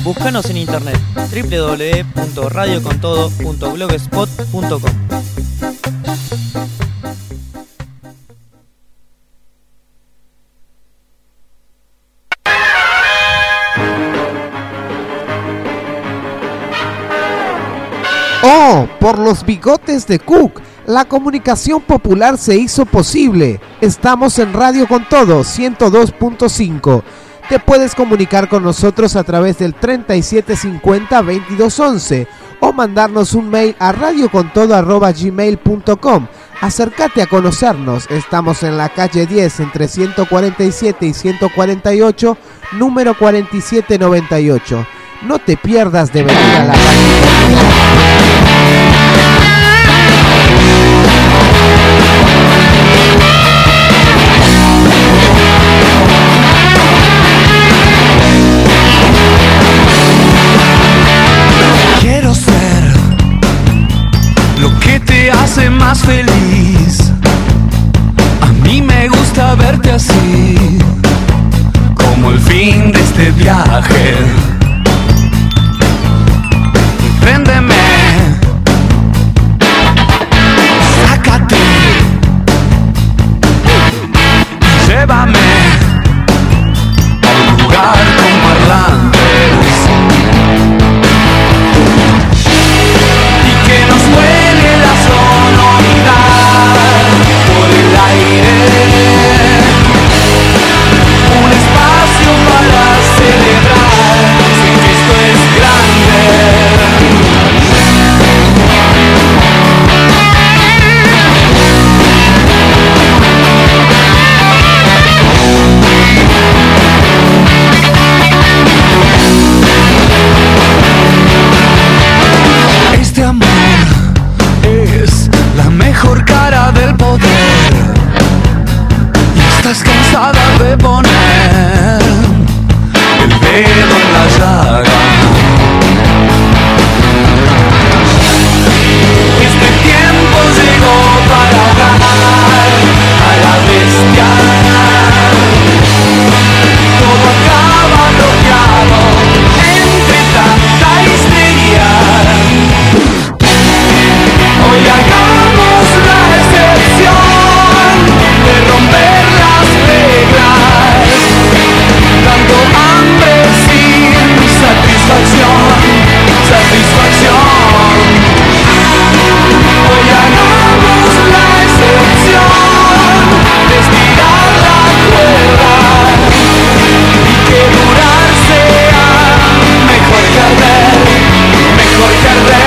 Búscanos en internet www.radiocontodo.blogspot.com. ¡Oh! Por los bigotes de Cook, la comunicación popular se hizo posible. Estamos en Radio Con Todo 102.5. Te puedes comunicar con nosotros a través del 3750-2211 o mandarnos un mail a radiocontodo@gmail.com. Acércate a conocernos. Estamos en la calle 10 entre 147 y 148, número 4798. No te pierdas de venir a la radio. Quiero ser lo que te hace más feliz. A mí me gusta verte así, como el fin de este viaje. Préndeme, sácate, llévame a un lugar con parlantes y que nos huele la sonoridad por el aire. Un espacio para celebrar, sé que esto es grande. Este amor es la mejor cara del poder y estás cansada de poner el dedo en la llaga. Este tiempo llegó para ahogar a la bestia. Todo acaba bloqueado entre tanta histeria. Hoy hagamos la excepción de romper las reglas, dando hambre sin satisfacción, satisfacción. Hoy hagamos la excepción de estirar la cuerda y que durar sea mejor que arder, mejor que arder.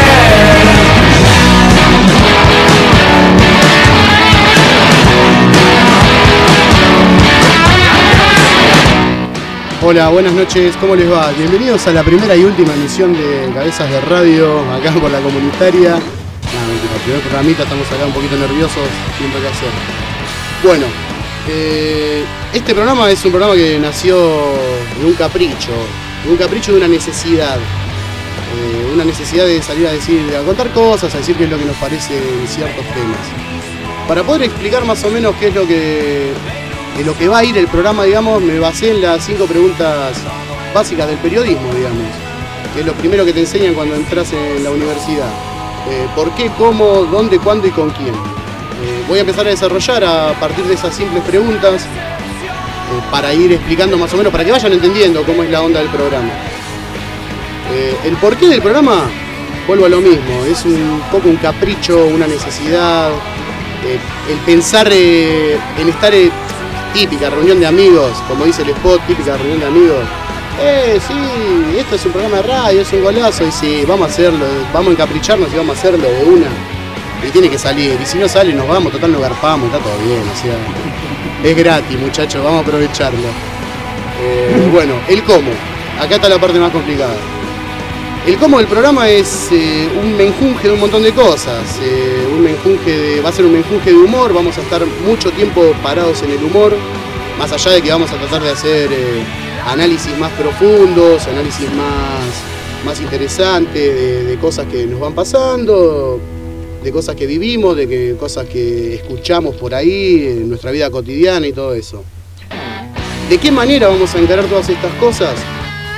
Hola, buenas noches, ¿cómo les va? Bienvenidos a la primera y última emisión de Cabezas de Radio, acá por la comunitaria. Mentira, el primer programita, estamos acá un poquito nerviosos, tiempo que hacer. Bueno, este programa es un programa que nació de un capricho de una necesidad. Una necesidad de salir a decir, a contar cosas, a decir qué es lo que nos parece en ciertos temas. Para poder explicar más o menos qué es de lo que va a ir el programa, digamos, me basé en las 5 preguntas básicas del periodismo, digamos, que es lo primero que te enseñan cuando entras en la universidad. ¿Por qué, cómo, dónde, cuándo y con quién? Voy a empezar a desarrollar a partir de esas simples preguntas para ir explicando más o menos, para que vayan entendiendo cómo es la onda del programa. El porqué del programa, vuelvo a lo mismo, es un poco un capricho, una necesidad, el pensar en estar... típica reunión de amigos, como dice el spot, típica reunión de amigos. Sí, esto es un programa de radio, es un golazo, y sí, vamos a hacerlo, vamos a encapricharnos y vamos a hacerlo de una. Y tiene que salir, y si no sale nos vamos, total nos garpamos, está todo bien, o sea, es gratis, muchachos, vamos a aprovecharlo. Bueno, el cómo, acá está la parte más complicada. El cómo del programa es un menjunje de un montón de cosas, va a ser un menjunje de humor, vamos a estar mucho tiempo parados en el humor, más allá de que vamos a tratar de hacer análisis más profundos, análisis más interesantes de cosas que nos van pasando, de cosas que vivimos, de cosas que escuchamos por ahí en nuestra vida cotidiana y todo eso. ¿De qué manera vamos a encarar todas estas cosas?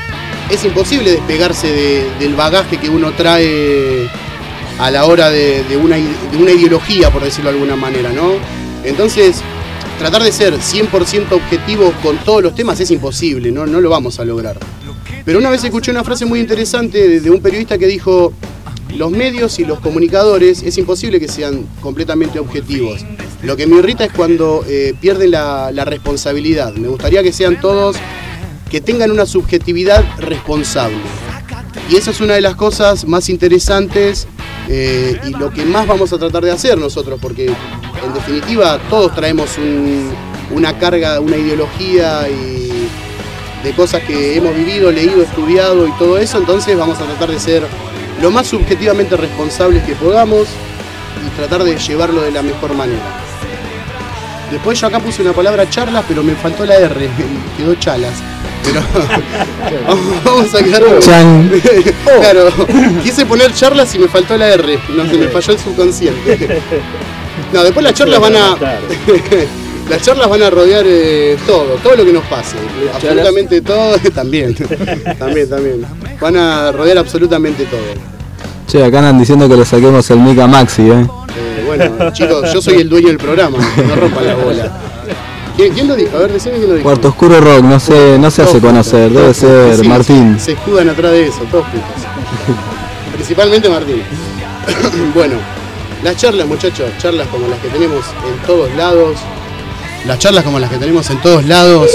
es imposible despegarse del bagaje que uno trae a la hora de una ideología, por decirlo de alguna manera, ¿no? Entonces, tratar de ser 100% objetivos con todos los temas es imposible, no lo vamos a lograr. Pero una vez escuché una frase muy interesante de un periodista que dijo: los medios y los comunicadores es imposible que sean completamente objetivos. Lo que me irrita es cuando pierden la responsabilidad. Me gustaría que sean todos, que tengan una subjetividad responsable. Y esa es una de las cosas más interesantes y lo que más vamos a tratar de hacer nosotros, porque en definitiva todos traemos una carga, una ideología y de cosas que hemos vivido, leído, estudiado y todo eso. Entonces vamos a tratar de ser lo más subjetivamente responsables que podamos y tratar de llevarlo de la mejor manera. Después yo acá puse una palabra charlas, pero me faltó la R, quedó chalas. Pero vamos a quedar. Claro, quise poner charlas y me faltó la R, no, se me falló el subconsciente. No, después las charlas van a las charlas van a rodear todo lo que nos pase, absolutamente todo, también. Van a rodear absolutamente todo. Che, acá andan diciendo que le saquemos el mic a Maxi, Bueno, chicos, yo soy el dueño del programa, no rompan la bola. ¿Quién lo dijo? A ver, decime quién lo dijo. Cuarto Oscuro Rock, no se hace conocer, debe ser sí, Martín. Se escudan atrás de eso, todos putos. Principalmente Martín. Bueno, las charlas, muchachos, charlas como las que tenemos en todos lados. Las charlas como las que tenemos en todos lados,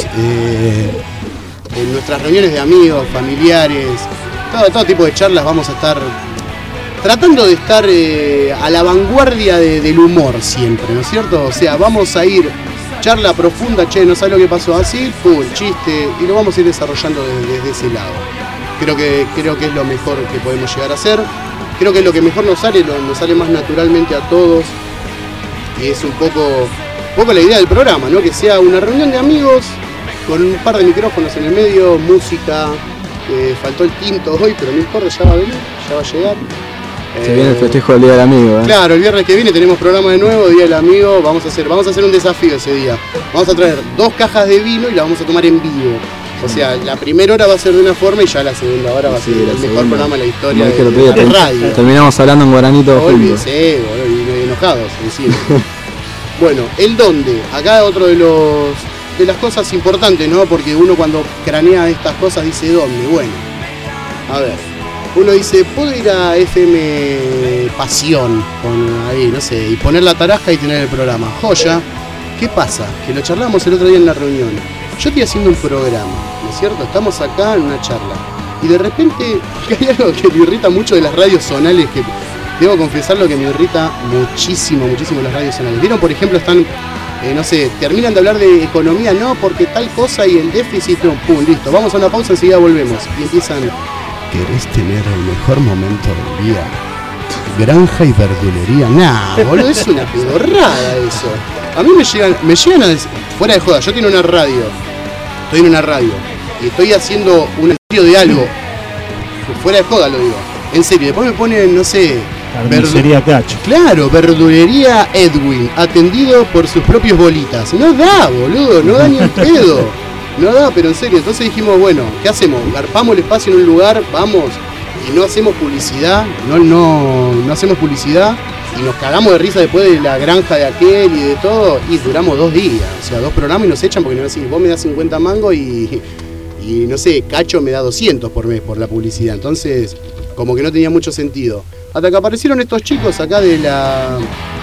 en nuestras reuniones de amigos, familiares, todo tipo de charlas vamos a estar tratando de estar a la vanguardia del humor siempre, ¿no es cierto? O sea, vamos a ir charla profunda, che, no sabes lo que pasó, así, pum, chiste, y lo vamos a ir desarrollando desde ese lado. Creo que es lo mejor que podemos llegar a hacer. Creo que es lo que mejor nos sale más naturalmente a todos. Y es un poco la idea del programa, ¿no? Que sea una reunión de amigos con un par de micrófonos en el medio, música. Faltó el tinto hoy, pero no importa, ya va a venir, ya va a llegar. Se viene el festejo del Día del Amigo, Claro, el viernes que viene tenemos programa de nuevo, Día del Amigo. Vamos a hacer un desafío ese día. Vamos a traer 2 cajas de vino y la vamos a tomar en vivo. O sea, la primera hora va a ser de una forma y ya la segunda hora va a ser el mejor programa de la historia de radio. Terminamos hablando en guaranito juntos. Sí, y enojados encima. Bueno, el dónde. Acá otro de las cosas importantes, ¿no? Porque uno cuando cranea estas cosas dice ¿dónde? Bueno, a ver. Uno dice, ¿puedo ir a FM Pasión? Ahí, no sé, y poner la tarasca y tener el programa. Joya. ¿Qué pasa? Que lo charlamos el otro día en la reunión. Yo estoy haciendo un programa, ¿no es cierto? Estamos acá en una charla. Y de repente hay algo que me irrita mucho de las radios zonales, que debo confesar lo que me irrita muchísimo las radios zonales. ¿Vieron, por ejemplo, están, no sé, terminan de hablar de economía, no, porque tal cosa y el déficit, no, pum, listo, vamos a una pausa, enseguida volvemos. Y empiezan, ¿querés tener el mejor momento del día? Granja y verdulería. Nah, boludo, es una pedorrada eso. A mí me llegan a decir, fuera de joda, yo tengo una radio, estoy en una radio y estoy haciendo un estudio de algo, fuera de joda lo digo, en serio, después me ponen, no sé, Carnicería Cacho. Claro, verdulería Edwin, atendido por sus propios bolitas. No da, boludo, no da ni un pedo. No da, pero en serio, entonces dijimos, bueno, ¿qué hacemos? Garpamos el espacio en un lugar, vamos, y no hacemos publicidad, no hacemos publicidad, y nos cagamos de risa después de la granja de aquel y de todo, y duramos 2 días, o sea, 2 programas y nos echan porque nos decís, vos me das 50 mangos y no sé, Cacho me da 200 por mes por la publicidad, entonces como que no tenía mucho sentido. Hasta que aparecieron estos chicos acá de la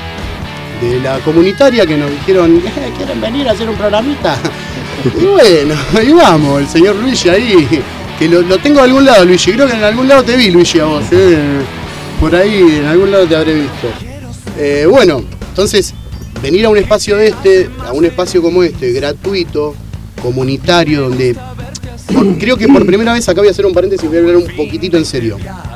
comunitaria que nos dijeron, ¿quieren venir a hacer un programita? Y bueno, ahí vamos, el señor Luigi ahí, que lo tengo de algún lado, Luigi, creo que en algún lado te vi, Luigi, a vos, por ahí, en algún lado te habré visto. Bueno, entonces, venir a un espacio a un espacio como este, gratuito, comunitario, donde creo que por primera vez, acá voy a hacer un paréntesis y voy a hablar un poquitito en serio.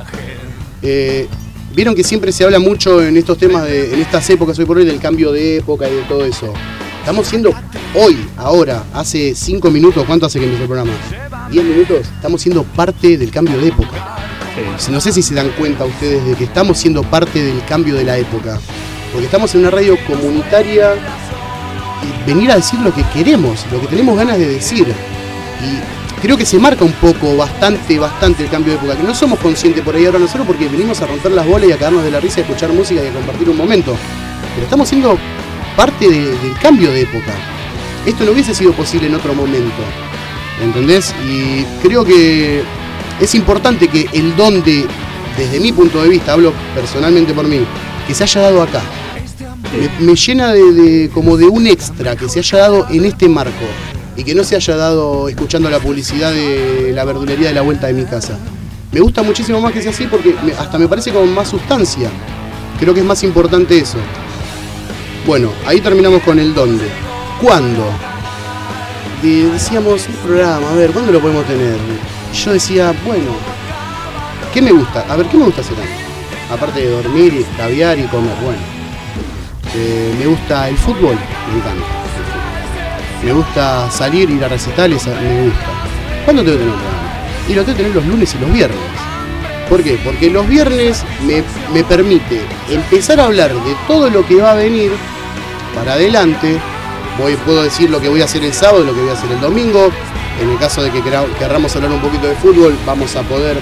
Vieron que siempre se habla mucho en estos temas, en estas épocas hoy por hoy, del cambio de época y de todo eso. Estamos siendo hoy, ahora, hace 5 minutos, ¿cuánto hace que empezó el programa? 10 minutos, estamos siendo parte del cambio de época. No sé si se dan cuenta ustedes de que estamos siendo parte del cambio de la época. Porque estamos en una radio comunitaria y venir a decir lo que queremos, lo que tenemos ganas de decir. Y creo que se marca un poco, bastante el cambio de época, que no somos conscientes por ahí ahora nosotros porque venimos a romper las bolas y a cagarnos de la risa, a escuchar música y a compartir un momento. Pero estamos siendo parte del cambio de época. Esto no hubiese sido posible en otro momento, ¿entendés? Y creo que es importante que el don desde mi punto de vista, hablo personalmente por mí, que se haya dado acá. Me llena como de un extra que se haya dado en este marco y que no se haya dado escuchando la publicidad de la verdulería de la vuelta de mi casa. Me gusta muchísimo más que sea así porque hasta me parece con más sustancia. Creo que es más importante eso. Bueno, ahí terminamos con el dónde. ¿Cuándo? Decíamos un programa, a ver, ¿cuándo lo podemos tener? Y yo decía, bueno, ¿qué me gusta? A ver, ¿qué me gusta hacer? Aparte de dormir, y caviar y comer, bueno. Me gusta el fútbol, me encanta. Me gusta salir, ir a recitales, me gusta. ¿Cuándo tengo que tener un programa? Y lo tengo que tener los lunes y los viernes. ¿Por qué? Porque los viernes me permite empezar a hablar de todo lo que va a venir para adelante. Puedo decir lo que voy a hacer el sábado, lo que voy a hacer el domingo. En el caso de que querramos hablar un poquito de fútbol, vamos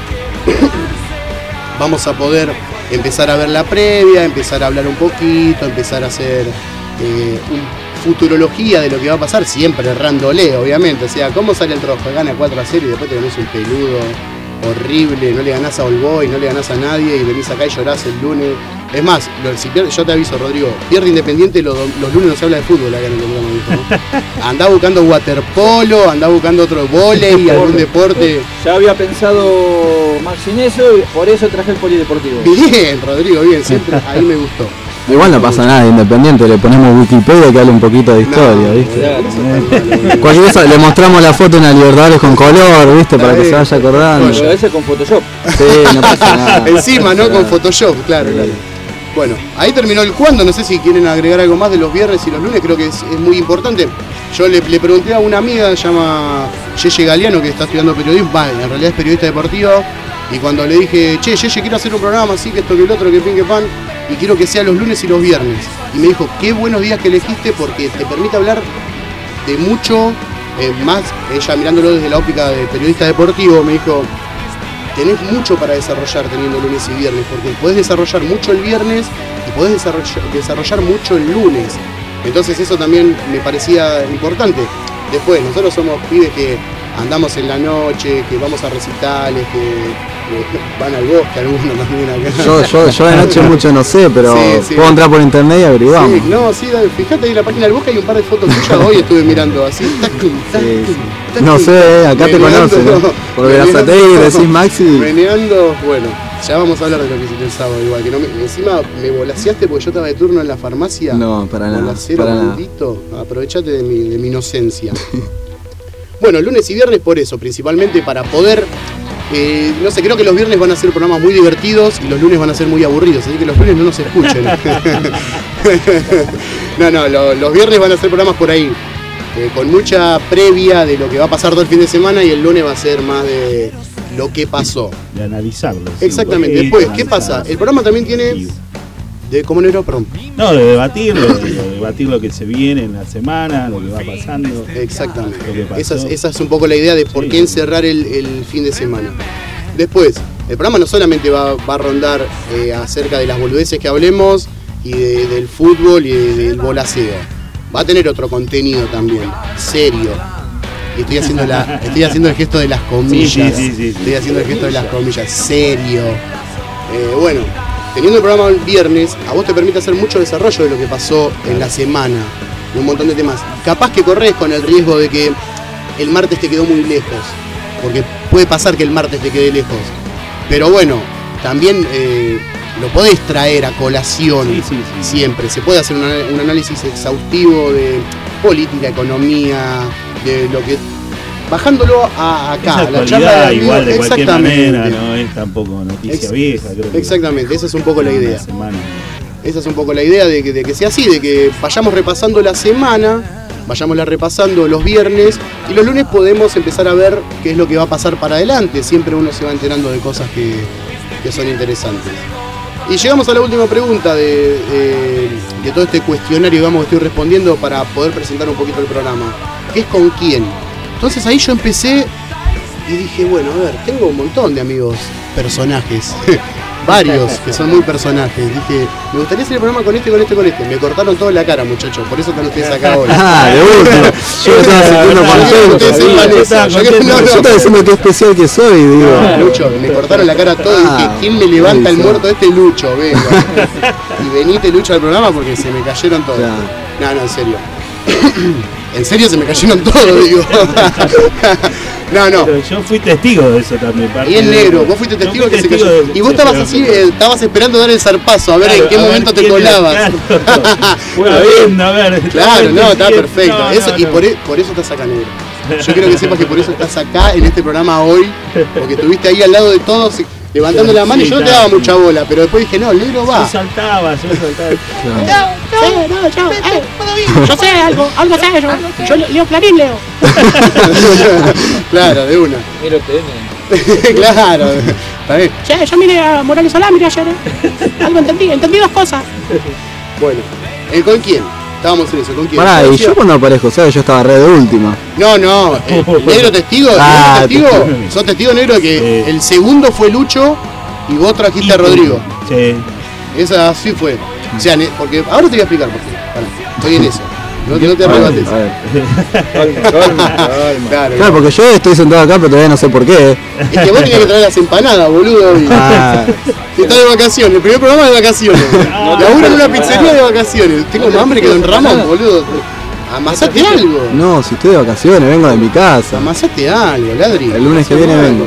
a poder empezar a ver la previa, empezar a hablar un poquito, empezar a hacer futurología de lo que va a pasar, siempre errándole, obviamente. O sea, ¿cómo sale el Rojo? Gana 4-0 y después te venís un peludo horrible, no le ganás a All Boys, no le ganás a nadie y venís acá y llorás el lunes. Es más, si yo te aviso, Rodrigo, pierde Independiente, los lunes no se habla de fútbol acá en el programa, ¿no? Andá buscando waterpolo, andá buscando otro vóley, algún deporte. Ya había pensado Max en eso y por eso traje el polideportivo. Bien, Rodrigo, bien, siempre, ahí me gustó. Igual no pasa nada, Independiente, le ponemos Wikipedia que hable un poquito de historia, no, ¿viste? Cualquier cosa, le mostramos la foto en la Libertadores con color, ¿viste? Para que se vaya acordando. Bueno, a veces con Photoshop. Sí, no pasa nada. Encima, ¿no? Con Photoshop, claro. Bueno, ahí terminó el cuándo, no sé si quieren agregar algo más de los viernes y los lunes, creo que es muy importante. Yo le pregunté a una amiga, se llama Yeye Galeano, que está estudiando periodismo, en realidad es periodista deportiva, y cuando le dije, che, Yeye, quiero hacer un programa así, que esto, que el otro, que pin, que pan, y quiero que sea los lunes y los viernes. Y me dijo, qué buenos días que elegiste porque te permite hablar de mucho más, ella mirándolo desde la óptica de periodista deportivo, me dijo, tenés mucho para desarrollar teniendo lunes y viernes, porque podés desarrollar mucho el viernes y podés desarrollar mucho el lunes. Entonces eso también me parecía importante. Después, nosotros somos pibes que andamos en la noche, que vamos a recitales, que van al bosque algunos también acá. Yo de noche mucho no sé, pero sí. Puedo entrar por internet y averiguamos. Sí, fíjate ahí en la página del bosque hay un par de fotos tuyas, hoy estuve mirando así. No sé, acá te conocen, ¿no? Por Verazategui decís Maxi. Meneando, bueno, ya vamos a hablar de lo que hiciste el sábado igual, que no encima me volaseaste porque yo estaba de turno en la farmacia. No, para nada. Maldito, aprovechate de mi inocencia. Bueno, lunes y viernes por eso, principalmente para poder, no sé, creo que los viernes van a ser programas muy divertidos y los lunes van a ser muy aburridos, así que los lunes no nos escuchen. Los viernes van a ser programas por ahí, con mucha previa de lo que va a pasar todo el fin de semana y el lunes va a ser más de lo que pasó. De analizarlo. Exactamente, después, ¿qué pasa? El programa también tiene... ¿Cómo no era? Perdón. No, de debatir lo que se viene en la semana, lo que va pasando. Exactamente. Esa es un poco la idea de por qué encerrar el fin de semana. Después, el programa no solamente va a rondar acerca de las boludeces que hablemos y del fútbol y del bolaseo. Va a tener otro contenido también, serio. Y estoy haciendo el gesto de las comillas. Sí. Estoy haciendo el gesto de las comillas, serio. Bueno. Teniendo el programa el viernes, a vos te permite hacer mucho desarrollo de lo que pasó en la semana, de un montón de temas. Capaz que corres con el riesgo de que el martes te quedó muy lejos, porque puede pasar que el martes te quede lejos. Pero bueno, también lo podés traer a colación siempre. Se puede hacer un análisis exhaustivo de política, economía, de lo que... Bajándolo acá, la charla igual de cualquier manera, no es tampoco noticia vieja, creo que exactamente, esa es un poco la idea. Esa es un poco la idea de que sea así, de que vayamos repasando la semana, vayámosla repasando los viernes y los lunes podemos empezar a ver qué es lo que va a pasar para adelante. Siempre uno se va enterando de cosas que son interesantes. Y llegamos a la última pregunta de todo este cuestionario que estoy respondiendo para poder presentar un poquito el programa, que es ¿con quién? Entonces ahí yo empecé Y dije, bueno, a ver, tengo un montón de amigos personajes. Varios que son muy personajes. Dije, me gustaría hacer el programa con este. Me cortaron todo en la cara, muchachos. Por eso están ustedes acá hoy. De última. Yo me estaba sintiendo contento. Yo estaba diciendo qué especial que soy, digo. Lucho, me cortaron la cara todo y dije, ¿quién me levanta el muerto de este Lucho? Venga. Y venite, Lucho, al programa porque se me cayeron todos. No, en serio. En serio se me cayeron todos, digo. No. Pero yo fui testigo de eso también. Y el negro, vos fuiste testigo que se cayó. Y vos estabas así, estabas esperando dar el zarpazo, a ver en qué momento te colabas. Bueno, viendo, a ver. Claro, no, está perfecto. Y por eso estás acá, negro. Yo quiero que sepas que por eso estás acá en este programa hoy, porque estuviste ahí al lado de todos levantando la mano y yo no te daba mucha bola, pero después dije, no, el negro va. Yo saltaba. Yo sé algo sé yo leo Clarín, leo. Claro, de una. Miro TN. Claro, está bien. Che, yo miré a Morales Solá, miré ayer. Algo entendí dos cosas. Bueno, ¿con quién? Estábamos en eso, ¿con quién? Pará, y yo cuando aparezco, ¿sabes? Yo estaba re de última. No, negro testigo, sos testigo negro de que el segundo fue Lucho y vos trajiste a Rodrigo. Sí. Esa así fue. O sea, porque ahora te voy a explicar por qué. Estoy en eso. No te arrebates. Claro, porque yo estoy sentado acá, pero todavía no sé por qué. Es que vos tenías que traer las empanadas, boludo. Si estás de vacaciones, el primer programa de vacaciones. Laburo en una pizzería de vacaciones. Tengo más hambre que Don Ramón, boludo. Amasate algo. No, si estoy de vacaciones, vengo de mi casa. Amasate algo, ladri. El lunes que viene vengo.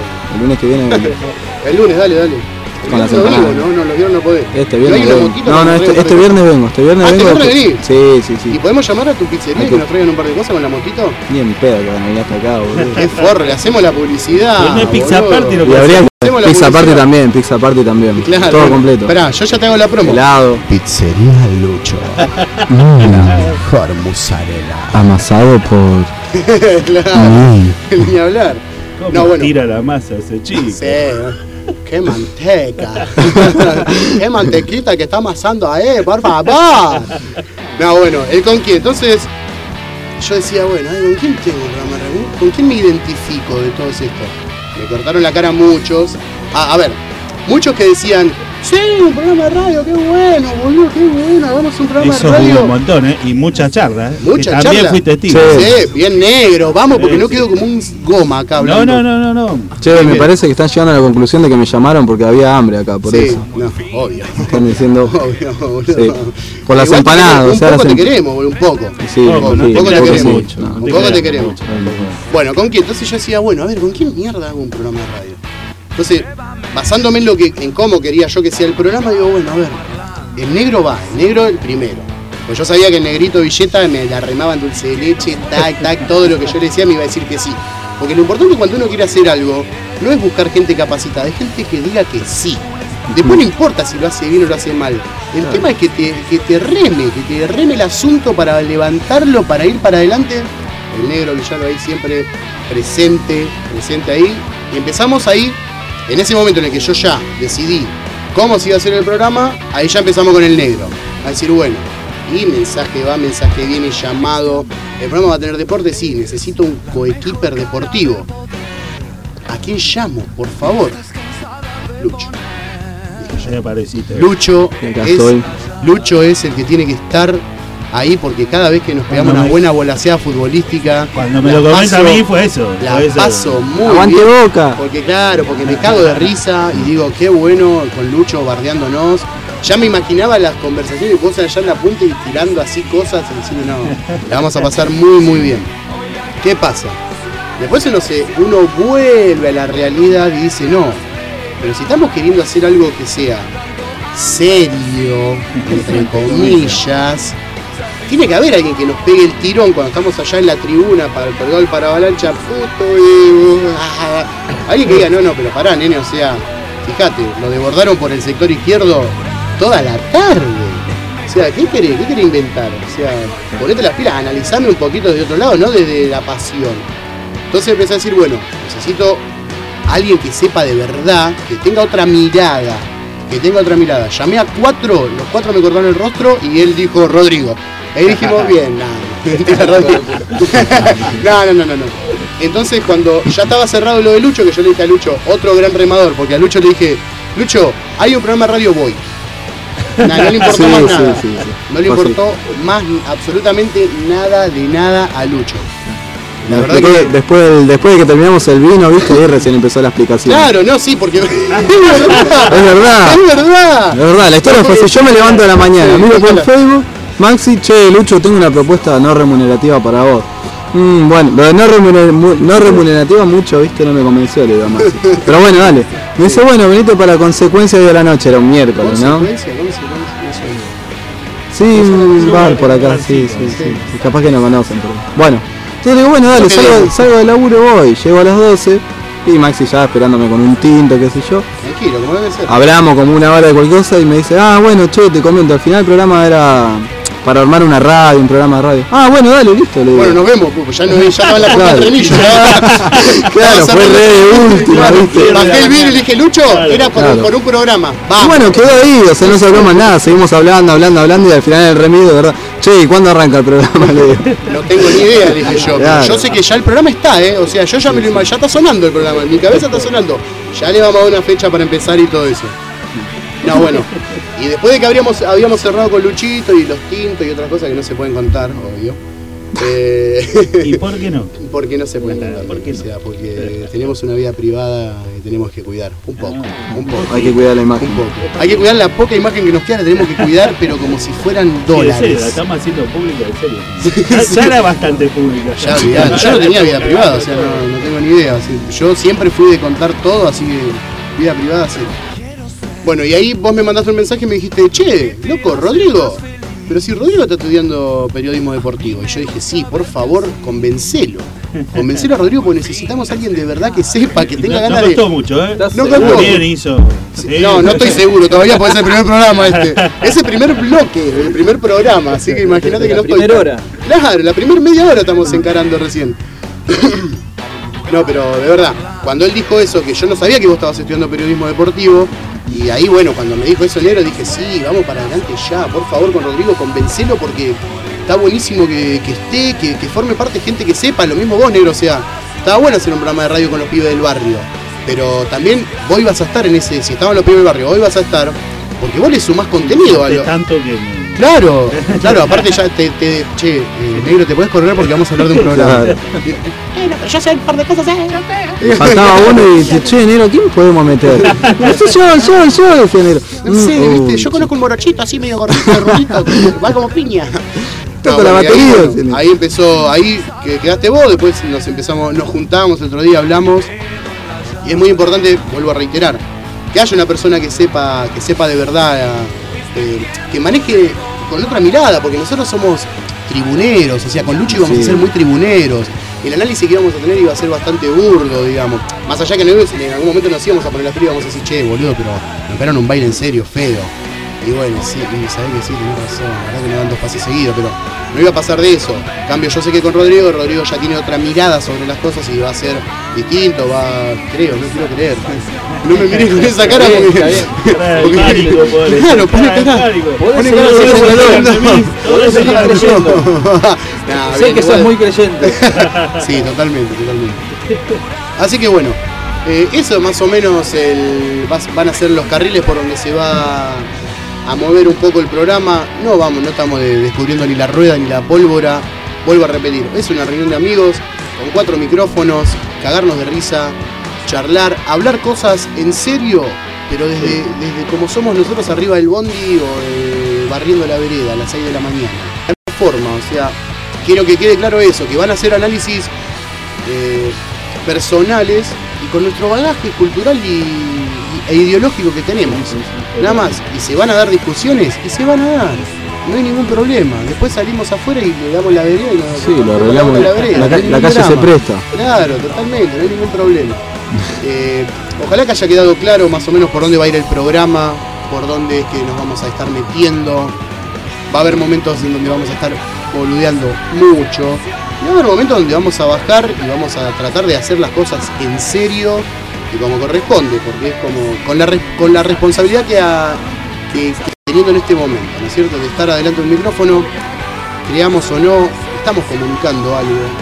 El lunes, dale. Con las empanadas. No, los viernes no podés. Este viernes vengo. Este viernes vengo. Este viernes vengo. Sí. ¿Y podemos llamar a tu pizzería y que nos traigan un par de cosas con la motito? Ni en pedo que van a venir hasta acá, boludo. Qué forro, le hacemos la publicidad. No es Pizza Party lo que y habría Pizza Party también. Claro, todo completo. Esperá, yo ya te hago la promo. Helado. Pizzería Lucho. La mejor mozzarella. Amasado por... Claro. Ni hablar. ¿Cómo tira la masa ese chico? Sí. ¡Qué manteca! ¡Qué mantequita que está amasando ahí, por favor! No, bueno, ¿el con quién? Entonces, yo decía, bueno, ¿con quién tengo un programa de radio? ¿Con quién me identifico de todos estos? Me cortaron la cara muchos. A ver, muchos que decían, sí, un programa de radio, qué bueno, boludo, qué bueno, hagamos un programa de radio. Un montón, y muchas charlas. Muchas charlas. También fui testigo. Sí, bien negro, vamos, porque no quedo como un goma acá hablando. No. Che, me parece que están llegando a la conclusión de que me llamaron porque había hambre acá, por eso. No, obvio. Están diciendo... Obvio, boludo. Sí. Por las empanadas. Un poco te queremos, boludo, un poco. Sí, un poco te queremos. Mucho. Un poco te queremos. Bueno, ¿con quién? Entonces yo decía, bueno, a ver, ¿con quién mierda hago un programa de radio? Entonces, basándome en cómo quería yo que sea el programa, digo, bueno, a ver, el negro el primero. Pues yo sabía que el negrito Villeta me la remaba en dulce de leche, tac, todo lo que yo le decía me iba a decir que sí. Porque lo importante cuando uno quiere hacer algo, no es buscar gente capacitada, es gente que diga que sí. Después no importa si lo hace bien o lo hace mal. El tema es que te reme el asunto para levantarlo, para ir para adelante. El negro Villano ahí siempre presente ahí. Y empezamos ahí. En ese momento en el que yo ya decidí cómo se iba a hacer el programa, ahí ya empezamos con el negro. A decir, bueno, y mensaje va, mensaje viene, llamado. El programa va a tener deporte, sí, necesito un coequiper deportivo. ¿A quién llamo, por favor? Lucho. Ya apareciste. Lucho es el que tiene que estar ahí porque cada vez que nos pegamos una buena volaseada futbolística. Cuando me lo comenta a mí fue eso. Paso muy ¡Aguante bien. Boca! Porque me cago de risa y digo, qué bueno con Lucho bardeándonos. Ya me imaginaba las conversaciones y cosas allá en la punta y tirando así cosas y diciendo, no, la vamos a pasar muy bien. ¿Qué pasa? Después uno vuelve a la realidad y dice, no, pero si estamos queriendo hacer algo que sea serio, entre comillas, tiene que haber alguien que nos pegue el tirón cuando estamos allá en la tribuna para el gol para Avalancha, alguien que diga, no, pero pará, nene, o sea, fíjate, lo desbordaron por el sector izquierdo toda la tarde. O sea, ¿qué querés inventar? O sea, ponete las pilas, analizame un poquito desde otro lado, no desde la pasión. Entonces empecé a decir, bueno, necesito alguien que sepa de verdad, que tenga otra mirada. Llamé a 4, los 4 me cortaron el rostro y él dijo, Rodrigo. Ahí dijimos, bien, nada. No. Entonces cuando ya estaba cerrado lo de Lucho, que yo le dije a Lucho, otro gran remador, porque a Lucho le dije, Lucho, hay un programa de radio, voy. Nah, no le importó más nada. Sí. No le importó más absolutamente nada de nada a Lucho. La verdad que... después de que terminamos el vino, viste, ahí recién empezó la explicación. Claro, no, sí, porque es verdad. Es verdad, la historia fue así, yo me levanto a la mañana, miro por Facebook, Maxi, che, Lucho, tengo una propuesta no remunerativa para vos. Bueno, lo de no remunerativa mucho, viste, no me convenció, le digo a Maxi. Pero bueno, dale. Me dice, bueno, venite para Consecuencia de la Noche, era un miércoles, ¿no? Sí, un bar por acá, sí. Capaz que no conocen, pero... Bueno. Entonces le digo, bueno, dale, salgo del laburo, voy, llego a las 12 y Maxi ya esperándome con un tinto, qué sé yo. Tranquilo, como debe ser. Hablamos como una hora de cualquier cosa y me dice, bueno, che, te comento, al final el programa era para armar una radio, un programa de radio. Bueno, dale, listo, le digo. Bueno, nos vemos, pues ya no en la puerta del remillo. Claro, fue re última, viste. Bajé el vídeo y le dije, Lucho, era por un programa. Y bueno, quedó ahí, o sea, no se habló más nada, seguimos hablando y al final el remido, de verdad. Che, ¿y cuándo arranca el programa? Le digo. No tengo ni idea, le dije yo. Claro. Yo sé que ya el programa está, o sea, yo ya me lo imagino, ya está sonando el programa, en mi cabeza está sonando. Ya le vamos a dar una fecha para empezar y todo eso. No, bueno. Y después de que habíamos cerrado con Luchito y los tintos y otras cosas que no se pueden contar, obvio. ¿Y por qué no? Porque no se pueden contar. ¿Por qué no? O sea, porque tenemos una vida privada y tenemos que cuidar. Un poco. Hay que cuidar la imagen. Un poco. Hay que cuidar la poca imagen que nos queda, la tenemos que cuidar, pero como si fueran dólares. Sí, la estamos haciendo pública, en serio. Ya era bastante pública. Yo no tenía vida privada, o sea, no tengo ni idea. Yo siempre fui de contar todo, así que vida privada sí. Bueno, y ahí vos me mandaste un mensaje y me dijiste, che, loco, Rodrigo, pero si Rodrigo está estudiando periodismo deportivo. Y yo dije, sí, por favor, convencelo a Rodrigo, porque necesitamos a alguien de verdad que sepa, que tenga ganas de... No costó mucho, No costó. Bien hizo. Sí. No estoy seguro, todavía puede ser el primer programa Es el primer bloque, el primer programa, así que imagínate que no estoy... La primera hora. Claro, la primera media hora estamos encarando recién. No, pero de verdad, cuando él dijo eso, que yo no sabía que vos estabas estudiando periodismo deportivo, y ahí, bueno, cuando me dijo eso Negro, dije, sí, vamos para adelante ya, por favor, con Rodrigo, convencelo, porque está buenísimo que esté, que forme parte gente que sepa, lo mismo vos, Negro, o sea, estaba bueno hacer un programa de radio con los pibes del barrio, pero también vos ibas a estar en ese, si estaban los pibes del barrio, vos ibas a estar, porque vos le sumás contenido a lo... tanto que... Claro, aparte ya che, Negro, te podés correr porque vamos a hablar de un programa. Pero yo sé un par de cosas, Faltaba uno y dice, che, Negro, ¿quién podemos meter? Yo, decía Negro. No sé, viste, yo conozco un morochito así medio gordito, va como piña. Toco la batería. Ahí empezó, ahí que quedaste vos, después nos juntamos el otro día, hablamos. Y es muy importante, vuelvo a reiterar, que haya una persona que sepa de verdad, que maneje con otra mirada, porque nosotros somos tribuneros, o sea, con Lucho íbamos a ser muy tribuneros. El análisis que íbamos a tener iba a ser bastante burdo, digamos. Más allá que en algún momento nos íbamos a poner las frías y íbamos a decir, che, boludo, pero me esperaron un baile en serio, feo. Y bueno, sí, sabés que sí, tenés razón, la verdad que me dan 2 pases seguidos, pero no iba a pasar de eso. En cambio, yo sé que con Rodrigo ya tiene otra mirada sobre las cosas y va a ser distinto, no quiero creer. No me miré con esa cara porque... Claro, pone cara. Sé que sos muy creyente. Sí, totalmente. Así que bueno, eso más o menos van a ser los carriles por donde se va a mover un poco el programa. No estamos descubriendo ni la rueda ni la pólvora. Vuelvo a repetir, es una reunión de amigos con 4 micrófonos, cagarnos de risa, charlar, hablar cosas en serio, pero desde como somos nosotros arriba del bondi o barriendo la vereda a las 6 de la mañana. De alguna forma, o sea, quiero que quede claro eso, que van a hacer análisis personales y con nuestro bagaje cultural e ideológico que tenemos. Nada más. Y se van a dar discusiones y se van a dar. No hay ningún problema. Después salimos afuera y le damos la vereda y lo arreglamos la vereda. La calle se presta. Claro, totalmente, no hay ningún problema. Ojalá que haya quedado claro más o menos por dónde va a ir el programa, por dónde es que nos vamos a estar metiendo. Va a haber momentos en donde vamos a estar boludeando mucho. Y va a haber momentos donde vamos a bajar y vamos a tratar de hacer las cosas en serio y como corresponde, porque es como con la responsabilidad que teniendo en este momento, ¿no es cierto? De estar adelante del micrófono, creamos o no, estamos comunicando algo.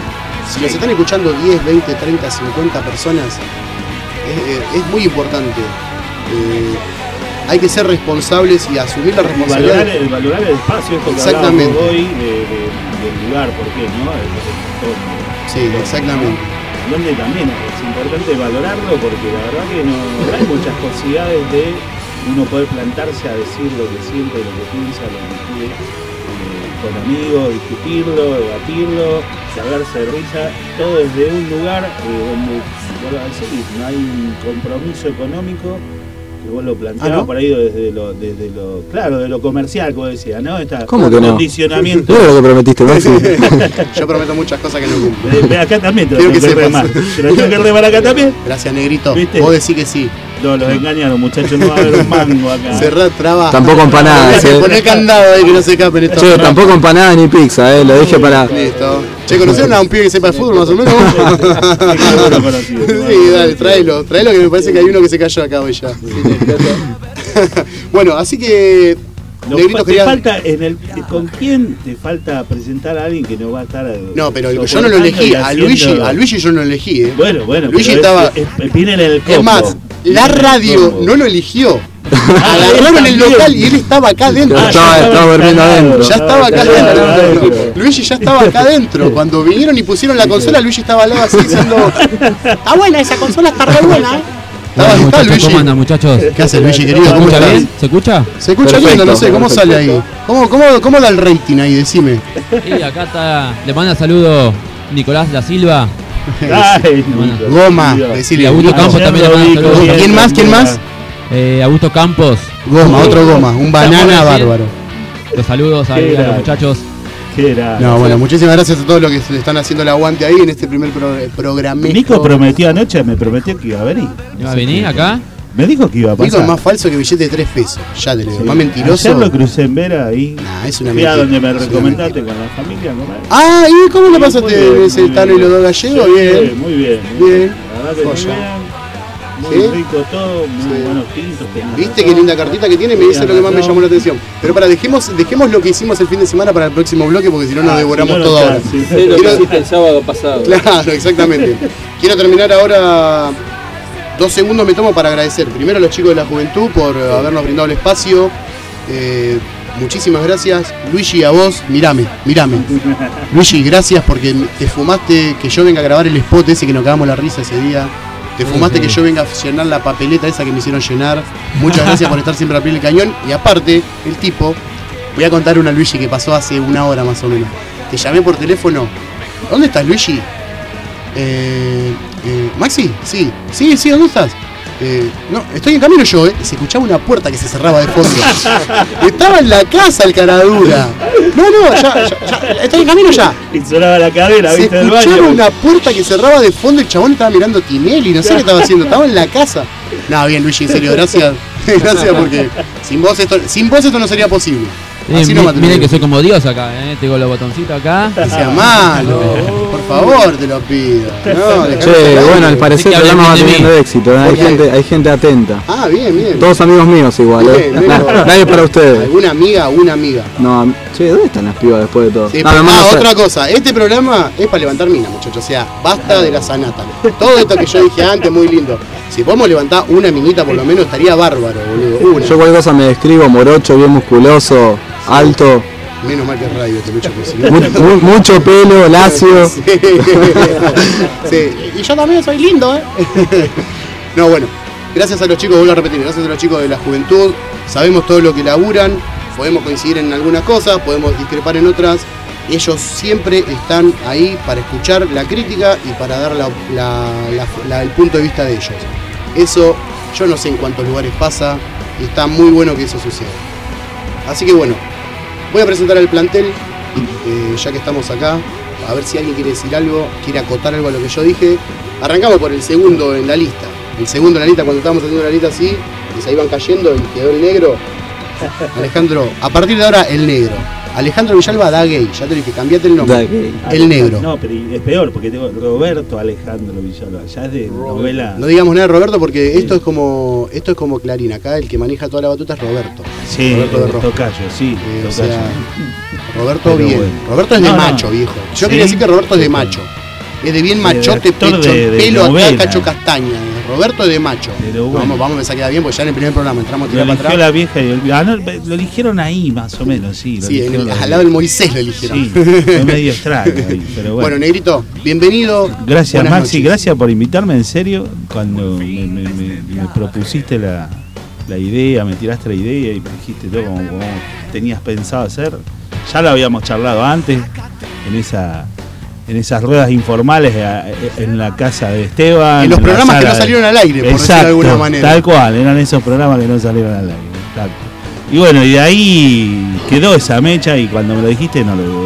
si los están escuchando 10, 20, 30, 50 personas, es muy importante. Hay que ser responsables y asumir la responsabilidad. Valorar el espacio, esto que exactamente. hablábamos hoy del lugar, ¿por qué? ¿No? Sí, exactamente. Donde también es importante valorarlo, porque la verdad que no hay muchas posibilidades de uno poder plantarse a decir lo que siente, lo que piensa, lo que quiere, con amigos, discutirlo, debatirlo, cagarse de risa, todo desde un lugar donde, vuelvo a decir, no hay un compromiso económico, que vos lo planteabas ¿no? por ahí desde lo comercial, como decía, ¿no? ¿Cómo que no? Condicionamiento. ¿Qué es lo que prometiste, Maxi? Yo prometo muchas cosas que no cumplo. Acá también te lo Quiero tengo que que remar. Te lo tengo que remar acá también. Gracias, negrito. ¿Viste? Vos decís que sí. No, los engañaron, muchachos, no va a haber un mango acá. Cerrá, traba. Tampoco empanadas, Poné candado ahí que no se escapen estos. Che, tampoco empanadas ni pizza, lo dije para... Listo. Che, ¿conocieron a un pibe que sepa de fútbol más o menos? Sí, dale, tráelo que me parece que hay uno que se cayó acá hoy ya. Bueno, así que... Negrito, te falta ¿con quién te falta presentar a alguien que no va a estar? No, pero yo no lo elegí, a Luigi yo no lo elegí. Bueno, Luigi estaba... viene en el combo. Es más, la radio no lo eligió. Agarraron en el local y él estaba acá adentro. Estaba durmiendo adentro. Ya estaba acá adentro. Luigi ya estaba acá adentro. Cuando vinieron y pusieron la consola, Luigi estaba al lado así diciendo... Está buena esa consola, está re buena, ¿Está Luigi? ¿Cómo andan, muchachos? ¿Qué hace Luigi, querido? ¿Se ¿Cómo escucha estás? bien? ¿Se escucha? Se escucha lindo, no sé, ¿cómo sale ahí? ¿Cómo da el rating ahí? Decime. Sí, acá está. Le manda saludo Nicolás da Silva. Ay, Goma, Y decile. Augusto Campos también le manda saludos. ¿Quién más? Augusto Campos. Goma, otro Goma, un banana bárbaro. Los saludos a los muchachos. No, bueno, muchísimas gracias a todos los que le están haciendo el aguante ahí en este primer programa. Nico prometió anoche, me prometió que iba a venir. ¿Iba a venir acá? Me dijo que iba a pasar. Nico es más falso que billete de 3 pesos. Ya te lo digo, Sí. más mentiroso. Ayer lo crucé en Vera ahí. Nah, es una Fui a mentira. donde me Es una recomendaste mentira. con la familia a comer. Ah, ¿y cómo le pasaste Muy ese bien, Tano y los dos gallegos? Bien. Muy bien. Bien. La verdad que muy Joya. bien. Muy ¿Sí? rico todo, muy Sí. buenos tintos. ¿Viste qué linda cartita que tiene? Me dice lo que más me llamó la atención. Pero dejemos lo que hicimos el fin de semana para el próximo bloque porque si no nos devoramos todo ahora. Sé lo que hiciste el sábado pasado. Claro, exactamente. Quiero terminar ahora. 2 segundos me tomo para agradecer primero a los chicos de la juventud por habernos brindado el espacio. Muchísimas gracias. Luigi, a vos, mirame. Luigi, gracias porque te fumaste que yo venga a grabar el spot ese que nos cagamos la risa ese día. Te fumaste que yo venga a llenar la papeleta esa que me hicieron llenar. Muchas gracias por estar siempre al pie del cañón. Y aparte, el tipo, voy a contar una Luigi que pasó hace 1 hora más o menos. Te llamé por teléfono. ¿Dónde estás, Luigi? Maxi, sí, ¿dónde estás? No, estoy en camino yo, y se escuchaba una puerta que se cerraba de fondo. Estaba en la casa el caradura. No, ya, estoy en camino ya. Y sonaba la cadera, Se viste, del escuchaba baño. una puerta que cerraba de fondo, el chabón estaba mirando Tinelli, no sé qué estaba haciendo, estaba en la casa. No, bien Luigi, en serio, gracias. Gracias porque sin vos esto no sería posible. Así no Miren que soy como Dios acá, tengo los botoncitos acá. Que sea malo, por favor te lo pido. No, Che, bueno, al parecer el programa va teniendo éxito, hay gente atenta. Ah, bien. Todos amigos míos igual, Bien, nadie para ustedes. ¿Alguna amiga o una amiga? No, che, ¿dónde están las pibas después de todo? Sí, No, otra cosa, este programa es para levantar minas, muchachos, o sea, basta de la sanata. Todo esto que yo dije antes, muy lindo. Si podemos levantar una minita por lo menos, estaría bárbaro, boludo. Una. Yo cualquier cosa me describo morocho, bien musculoso, alto. Menos mal que es radio, te lucho por si no. Mucho pelo, lacio. Sí. Sí. Y yo también soy lindo, No, bueno, gracias a los chicos, vuelvo a repetir, gracias a los chicos de la juventud, sabemos todo lo que laburan, podemos coincidir en algunas cosas, podemos discrepar en otras, ellos siempre están ahí para escuchar la crítica y para dar el punto de vista de ellos. Eso yo no sé en cuántos lugares pasa y está muy bueno que eso suceda. Así que bueno, voy a presentar al plantel, ya que estamos acá, a ver si alguien quiere decir algo, quiere acotar algo a lo que yo dije. Arrancamos por el segundo en la lista. El segundo en la lista, cuando estábamos haciendo la lista así, y se iban cayendo y quedó el negro. Alejandro, a partir de ahora el negro. Alejandro Villalba da gay, ya te dije, cambiate el nombre. El negro. No, pero es peor, porque tengo Roberto Alejandro Villalba, ya es de novela. No digamos nada de Roberto porque esto es como Clarín, acá el que maneja toda la batuta es Roberto. Sí, Roberto de Rojo. Tocayo, sí. O Tocayo. sea, Roberto Pero bien. bueno. Roberto es de No, macho, no. viejo. Yo ¿Sí? quería decir que Roberto es de macho. Es de bien machote, actor pecho, de pelo novela. acá, cacho castaña. Roberto de macho. Pero bueno. Vamos a ver si queda bien, porque ya en el primer programa entramos a Lo tirar para eligió atrás. la vieja y lo eligieron ahí, más o menos, sí. Lo Sí, eligieron al ahí. lado del Moisés lo eligieron. Sí, fue medio extraño ahí, pero Bueno, bueno. Negrito, bienvenido. Gracias, Buenas Maxi, noches. gracias por invitarme, en serio. Cuando me propusiste la idea, me tiraste la idea y me dijiste todo como tenías pensado hacer. Ya lo habíamos charlado antes, en esas ruedas informales en la casa de Esteban. En los la programas que sala no salieron al aire, por decirlo de alguna manera. Tal cual, eran esos programas que no salieron al aire. Exacto. Y bueno, y de ahí quedó esa mecha y cuando me lo dijiste no lo dudé.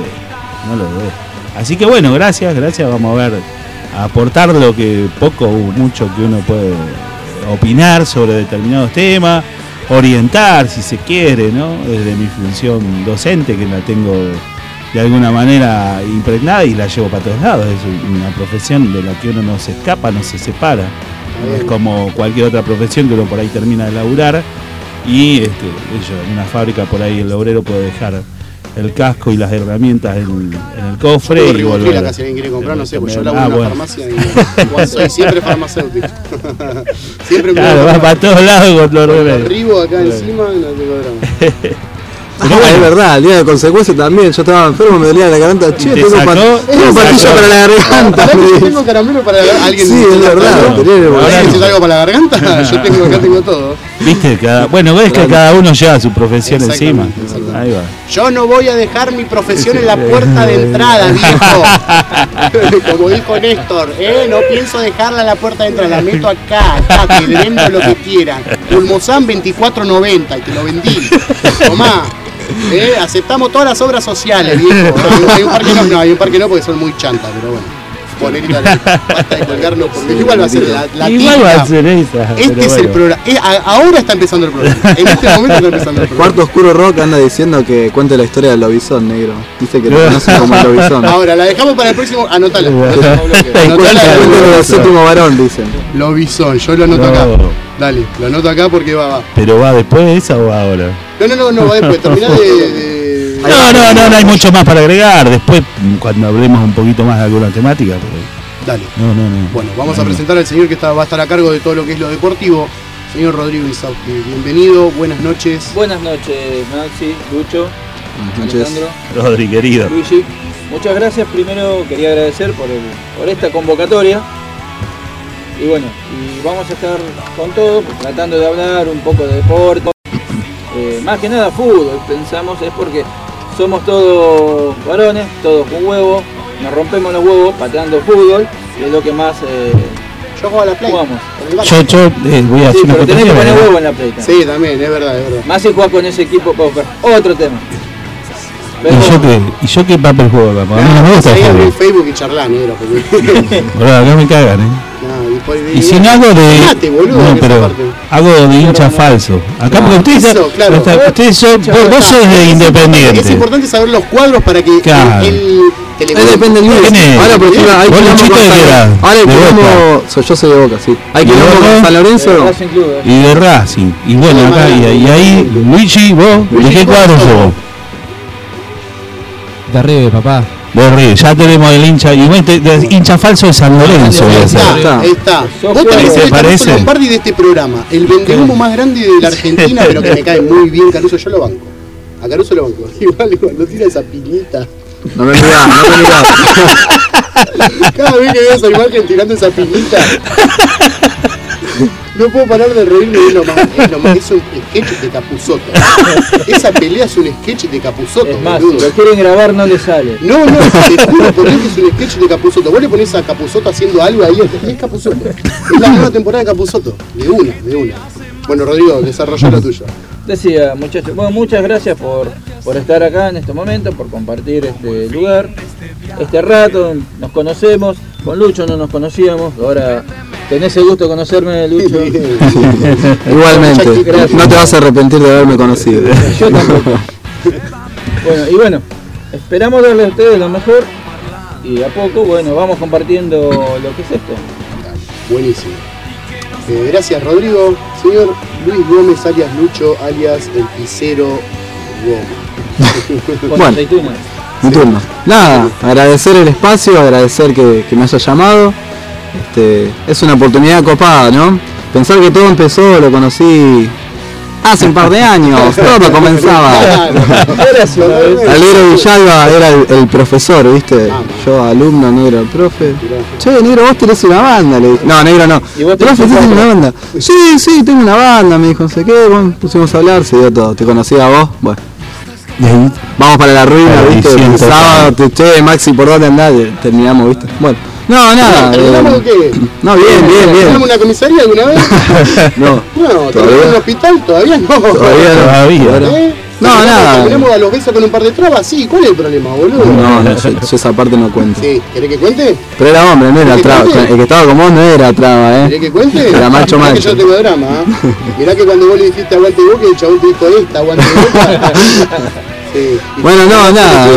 Así que bueno, gracias, vamos a ver, a aportar lo que poco o mucho que uno puede opinar sobre determinados temas, orientar si se quiere, ¿no? Desde mi función docente, que la tengo de alguna manera impregnada y la llevo para todos lados. Es una profesión de la que uno no se escapa, no se separa. No es como cualquier otra profesión que uno por ahí termina de laburar y en una fábrica por ahí el obrero puede dejar el casco y las herramientas en el cofre y volver. Acá si alguien quiere comprar, no sé, pues yo laburo en una farmacia y igual soy siempre farmacéutico. Siempre me claro, va para todos lados con los remedios. Arribo acá encima y no tengo drama. Es verdad, el día de consecuencia también. Yo estaba enfermo, me dolía la garganta. Che, tengo pastillas para la garganta. Yo tengo caramelo para alguien. Sí, es verdad. ¿Necesitas algo para la garganta? Yo tengo todo. Viste, ves que cada uno lleva su profesión encima. Ahí va. Yo no voy a dejar mi profesión en la puerta de entrada, viejo. Como dijo Néstor, no pienso dejarla en la puerta de entrada, la meto acá, que le vendo lo que quieran. Pulmosan 24.90 y te lo vendí. Tomá. Aceptamos todas las obras sociales, viejo. Hay un par que no, hay un par que no porque son muy chantas, pero bueno. Ponerita, basta de colgarnos porque igual va a ser la igual va a ser esa. Este es el programa. Ahora está empezando el programa. En este momento está empezando el programa. Cuarto Oscuro Rock anda diciendo que cuente la historia del lobizón, negro. Dice que lo conocen como el lobizón. Ahora, la dejamos para el próximo. Anotala. El séptimo varón, dicen. Lobizón, yo lo anoto acá. Dale, lo anoto acá porque va. ¿Pero va después de esa o va ahora? No, va después. Terminá de... No hay mucho más para agregar. Después, cuando hablemos un poquito más de alguna temática. Dale. No. Bueno, vamos a presentar al señor que va a estar a cargo de todo lo que es lo deportivo. Señor Rodrigo Insausti, bienvenido, buenas noches. Buenas noches, Maxi, Lucho, Alejandro, Rodri, querido. Luigi. Muchas gracias. Primero quería agradecer por esta convocatoria. Y bueno, y vamos a estar con todo, tratando de hablar un poco de deporte. Más que nada fútbol, pensamos, es porque somos todos varones, todos con huevo, nos rompemos los huevos pateando fútbol, y es lo que más yo juego a la Play. Jugamos. Yo voy a hacer una pero tenés que poner huevo en la Play. Sí, también, es verdad. Más si jugás con ese equipo, otro tema. Pero, ¿Y yo qué papel juego, papá? A mí no me gusta el juego. En Facebook y charlar, negro. Boludo, acá me cagan, y si no hago de... boludo, pero hago de hincha falso. Acá porque ustedes son... Vos sos de Independiente. Es importante saber los cuadros para que Ahí depende del nivel. Ahora, por ejemplo, hay yo soy de Boca, sí. Hay que ir con San Lorenzo y de Racing. Y bueno, acá y ahí, Luigi, vos, ¿de qué cuadro sos? De River, papá. De River, ya tenemos el hincha. Y bueno, hincha falso de San Lorenzo. Ahí está. Vos tenés el Caruso Lombardi de este programa. El vendehumo más grande de la Argentina, pero que me cae muy bien, Caruso. Yo lo banco. A Caruso lo banco. Igual cuando tira esa piñita. No me mirás. Cada vez que veo esa imagen tirando esa piñita, no puedo parar de reírme. Es un sketch de Capusotto. Esa pelea es un sketch de Capusotto. Es más, si lo quieren grabar no le sale. No, te juro por Dios que es un sketch de Capusotto. Vos le ponés a Capusotto haciendo algo ahí y es Capusotto. Es la nueva temporada de Capusotto. De una. Bueno, Rodrigo, desarrollá lo tuyo. Decía, muchachos, bueno, muchas gracias por estar acá en este momento, por compartir este lugar, este rato. Nos conocemos, con Lucho no nos conocíamos, ahora tenés el gusto de conocerme, Lucho. Igualmente, no te vas a arrepentir de haberme conocido. Yo tampoco. Bueno, esperamos darle a ustedes lo mejor y a poco, vamos compartiendo lo que es esto. Buenísimo. Gracias, Rodrigo. Señor Luis Gómez, alias Lucho, alias el Pisero Gómez. Con aceitunas. Mi turno. Nada, agradecer el espacio, agradecer que me haya llamado. Es una oportunidad copada, ¿no? Pensar que todo empezó, lo conocí hace un par de años, todo comenzaba. Alero Villalba era el profesor, ¿viste? Yo alumno, negro, el profe. Che, negro, vos tenés una banda, le dije. No, negro no. Profe, ¿tenés una banda? Sí, tengo una banda, me dijo, no sé qué, bueno, pusimos a hablar, se dio todo. Te conocía a vos, bueno. Vamos para la ruina, ¿viste? El sábado, che, Maxi, ¿por dónde andás? Terminamos, ¿viste? Bueno. No, nada. ¿Terminamos qué? No, bien. ¿Terminamos una comisaría alguna vez? No. ¿Terminamos en un hospital? Todavía no. Todavía. No, nada. ¿Terminamos a los besos con un par de trabas? Sí, ¿cuál es el problema, boludo? No, yo esa parte no cuento. Sí, ¿querés que cuente? Pero era hombre, no era traba. El que estaba con vos no era traba, ¿Querés que cuente? Era macho. Que yo tengo drama, ¿eh? Mirá que cuando vos le dijiste aguante boca, el chabón te dijo aguante boca. Sí. Bueno, no, nada.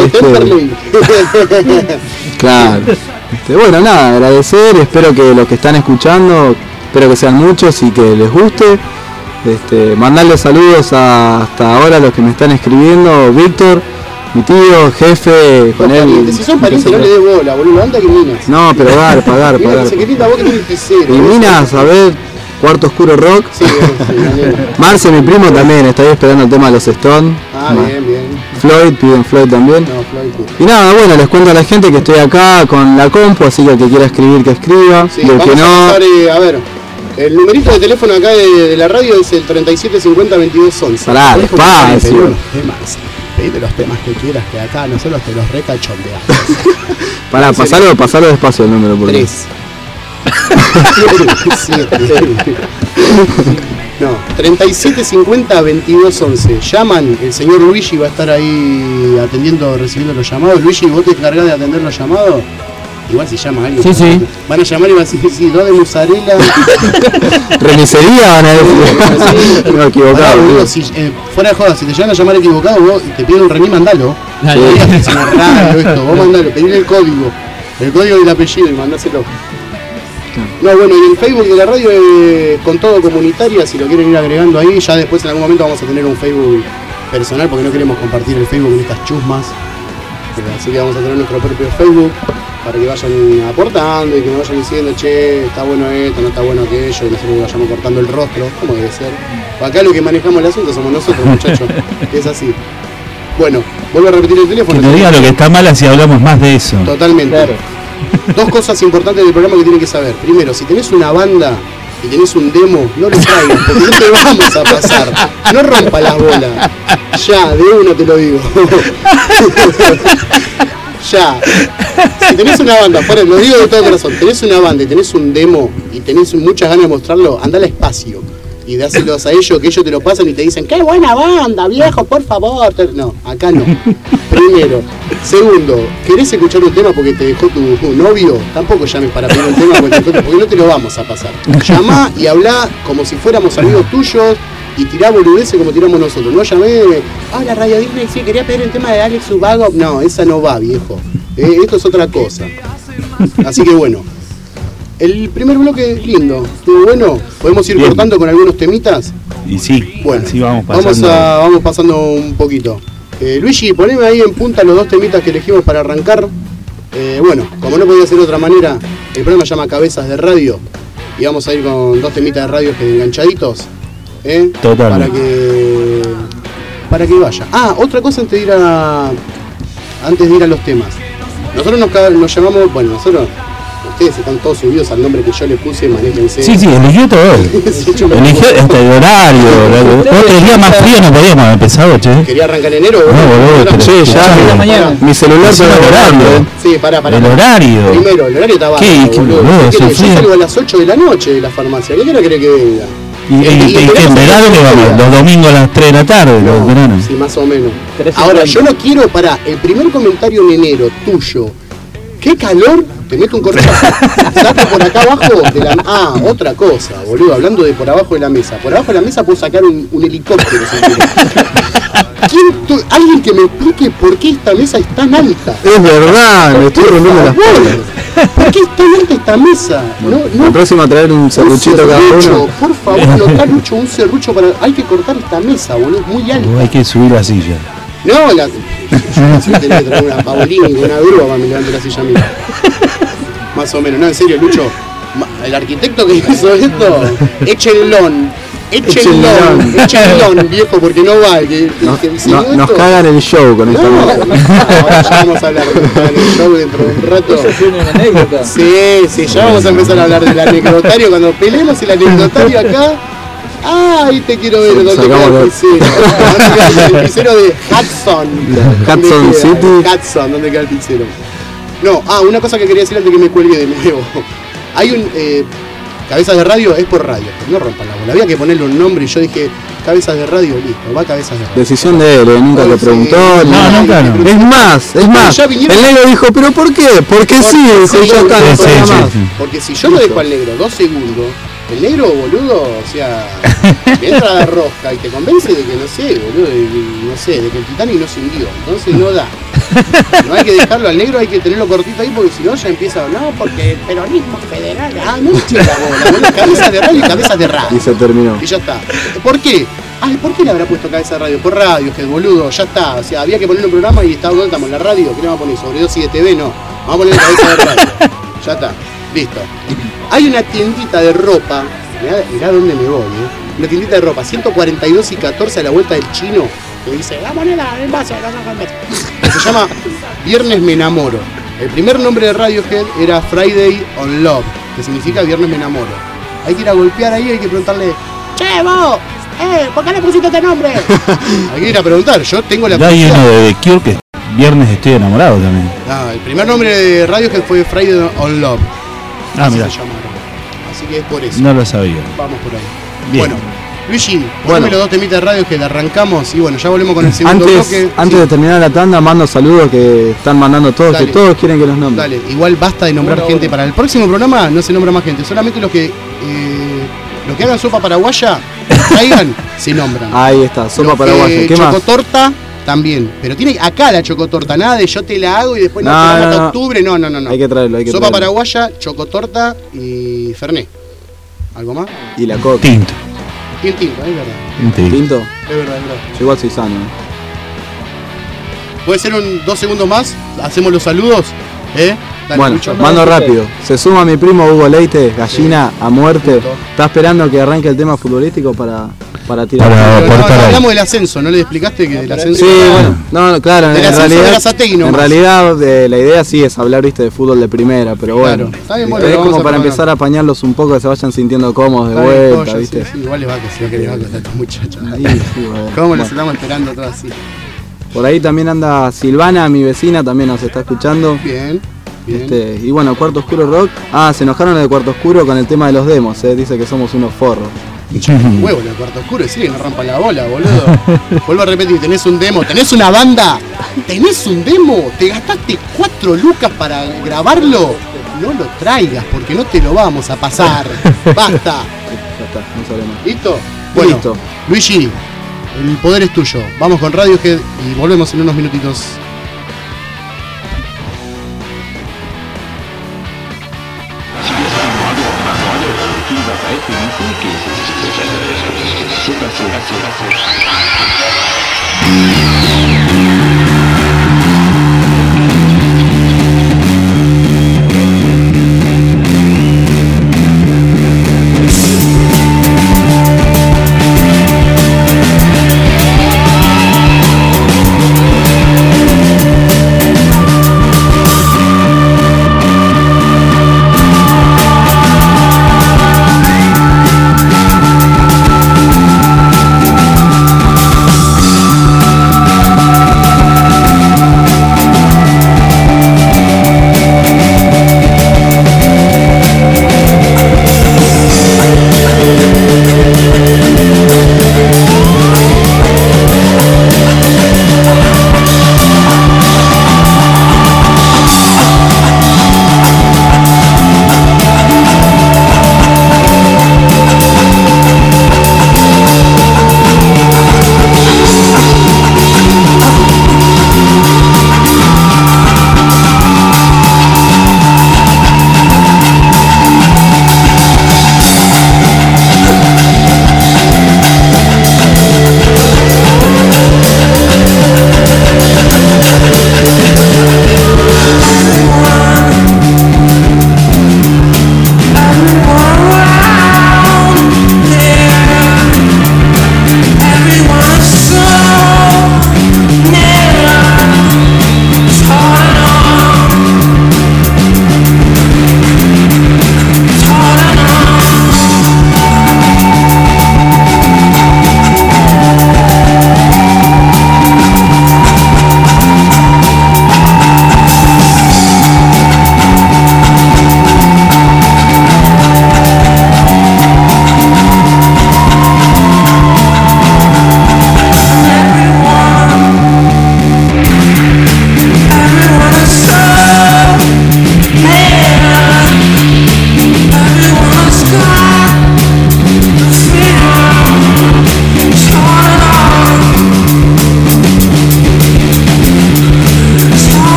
Claro. Bueno, nada, agradecer, espero que los que están escuchando, espero que sean muchos y que les guste. Mandarles saludos hasta ahora a los que me están escribiendo, Víctor, mi tío, jefe, con él. Si son parientes no le des bola, boludo, anda que minas. No, pero pagar. Y minas, a ver, Cuarto Oscuro Rock. Sí, Marce, mi primo también, está ahí esperando el tema de los Stones. Bien. Floyd, piden Floyd también. No, Floyd. Y nada, bueno, les cuento a la gente que estoy acá con la compu, así que el que quiera escribir, que escriba. Sí, y el que no... a ver, el numerito de teléfono acá de la radio es el 3750-2211. Pará, despacio. Pedite los temas que quieras, que acá nosotros te los recachondeamos. Pará, pasalo despacio el número, por 3. No, 3750-2211. Llaman, el señor Luigi va a estar ahí recibiendo los llamados. Luigi, ¿vos te encargás de atender los llamados? Igual si llama alguien. Sí. Van a llamar y van a decir, sí, 2 de mozzarella. Remisería van a decir. No, equivocado. Fuera de joda, si te llegan a llamar equivocado, vos te piden un remis, mandalo. Vos mandalo, pedile el código del apellido y mandáselo. No, bueno, y el Facebook de la radio es Con Todo Comunitaria, si lo quieren ir agregando ahí, ya después en algún momento vamos a tener un Facebook personal porque no queremos compartir el Facebook en estas chusmas. Así que vamos a tener nuestro propio Facebook para que vayan aportando y que nos vayan diciendo, che, está bueno esto, no está bueno aquello, y nosotros vayamos cortando el rostro, como debe ser. Acá lo que manejamos el asunto somos nosotros, muchachos, es así. Bueno, vuelvo a repetir el teléfono. Que nos diga lo que está mal así hablamos más de eso. Totalmente. Claro. 2 cosas importantes del programa que tienen que saber. Primero, si tenés una banda y tenés un demo, no lo traigas, porque no te vamos a pasar. No rompa las bolas. Ya, de uno te lo digo. Ya. Si tenés una banda, lo digo de todo corazón, tenés una banda y tenés un demo y tenés muchas ganas de mostrarlo, andá al espacio y dáselos a ellos, que ellos te lo pasan y te dicen, ¡qué buena banda, viejo, por favor! No, acá no. Primero. Segundo, ¿querés escuchar un tema porque te dejó tu novio? Tampoco llames para pedir un tema porque no te lo vamos a pasar. Llamá y hablá como si fuéramos amigos tuyos y tirá boludeces como tiramos nosotros. No llamé, la Radio Disney, sí, quería pedir el tema de Alex Ubago. No, esa no va, viejo. Esto es otra cosa. Así que bueno. El primer bloque es lindo, estuvo bueno. ¿Podemos ir cortando con algunos temitas? Y sí, bueno, así vamos pasando. Vamos pasando un poquito. Luigi, poneme ahí en punta los 2 temitas que elegimos para arrancar. Bueno, como no podía ser de otra manera, el programa se llama Cabezas de Radio. Y vamos a ir con 2 temitas de radio que enganchaditos. Total. Para que vaya. Otra cosa antes de ir a los temas. Nosotros nos llamamos, bueno, ustedes están todos subidos al nombre que yo le puse, manéjense. Sí, eligió todo. Eligió hasta el horario. Otro día más frío no podíamos haber empezado, che. ¿Quería arrancar en enero? No, boludo, che, ya de la mañana. Mi celular el horario. Sí, pará. El horario. Primero, el horario está bajo. Yo salgo a las 8 de la noche de la farmacia. ¿Qué hora cree que venga? ¿Y en verano que vamos? Los domingos a las 3 de la tarde, los veranos. Sí, más o menos. Ahora, yo no quiero, el primer comentario en enero tuyo, ¿qué calor? Te meto un correo, saco por acá abajo de la... otra cosa, boludo, hablando de por abajo de la mesa. Por abajo de la mesa puedo sacar un helicóptero. Alguien que me explique por qué esta mesa es tan alta. Es verdad, me estoy rompiendo las bolas. ¿Por qué es tan alta esta mesa? La próxima traer un serruchito cada uno. Por favor, notá, Lucho, un serrucho para... Hay que cortar esta mesa, boludo, es muy alta. Hay que subir la silla. No, Yo tenía que traer una Paolini con una grúa para me levantar la silla mía. Más o menos, no, en serio, Lucho. El arquitecto que hizo esto, échenlo, viejo, porque no va. Nos cagan el show con esta ahora ya vamos a hablar del show dentro de un rato. Eso fue una anécdota. Sí, ya vamos a empezar a hablar del anecdotario. Cuando peleemos el anecdotario acá. ¡Ay, te quiero ver! ¿Dónde queda el pizzero? El pizzero de Hudson City. Hudson, ¿dónde queda el pizzero? No, una cosa que quería decir antes que me cuelgue de nuevo. Hay un... Cabezas de Radio es por radio, no rompan la bola. Había que ponerle un nombre y yo dije, Cabezas de Radio, listo, va Cabezas de Radio. Decisión de él, nunca le preguntó. Nunca no. Es más. El negro dijo, ¿pero por qué? Porque sí, ya está. Porque si yo lo dejo al negro 2 segundos, el negro, boludo, o sea, entra a la rosca y te convence de que, no sé, boludo, de que el Titanic no se hundió. Entonces no da. No hay que dejarlo al negro, hay que tenerlo cortito ahí porque si no ya empieza, no, porque el peronismo federal. No entiendo la bola, Cabezas de Radio y Cabezas de Radio. Y se terminó. Y ya está. ¿Por qué? ¿Por qué le habrá puesto Cabeza de Radio? Por radio, que el boludo, ya está. O sea, había que poner un programa y ¿dónde estamos? ¿En la radio? ¿Qué le vamos a poner? ¿Sobre 2 y de TV? No. Vamos a poner Cabeza de Radio. Ya está. Listo. Hay una tiendita de ropa, mirá dónde me voy, una tiendita de ropa, 142 y 14 a la vuelta del Chino, que dice, la moneda, el vaso, se llama Viernes Me Enamoro. El primer nombre de Radiohead era Friday on Love, que significa Viernes Me Enamoro. Hay que ir a golpear ahí, hay que preguntarle, che, vos, ¿por qué le pusiste este nombre? Hay que ir a preguntar, yo tengo la hay uno de The Cure que Viernes Estoy Enamorado también. El primer nombre de Radiohead fue Friday on Love. Mira. Así que es por eso. No lo sabía. Vamos por ahí. Bien. Bueno, Luigi, poneme los 2 temitas de radio que le arrancamos y bueno, ya volvemos con el segundo bloque. Antes de terminar la tanda, mando saludos que están mandando todos, que todos quieren que los nombre. Dale, igual basta de nombrar gente. Para el próximo programa no se nombra más gente, solamente los que hagan sopa paraguaya, traigan, se nombran. Ahí está, sopa paraguaya. ¿Qué más? Chocotorta también, pero tiene acá la chocotorta, nada de yo te la hago y después no te la hago hasta octubre, no. Hay que traerlo, sopa paraguaya, chocotorta y fernet. ¿Algo más? Y la coca. Tinto. Tinto, es verdad. Tinto. Es verdad. Yo igual soy sano. ¿Puede ser 2 segundos más? Hacemos los saludos. Dale, bueno, mando rápido. Se suma mi primo Hugo Leite, gallina a muerte. Está esperando que arranque el tema futbolístico para tirar. Hablamos del ascenso, ¿no le explicaste que del ascenso? Sí, bueno, claro, en realidad la idea sí es hablar, viste, de fútbol de primera, pero bueno, es como para empezar a apañarlos un poco, que se vayan sintiendo cómodos de vuelta, viste. Sí, igual les va que les va a costar a estos muchachos. ¿Cómo les estamos esperando todo así? Por ahí también anda Silvana, mi vecina, también nos está escuchando. Bien. Y bueno, Cuarto Oscuro Rock. Se enojaron de Cuarto Oscuro con el tema de los demos, dice que somos unos forros. Huevo en el Cuarto Oscuro, sí, no rompan la bola, boludo. Vuelvo a repetir, tenés un demo, tenés una banda, tenés un demo, te gastaste 4 lucas para grabarlo, no lo traigas porque no te lo vamos a pasar. Basta. Ya está, no sale más. ¿Listo? Bueno, listo. Luigi, el poder es tuyo. Vamos con Radiohead y volvemos en unos minutitos.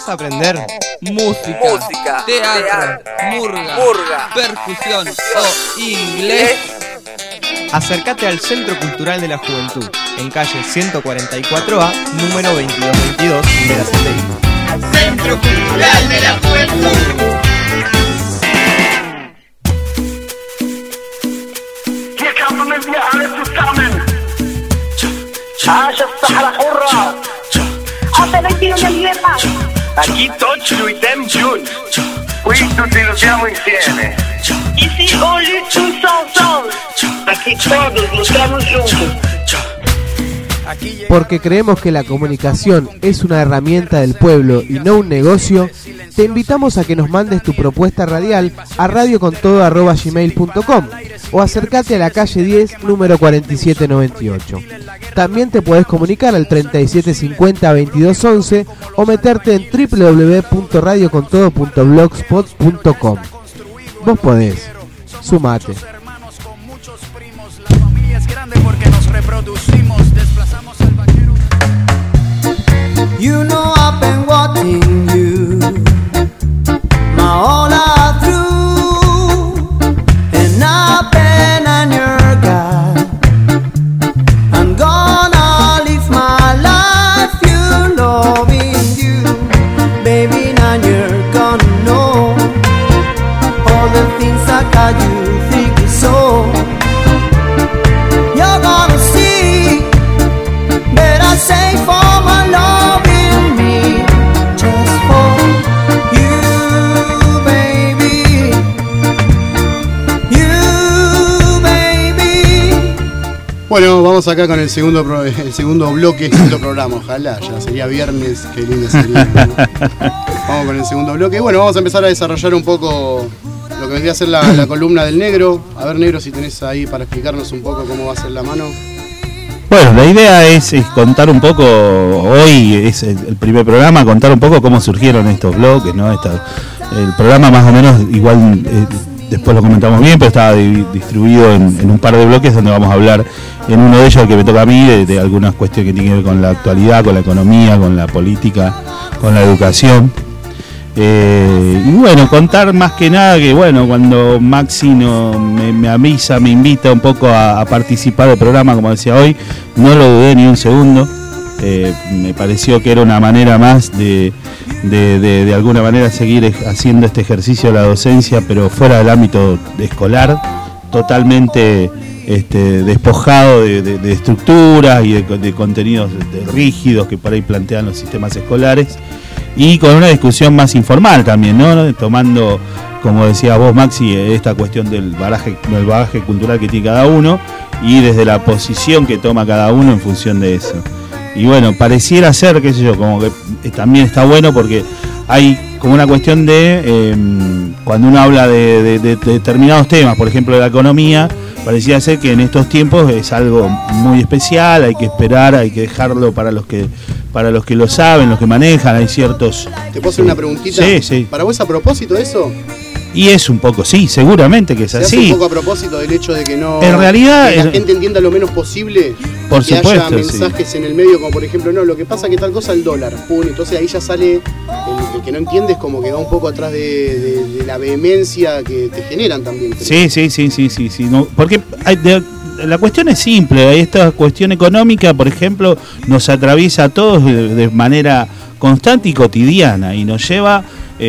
¿Querés aprender? Música, teatro, murga, percusión o inglés. Acércate al Centro Cultural de la Juventud, en calle 144A, número 2222, de la Satélite. Centro Cultural de la Juventud. Aquí tutti luttiamo junti, qui tutti luttiamo insieme. Ici on lutte tous ensemble, aquí todos luchamos juntos. Porque creemos que la comunicación es una herramienta del pueblo y no un negocio, te invitamos a que nos mandes tu propuesta radial a radiocontodo@gmail.com o acércate a la calle 10, número 4798. También te podés comunicar al 3750-2211 o meterte en www.radiocontodo.blogspot.com. Vos podés, sumate. You know I've been watching you my whole life through, and I've been on your guide. I'm gonna live my life, you loving you, baby. Now you're gonna know all the things I got you thinking so. You're gonna see that I say for my love. Bueno, vamos acá con el segundo bloque, quinto programa, ojalá, ya sería viernes, qué lindo sería, ¿no? Vamos con el segundo bloque, y bueno, vamos a empezar a desarrollar un poco lo que vendría a ser la columna del Negro. A ver, Negro, si tenés ahí para explicarnos un poco cómo va a ser la mano. Bueno, la idea es contar un poco, hoy es el primer programa, contar un poco cómo surgieron estos bloques, ¿no? El programa más o menos igual... después lo comentamos bien, pero estaba distribuido en un par de bloques donde vamos a hablar en uno de ellos, el que me toca a mí, de algunas cuestiones que tienen que ver con la actualidad, con la economía, con la política, con la educación. Y bueno, contar más que nada que bueno, cuando Maxi me avisa, me invita un poco a participar del programa, como decía hoy, no lo dudé ni un segundo. Me pareció que era una manera más de alguna manera seguir haciendo este ejercicio de la docencia, pero fuera del ámbito escolar, totalmente despojado de estructuras y de contenidos rígidos que por ahí plantean los sistemas escolares, y con una discusión más informal también, ¿no? Tomando, como decía vos, Maxi, esta cuestión del bagaje cultural que tiene cada uno y desde la posición que toma cada uno en función de eso. Y bueno, pareciera ser, qué sé yo, como que también está bueno porque hay como una cuestión de, cuando uno habla de determinados temas, por ejemplo de la economía, pareciera ser que en estos tiempos es algo muy especial, hay que esperar, hay que dejarlo para los que lo saben, los que manejan, hay ciertos... ¿Te puedo hacer una preguntita? Sí. ¿Para vos a propósito de eso? Y es un poco, sí, seguramente que es así. Se hace un poco a propósito del hecho de que no... En realidad... que la gente entienda lo menos posible. Por que supuesto, haya mensajes en el medio, como por ejemplo, no, lo que pasa es que tal cosa el dólar. Pum, entonces ahí ya sale el que no entiendes, como que va un poco atrás de la vehemencia que te generan también. Sí. No, porque la cuestión es simple. Esta cuestión económica, por ejemplo, nos atraviesa a todos de manera constante y cotidiana y nos lleva...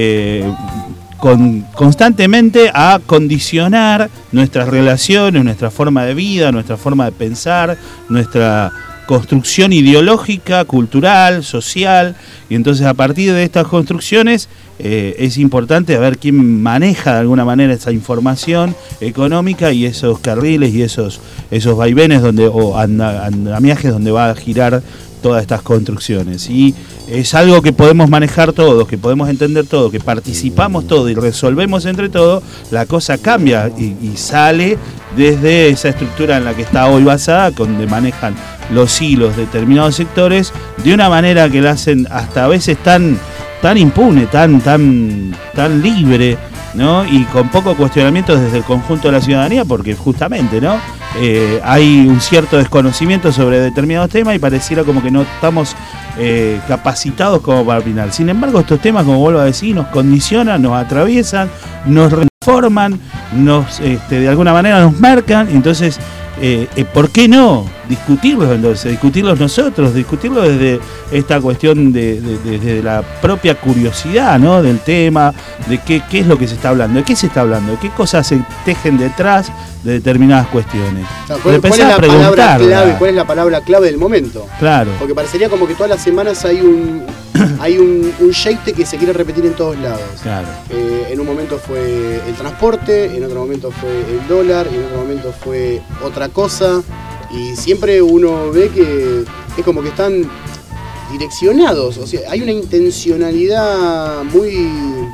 constantemente a condicionar nuestras relaciones, nuestra forma de vida, nuestra forma de pensar, nuestra construcción ideológica, cultural, social, y entonces a partir de estas construcciones es importante ver quién maneja de alguna manera esa información económica y esos carriles y esos vaivenes o andamiajes donde va a girar todas estas construcciones. Y es algo que podemos manejar todos, que podemos entender todos, que participamos todos y resolvemos entre todos, la cosa cambia y sale desde esa estructura en la que está hoy basada, donde manejan los hilos de determinados sectores de una manera que la hacen hasta a veces tan impune, tan libre, ¿no? Y con poco cuestionamiento desde el conjunto de la ciudadanía, porque justamente, ¿no? Hay un cierto desconocimiento sobre determinados temas y pareciera como que no estamos capacitados como para opinar. Sin embargo, estos temas, como vuelvo a decir, nos condicionan, nos atraviesan, nos reforman, de alguna manera nos marcan. Entonces, ¿por qué no discutirlos entonces? Discutirlos nosotros, discutirlos desde esta cuestión desde la propia curiosidad, ¿no? Del tema, de qué es lo que se está hablando, de qué se está hablando, de qué cosas se tejen detrás de determinadas cuestiones. ¿Cuál es la palabra clave? ¿Cuál es la palabra clave del momento? Claro. Porque parecería como que todas las semanas hay un sheite que se quiere repetir en todos lados. Claro. En un momento fue el transporte, en otro momento fue el dólar, en otro momento fue otra cosa. Y siempre uno ve que es como que están direccionados. O sea, hay una intencionalidad muy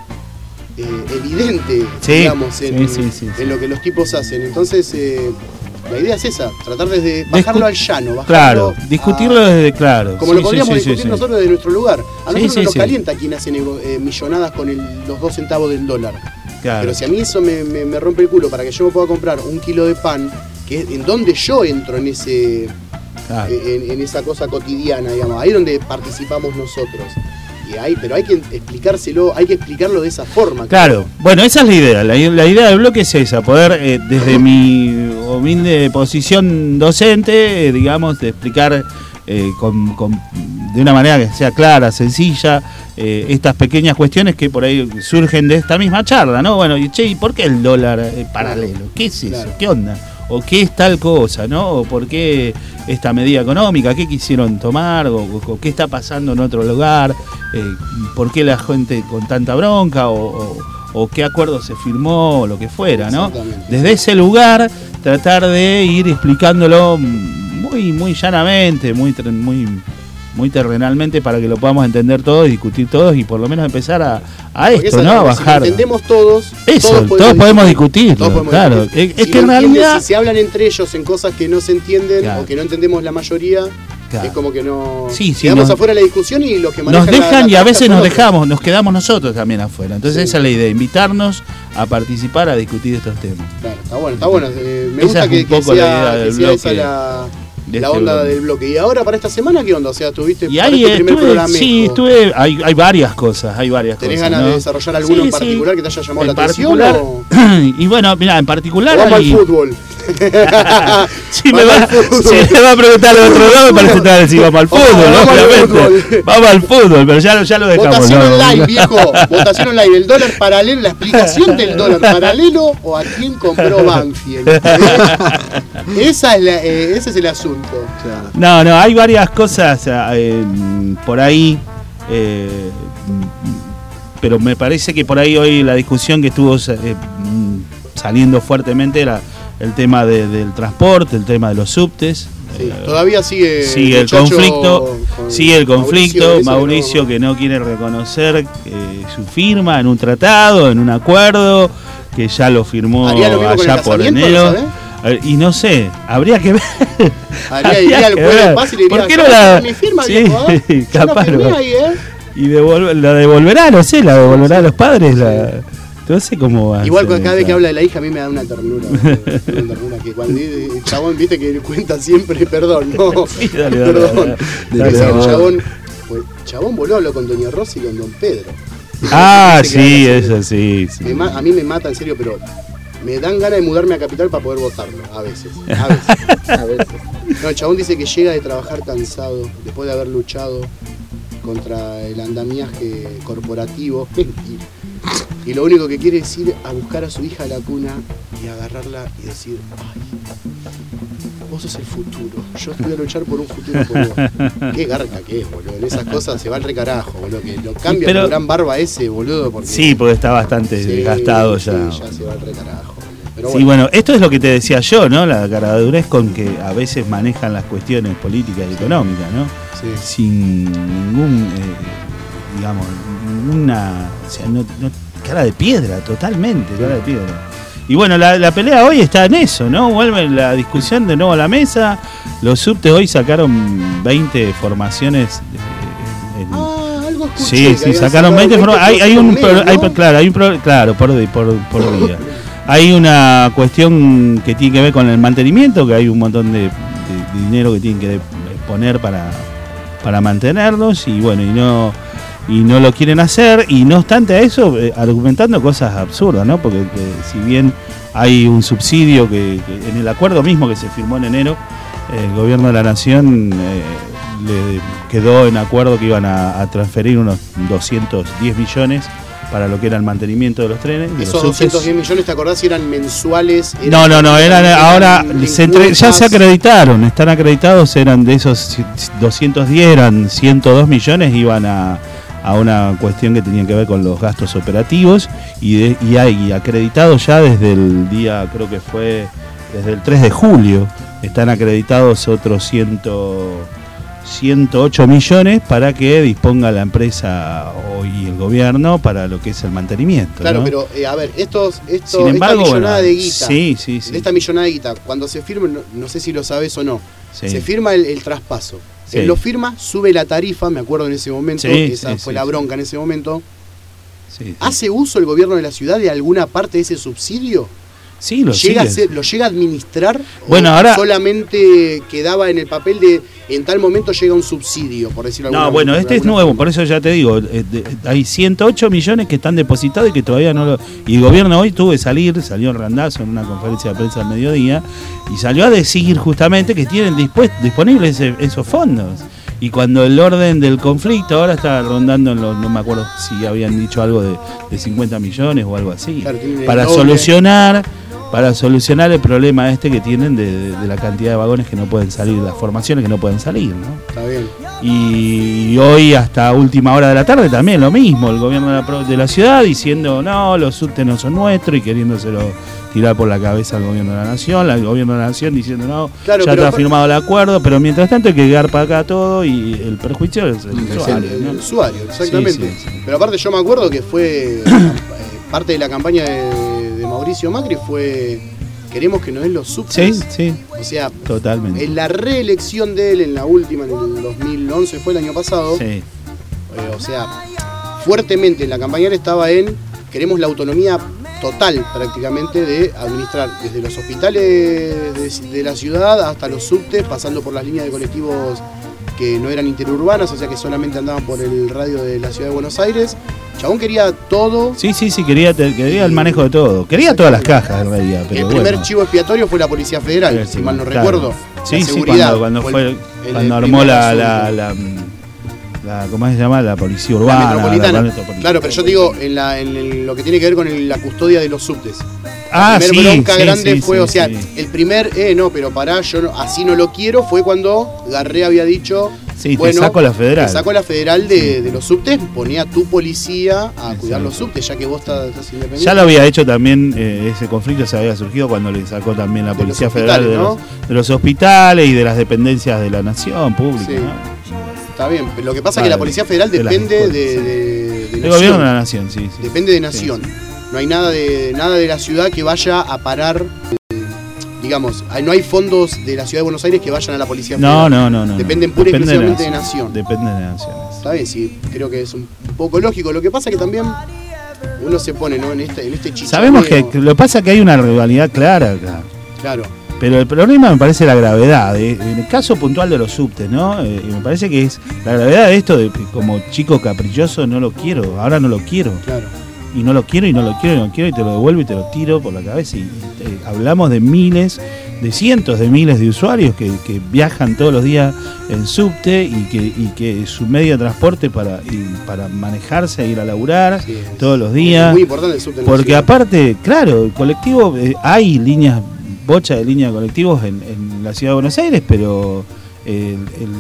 evidente, digamos, en lo que los tipos hacen. Entonces, la idea es esa, tratar de bajarlo al llano. Discutirlo desde claro. Como lo podríamos discutir nosotros desde nuestro lugar. A nosotros nos calienta quien hace millonadas con los 2 centavos del dólar. Claro. Pero si a mí eso me rompe el culo para que yo me pueda comprar 1 kilo de pan, que es en donde yo entro en ese en esa cosa cotidiana, digamos, ahí es donde participamos nosotros. Pero hay que explicárselo, hay que explicarlo de esa forma. Claro, bueno, esa es la idea. La idea del bloque es esa, poder desde mi humilde posición docente, digamos, de explicar de una manera que sea clara, sencilla, estas pequeñas cuestiones que por ahí surgen de esta misma charla, ¿no? Bueno, ¿y por qué el dólar paralelo? ¿Qué es eso? Claro. ¿Qué onda? ¿O qué es tal cosa, no? ¿O por qué esta medida económica? ¿Qué quisieron tomar? ¿O qué está pasando en otro lugar? ¿Por qué la gente con tanta bronca? ¿O qué acuerdo se firmó? O lo que fuera, ¿no? Desde ese lugar, tratar de ir explicándolo muy llanamente, muy terrenalmente, para que lo podamos entender todos, discutir todos y por lo menos empezar a esto, ¿no? A bajar. Si entendemos todos, todos podemos discutirlo, claro. Es que en realidad, si se hablan entre ellos en cosas que no se entienden, o que no entendemos la mayoría, es como que no quedamos afuera de la discusión, y los que manejan nos dejan y a veces nos quedamos nosotros también afuera. Entonces esa es la idea, invitarnos a participar, a discutir estos temas. Claro, está bueno. Me gusta que sea esa la onda del bloque. ¿Y ahora para esta semana qué onda? O sea, ¿tuviste y ahí tu primer programa? Sí, hay varias cosas, ¿Tenés ganas de desarrollar alguno en particular que te haya llamado la atención? Y bueno, mira, en particular vamos al fútbol. Si me va a preguntar el otro lado, me parece que te va a decir vamos al fútbol, vamos al fútbol, pero ya lo dejamos. Votación online, viejo. Votación online. El dólar paralelo, la explicación del dólar paralelo, o a quién compró Banfield. Ese es el asunto. No, hay varias cosas por ahí, pero me parece que por ahí hoy la discusión que estuvo saliendo fuertemente era el tema del transporte, el tema de los subtes. Todavía sigue el conflicto. Mauricio que no quiere reconocer su firma en un tratado, en un acuerdo que ya lo firmó allá por enero. Y no sé, habría que ver. Habría al juez fácil y ¿por qué no la mi firma? Sí, capaz. Y la devolverá, no sé, la devolverá a los padres. Entonces, ¿cómo va? Igual cada vez que habla de la hija a mí me da una ternura. Que cuando el chabón, viste que cuenta siempre, perdón, no. Sí, dale, perdón. El chabón voló, habló con Doña Rosa y con Don Pedro. Sí, eso sí. A mí me mata, en serio, pero me dan ganas de mudarme a Capital para poder votarlo, a veces. No, el chabón dice que llega de trabajar cansado, después de haber luchado contra el andamiaje corporativo, y lo único que quiere es ir a buscar a su hija a la cuna y agarrarla y decir: ay, vos sos el futuro, yo estoy a luchar por un futuro por vos. Qué garca que es, boludo. En esas cosas se va al recarajo, boludo. Que lo cambia el gran barba ese, boludo. Porque está bastante desgastado ya. Sí, ya se va al recarajo. Pero bueno, esto es lo que te decía yo, ¿no? La caradurez con que a veces manejan las cuestiones políticas y económicas, ¿no? Sin ningún, ninguna, o sea, no, cara de piedra, totalmente, cara de piedra. Y bueno, la pelea hoy está en eso, ¿no? Vuelve la discusión de nuevo a la mesa. Los subtes hoy sacaron 20 formaciones. Algo escuché. Sí, sacaron 20 formaciones. Claro, por día. Hay una cuestión que tiene que ver con el mantenimiento, que hay un montón de dinero que tienen que poner para para mantenerlos y bueno, y no lo quieren hacer, y no obstante a eso, argumentando cosas absurdas, ¿no? Porque si bien hay un subsidio que en el acuerdo mismo que se firmó en enero, el gobierno de la nación le quedó en acuerdo que iban a transferir unos 210 millones para lo que era el mantenimiento de los trenes. Esos 210 millones, ¿te acordás si eran mensuales? No, eran ahora ya se acreditaron, están acreditados, eran de esos 210, eran 102 millones, iban a una cuestión que tenía que ver con los gastos operativos y hay acreditados ya desde el día, creo que fue desde el 3 de julio, están acreditados otros 108 millones para que disponga la empresa y el gobierno para lo que es el mantenimiento. Claro, ¿no? Pero a ver, sin embargo, esta millonada de guita, sí. Esta millonada de guita, cuando se firma, no sé si lo sabes o no, se firma el traspaso. Sí. Él lo firma, sube la tarifa, me acuerdo en ese momento, esa fue la bronca en ese momento. ¿Hace uso el gobierno de la ciudad de alguna parte de ese subsidio? Sí, ¿Lo llega a administrar? Bueno, ahora solamente quedaba en el papel de en tal momento llega un subsidio, por decirlo de alguna manera. No, bueno, este es nuevo, forma. Por eso ya te digo, hay 108 millones que están depositados y que todavía no lo... Y el gobierno hoy salió Randazzo en una conferencia de prensa al mediodía y salió a decir justamente que tienen disponibles esos fondos. Y cuando el orden del conflicto ahora está rondando en no me acuerdo si habían dicho algo de 50 millones o algo así, claro, para solucionar el problema que tienen de la cantidad de vagones que no pueden salir, las formaciones que no pueden salir, ¿no? Está bien. Y hoy hasta última hora de la tarde también lo mismo, el gobierno de la ciudad diciendo no, los subtes no son nuestros y queriéndoselo tirar por la cabeza al gobierno de la nación, el gobierno de la nación diciendo no, claro, ya está firmado el acuerdo, pero mientras tanto hay que llegar para acá todo y el perjuicio es el usuario, ¿no? El usuario, exactamente. Sí. Pero aparte yo me acuerdo que fue parte de la campaña de Mauricio Macri fue queremos que nos den los subtes. Sí. O sea, totalmente. En la reelección de él, en la última, en el 2011, fue el año pasado. Sí. O sea, fuertemente en la campaña estaba en queremos la autonomía total prácticamente de administrar desde los hospitales de la ciudad hasta los subtes, pasando por las líneas de colectivos que no eran interurbanas, o sea que solamente andaban por el radio de la ciudad de Buenos Aires. Chabón quería todo. Sí, quería el manejo de todo. Quería todas las cajas en realidad. Pero el primer chivo expiatorio fue la Policía Federal, si mal no recuerdo. Sí, cuando armó la ¿cómo se llama? La policía urbana. La metropolitana. Claro, pero yo te digo, en lo que tiene que ver con la custodia de los subtes. La primera bronca grande fue, o sea, el primer, no, pero pará, yo así no lo quiero, fue cuando Garré había dicho, bueno, te saco la federal. Te saco la federal de los subtes, ponía a tu policía a cuidar los subtes, ya que vos estás independiente. Ya lo había hecho también, ese conflicto se había surgido cuando le sacó también la policía federal de los hospitales y de las dependencias de la nación pública, ¿no? Está bien, pero lo que pasa es que la Policía Federal depende de del gobierno de la nación, sí. Depende de nación. Sí. No hay nada de la ciudad que vaya a parar, digamos, no hay fondos de la ciudad de Buenos Aires que vayan a la Policía Federal. No. Dependen pura y exclusivamente de nación. Depende de naciones. Está bien, sí, creo que es un poco lógico. Lo que pasa es que también uno se pone, ¿no? en este chicharreo. Sabemos que lo que pasa es que hay una rivalidad clara acá. Claro. Pero el problema me parece la gravedad, en el caso puntual de los subtes, ¿no? Me parece que es la gravedad de esto de como chico caprichoso, no lo quiero, ahora no lo quiero. Claro. Y no lo quiero, y te lo devuelvo y te lo tiro por la cabeza. Y hablamos de cientos de miles de usuarios que viajan todos los días en subte y que su medio de transporte para manejarse e ir a laburar todos los días. Es muy importante el subte. Porque aparte, claro, el colectivo, hay bocha de líneas de colectivos en la ciudad de Buenos Aires, pero el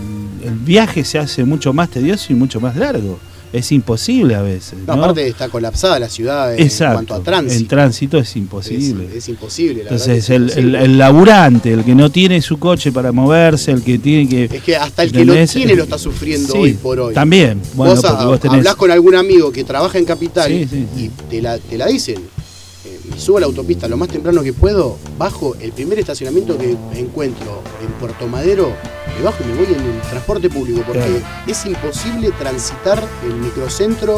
viaje se hace mucho más tedioso y mucho más largo. Es imposible a veces. No, aparte está colapsada la ciudad en cuanto a tránsito. En tránsito es imposible. Es imposible. Entonces el laburante, el que no tiene su coche para moverse, el que tiene que... Es que hasta el que lo tiene lo está sufriendo hoy por hoy. También. Bueno, vos hablás con algún amigo que trabaja en Capital y te la dicen. Me subo a la autopista lo más temprano que puedo, bajo el primer estacionamiento que encuentro en Puerto Madero, me bajo y me voy en el transporte público porque es imposible transitar el microcentro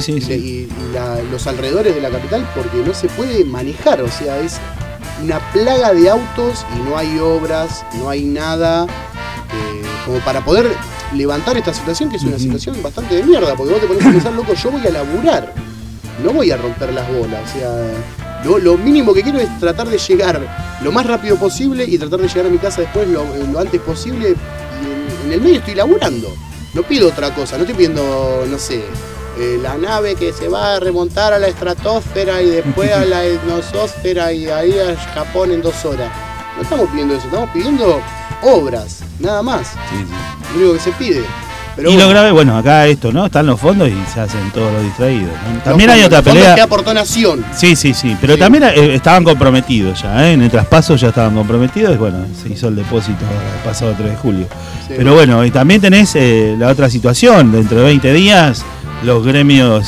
y los alrededores de la capital porque no se puede manejar, o sea, es una plaga de autos y no hay obras, no hay nada como para poder levantar esta situación, que es una situación bastante de mierda, porque vos te pones a pensar, loco, yo voy a laburar, no voy a romper las bolas, o sea, lo mínimo que quiero es tratar de llegar lo más rápido posible y tratar de llegar a mi casa después lo antes posible, y en el medio estoy laburando, no pido otra cosa, no estoy pidiendo, no sé, la nave que se va a remontar a la estratosfera y después a la nosósfera y ahí a Japón en 2 horas. No estamos pidiendo eso, estamos pidiendo obras, nada más. Lo único que se pide. Pero y lo grave, bueno, acá esto, ¿no? Están los fondos y se hacen todos los distraídos, ¿no? También hay otra pelea. Que aportó Nación. Sí, pero también estaban comprometidos ya, ¿eh? En el traspaso ya estaban comprometidos y bueno, se hizo el depósito el pasado 3 de julio. Sí. Pero bueno, y también tenés la otra situación, dentro de 20 días los gremios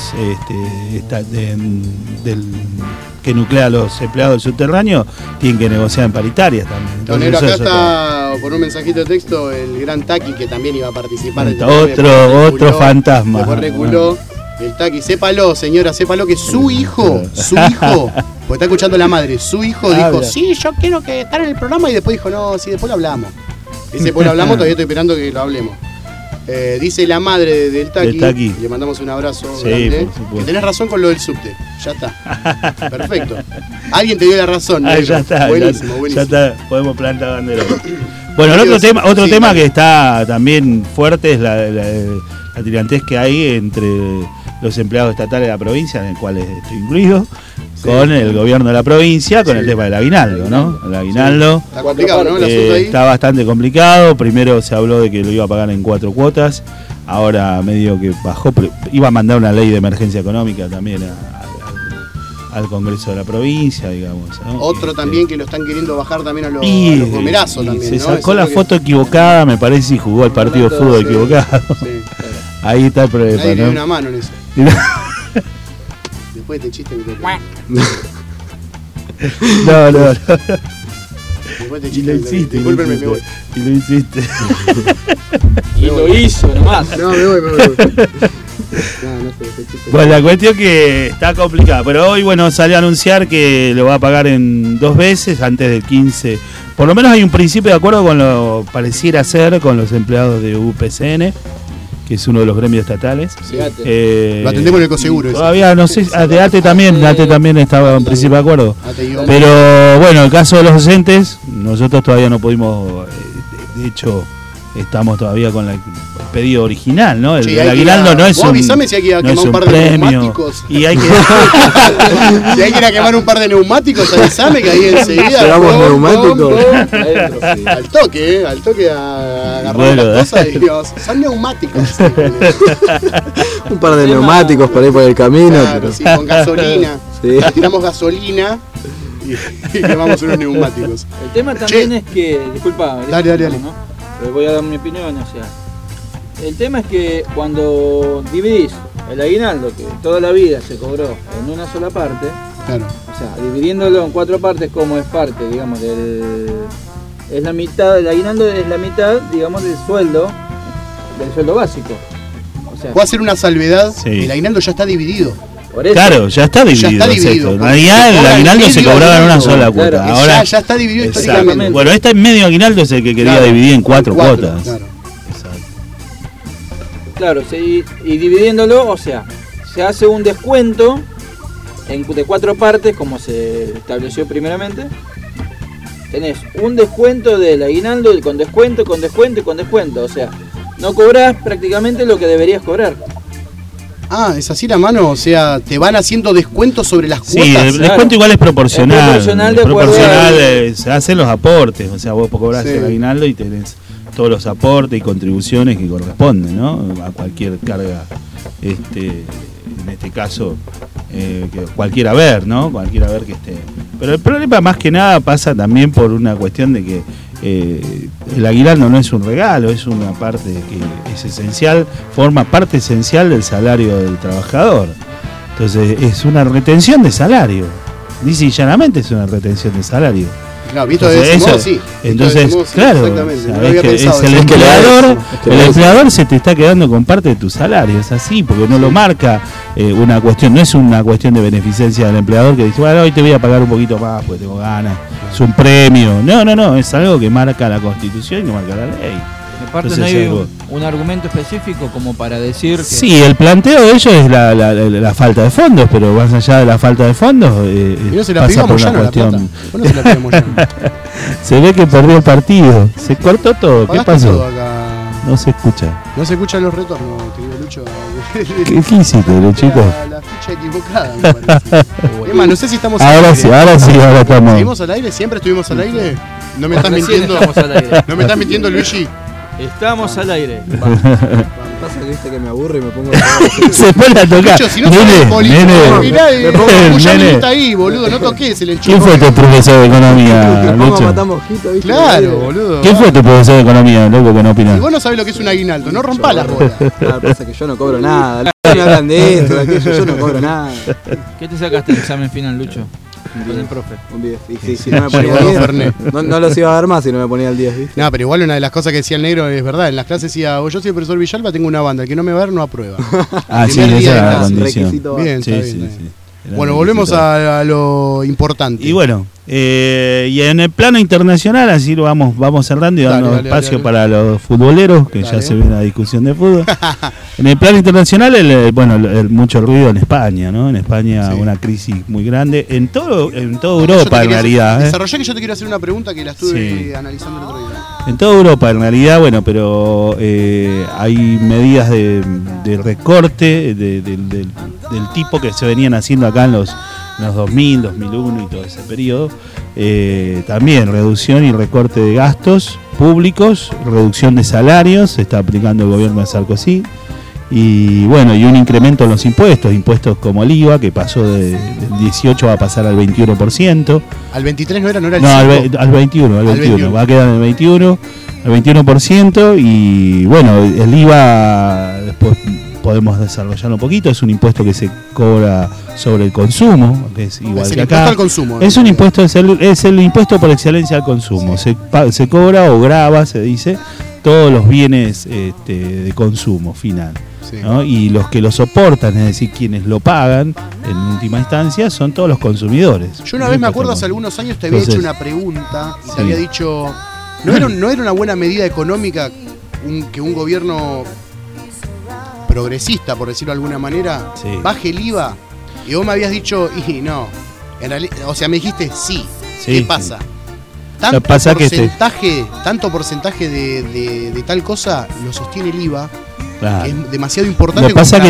que nuclea a los empleados del subterráneo tienen que negociar en paritarias también. Entonces, acá está por un mensajito de texto el gran Taki, que también iba a participar. Otro fantasma. Reculó. El Taki, sépalo, señora, sépalo que su hijo, porque está escuchando la madre, su hijo dijo, sí, yo quiero que estar en el programa, y después dijo, no, sí, después lo hablamos. Ese después lo hablamos, todavía estoy esperando que lo hablemos. Dice la madre del Taki, le mandamos un abrazo grande, que tenés razón con lo del subte, ya está, perfecto, alguien te dio la razón, ya está, buenísimo. Ya está, podemos plantar bandera. Bueno, el otro tema que está también fuerte es la tirantez que hay entre los empleados estatales de la provincia, en el cual estoy incluido, con el gobierno de la provincia, con el tema del aguinaldo, ¿no? El aguinaldo está complicado, ¿no? El asunto ahí está bastante complicado. Primero se habló de que lo iba a pagar en 4 cuotas, ahora medio que bajó, iba a mandar una ley de emergencia económica también al Congreso de la provincia, digamos, ¿no? Otro también que lo están queriendo bajar también a los gomerazos también, se ¿no? sacó la foto equivocada, me parece, y jugó el partido de fútbol equivocado. Sí. Ahí está el problema, nadie le ¿no? dio una mano en eso. Después de este chiste que te No. Después de chiste discúlpenme, me voy. Y lo hiciste. Y lo hizo nomás. No, me voy. Bueno, la cuestión que está complicada, pero hoy, bueno, salió a anunciar que lo va a pagar en 2 veces antes del 15. Por lo menos hay un principio de acuerdo con lo pareciera ser con los empleados de UPCN, que es uno de los gremios estatales. Sí, lo atendemos en el Coseguro. Todavía no sé, de ATE también estaba en principio de acuerdo. Pero bueno, el caso de los docentes, nosotros todavía no pudimos, de hecho, estamos todavía con el pedido original, ¿no? El aguinaldo no es un avísame si hay que ir a quemar un par de neumáticos. Y hay que si hay que ir a quemar un par de neumáticos, avísame que ahí enseguida llevamos neumáticos al toque a agarrar las cosas y digamos, son neumáticos. Un par de neumáticos para ir por el camino. Claro, sí, con gasolina. Tiramos gasolina y quemamos unos neumáticos. El tema también es que, disculpa, dale. ¿no? Pero voy a dar mi opinión, o sea, el tema es que cuando dividís el aguinaldo, que toda la vida se cobró en una sola parte, claro, o sea, dividiéndolo en 4 partes, como es parte, digamos, es la mitad, el aguinaldo es la mitad, digamos, del sueldo básico. O sea, puedo hacer una salvedad, el aguinaldo ya está dividido. Claro, ya está dividido. El aguinaldo se cobraba en una sola cuota. Claro, ahora ya está dividido históricamente. Bueno, este medio aguinaldo es el que quería dividir en 4 cuotas. Claro, y dividiéndolo, o sea, se hace un descuento de 4 partes, como se estableció primeramente. Tenés un descuento del aguinaldo con descuento. O sea, no cobrás prácticamente lo que deberías cobrar. Ah, es así la mano, o sea, te van haciendo descuentos sobre las cuotas. Sí, el descuento igual es proporcional. Es se hacen los aportes, o sea, vos cobrás el aguinaldo y tenés todos los aportes y contribuciones que corresponden, ¿no? A cualquier carga, en este caso, que cualquiera haber, ¿no? Cualquiera haber que esté. Pero el problema más que nada pasa también por una cuestión de que el aguinaldo no es un regalo, es una parte que es esencial, forma parte esencial del salario del trabajador. Entonces es una retención de salario, dice llanamente es una retención de salario. Claro, visto de ese modo, sí. Entonces, claro, es el empleador se te está quedando con parte de tu salario, es así, porque no lo marca una cuestión, no es una cuestión de beneficencia del empleador que dice, bueno, hoy te voy a pagar un poquito más porque tengo ganas, es un premio. No, es algo que marca la Constitución y que marca la ley. Aparte Entonces, no hay un argumento específico como para decir que... Sí, el planteo de ellos es la falta de fondos, pero más allá de la falta de fondos, y no se la pasa pedimos por ya una no la plata. cuestión. ¿Por qué no se la pedimos ya? Se ve que perdió el partido, se cortó todo. ¿Qué Pagaste pasó? todo acá. No se escucha. No se escuchan los retornos, querido Lucho. ¿Qué hiciste, Luchito? La ficha equivocada, me parece. Es más, no sé si estamos Ahora al sí, aire. ahora estamos. ¿Seguimos al aire? ¿Siempre estuvimos al aire? ¿No me estás Recién mintiendo? estamos al aire. ¿No me estás mintiendo, Luigi? Estamos al aire. Pasa que viste que me aburre y me pongo Se pone a tocar. Lucho, si no sabes política, mirá, me pongo ya nene. está ahí, boludo, no toques el enchufe. ¿Quién fue tu profesor de economía, ¿Cómo Lucho? matamos mosquitos, viste? Claro, boludo. ¿Quién fue tu profesor de economía, loco, que no Y opinás? vos no sabés lo que es un aguinaldo, no rompás las bolas. Claro, pasa que yo no cobro nada. Me hablan de esto, de aquello, yo no cobro nada. ¿Qué te sacaste el examen final, Lucho? Con el profe. Un 10. Y si no me ponía el 10, no los iba a dar más si no me ponía el 10, ¿viste? No, pero igual una de las cosas que decía el negro es verdad. En las clases decía, yo soy el profesor Villalba, tengo una banda, el que no me va a ver no aprueba. Ah, sí, Primer esa día de era la clase. condición. Bien, Sí, está sí, bien. sí. Era Bueno, el volvemos requisito. a lo importante. Y bueno, y en el plano internacional, así lo vamos cerrando y dando espacio para los futboleros, que ya se ve una discusión de fútbol. En el plano internacional, mucho ruido en España, ¿no? En España una crisis muy grande, en todo Europa en realidad. Desarrollé que yo te quiero hacer una pregunta que la estuve analizando el otro día. En toda Europa en realidad, pero hay medidas de recorte del tipo que se venían haciendo acá en los 2000, 2001 y todo ese periodo. También reducción y recorte de gastos públicos, reducción de salarios, se está aplicando el gobierno de Sarkozy. Y bueno, y un incremento en los impuestos como el IVA, que pasó del 18 va a pasar al 21%. ¿Al 23 no era el No, 5? al 21, va a quedar en el 21%, y bueno, el IVA después podemos desarrollarlo un poquito, es un impuesto que se cobra sobre el consumo, que es igual que acá. Al consumo, es un impuesto, es el impuesto por excelencia al consumo. Se cobra o grava, se dice, todos los bienes de consumo final. ¿No? Y los que lo soportan, es decir, quienes lo pagan en última instancia, son todos los consumidores. Yo una vez me acuerdo, hace algunos años te había hecho una pregunta y te había dicho, ¿no era una buena medida económica que un gobierno progresista, por decirlo de alguna manera, baje el IVA? Y vos me habías dicho, y no, en realidad, o sea, me dijiste sí. ¿Qué pasa? Tanto porcentaje de tal cosa lo sostiene el IVA. Claro. Es demasiado importante. Lo que pasa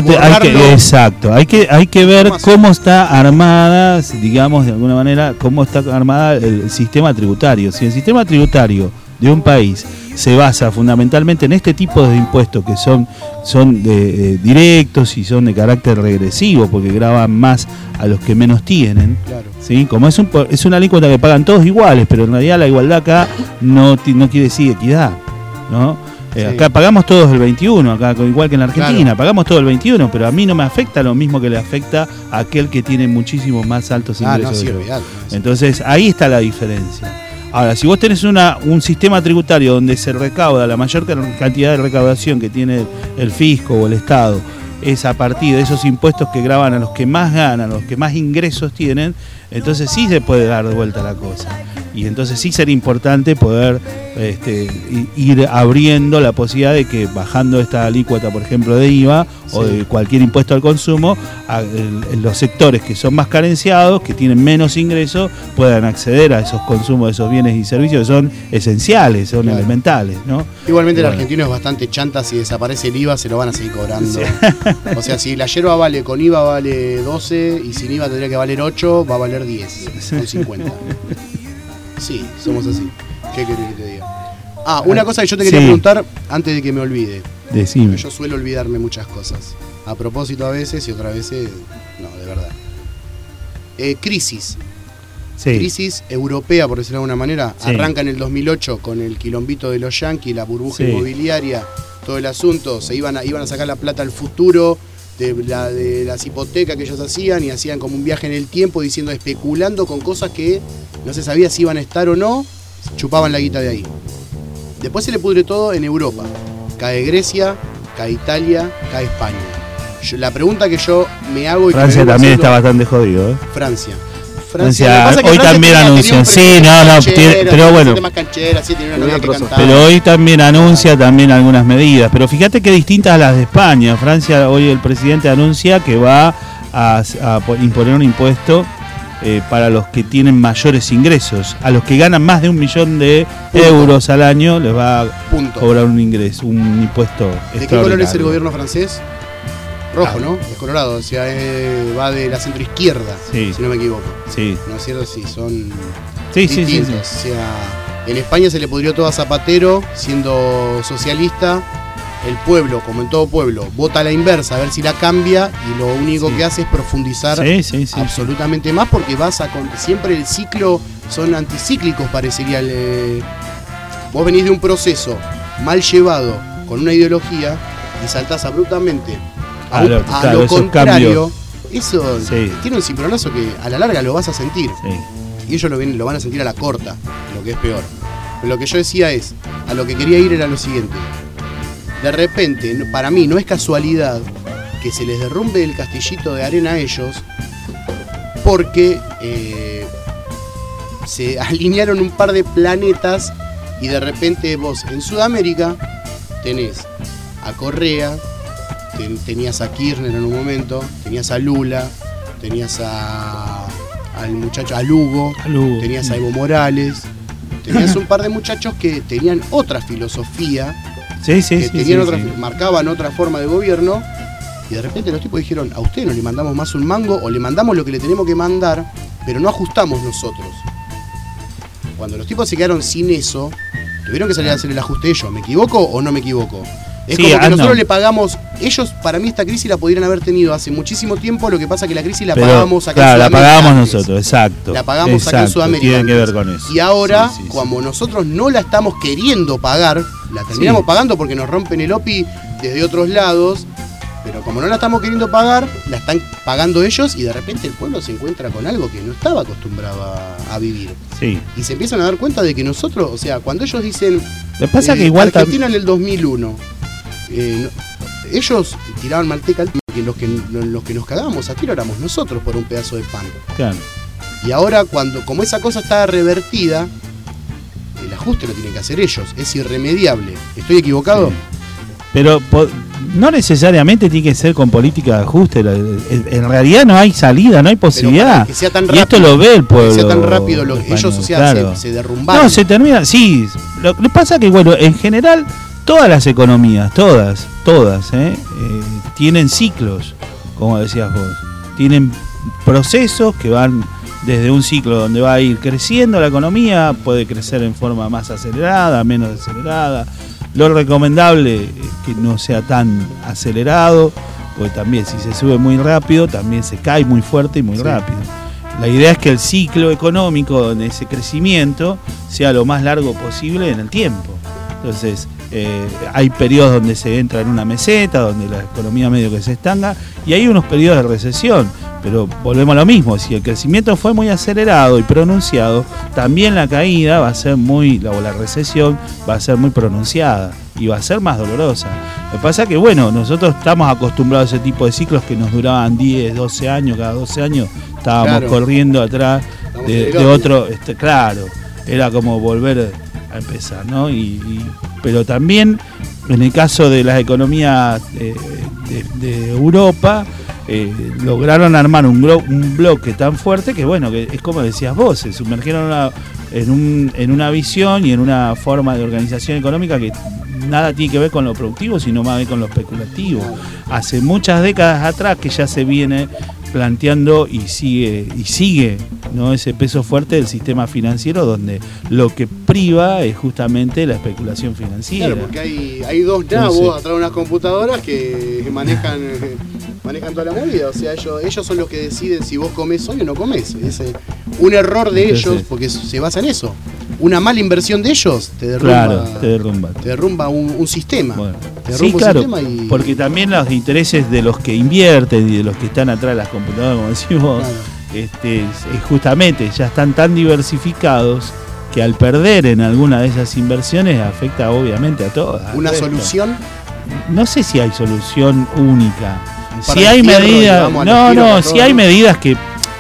que hay que ver cómo está armada, digamos de alguna manera, cómo está armada el sistema tributario. Si el sistema tributario de un país se basa fundamentalmente en este tipo de impuestos que son directos y son de carácter regresivo, porque graban más a los que menos tienen. Claro. ¿Sí? Como es una alícuota que pagan todos iguales, pero en realidad la igualdad acá no quiere decir equidad, ¿no? Acá pagamos todos el 21, acá igual que en la Argentina, pagamos todo el 21, pero a mí no me afecta lo mismo que le afecta a aquel que tiene muchísimos más altos ingresos. Entonces ahí está la diferencia. Ahora, si vos tenés un sistema tributario donde se recauda la mayor cantidad de recaudación que tiene el fisco o el Estado, es a partir de esos impuestos que graban a los que más ganan, a los que más ingresos tienen, entonces sí se puede dar de vuelta la cosa. Y entonces sí sería importante poder ir abriendo la posibilidad de que bajando esta alícuota, por ejemplo, de IVA o de cualquier impuesto al consumo, los sectores que son más carenciados, que tienen menos ingresos, puedan acceder a esos consumos de esos bienes y servicios que son esenciales, son elementales, ¿no? Igualmente el argentino es bastante chanta, si desaparece el IVA se lo van a seguir cobrando. O sea, si la yerba vale con IVA vale 12 y sin IVA tendría que valer 8, va a valer 10, con 50. Sí, somos así. ¿Qué querés que te diga? Una cosa que yo te quería preguntar antes de que me olvide. Decime. Porque yo suelo olvidarme muchas cosas. A propósito a veces y otras veces no, de verdad. Crisis. Crisis europea, por decirlo de alguna manera. Arranca en el 2008 con el quilombito de los yanquis, la burbuja inmobiliaria, todo el asunto. Se iban a sacar la plata al futuro de las hipotecas que ellos hacían, y hacían como un viaje en el tiempo diciendo, especulando con cosas que no se sabía si iban a estar o no, chupaban la guita de ahí. Después se le pudre todo en Europa. Cae Grecia, cae Italia, cae España. La pregunta que yo me hago... Francia también está bastante jodido, ¿eh? Francia hoy también anuncia. Sí, pero bueno. Pero hoy también anuncia también algunas medidas. Pero fíjate que distintas a las de España. Francia, hoy el presidente anuncia que va a imponer un impuesto para los que tienen mayores ingresos. A los que ganan más de 1 millón de euros al año les va a cobrar un impuesto. ¿De qué color es el gobierno francés? Rojo, ¿no? Es colorado, o sea, va de la centroizquierda, si no me equivoco. Sí. ¿No es cierto? Sí, son distintos. O sea, en España se le pudrió todo a Zapatero, siendo socialista. El pueblo, como en todo pueblo, vota a la inversa, a ver si la cambia, y lo único que hace es profundizar absolutamente más, porque siempre el ciclo, son anticíclicos, parecería. Vos venís de un proceso mal llevado, con una ideología, y saltás abruptamente a lo contrario. Eso tiene un cimbronazo que a la larga lo vas a sentir. Y ellos lo van a sentir a la corta, lo que es peor. Pero lo que yo decía es, a lo que quería ir era lo siguiente. De repente, para mí no es casualidad que se les derrumbe el castillito de arena a ellos, porque se alinearon un par de planetas, y de repente vos en Sudamérica tenés a Correa, tenías a Kirchner en un momento, tenías a Lula, tenías al muchacho, a Lugo, tenías a Evo Morales, tenías un par de muchachos que tenían otra filosofía, marcaban otra forma de gobierno, y de repente los tipos dijeron, a usted no le mandamos más un mango, o le mandamos lo que le tenemos que mandar, pero no ajustamos nosotros. Cuando los tipos se quedaron sin eso, tuvieron que salir a hacer el ajuste ellos. ¿Me equivoco o no me equivoco? Es como que nosotros le pagamos. Ellos, para mí, esta crisis la podrían haber tenido hace muchísimo tiempo. Lo que pasa es que la crisis la pagamos acá en Sudamérica. La pagamos nosotros, exacto. La pagamos acá en Sudamérica. Tiene que ver con eso. Y ahora, como nosotros no la estamos queriendo pagar, la terminamos pagando porque nos rompen el OPI desde otros lados. Pero como no la estamos queriendo pagar, la están pagando ellos, y de repente el pueblo se encuentra con algo que no estaba acostumbrado a vivir. Y se empiezan a dar cuenta de que nosotros, o sea, cuando ellos dicen Lo que pasa que igual Argentina en el 2001, ellos tiraban manteca al que los que nos cagábamos a tiro éramos nosotros por un pedazo de pan. Claro. Y ahora, como esa cosa está revertida, el ajuste lo tienen que hacer ellos, es irremediable. ¿Estoy equivocado? Sí. Pero no necesariamente tiene que ser con política de ajuste. En realidad no hay salida, no hay posibilidad. Que sea tan rápido, y esto lo ve el pueblo. Que sea tan rápido, ellos, o sea, claro, se derrumbaron. No, se termina, sí. Lo que pasa que, bueno, en general, todas las economías, todas, tienen ciclos, como decías vos. Tienen procesos que van desde un ciclo donde va a ir creciendo la economía, puede crecer en forma más acelerada, menos acelerada. Lo recomendable es que no sea tan acelerado, porque también si se sube muy rápido, también se cae muy fuerte y muy rápido. La idea es que el ciclo económico de ese crecimiento sea lo más largo posible en el tiempo. Entonces, hay periodos donde se entra en una meseta, donde la economía medio que se estanca, y hay unos periodos de recesión. Pero volvemos a lo mismo, si el crecimiento fue muy acelerado y pronunciado, también la caída va a ser la recesión va a ser muy pronunciada y va a ser más dolorosa. Lo que pasa es que, bueno, nosotros estamos acostumbrados a ese tipo de ciclos que nos duraban 10, 12 años, cada 12 años estábamos corriendo atrás de otro, claro, era como volver a empezar, ¿no? Pero también, en el caso de las economías de Europa, lograron armar un bloque tan fuerte que, bueno, que es como decías vos, se sumergieron en una visión y en una forma de organización económica que nada tiene que ver con lo productivo, sino más bien con lo especulativo. Hace muchas décadas atrás que ya se viene planteando y sigue, ¿no?, ese peso fuerte del sistema financiero, donde lo que priva es justamente la especulación financiera. Claro, porque hay dos nabos atrás de unas computadoras que manejan toda la movida. O sea, ellos son los que deciden si vos comés hoy o no comés. Es un error de ellos, porque se basa en eso. Una mala inversión de ellos te derrumba un sistema. Bueno, porque también los intereses de los que invierten y de los que están atrás de las computadoras, como decimos, justamente ya están tan diversificados que al perder en alguna de esas inversiones afecta obviamente a todas. ¿Una solución? No sé si hay solución única. Si hay medidas, hay medidas que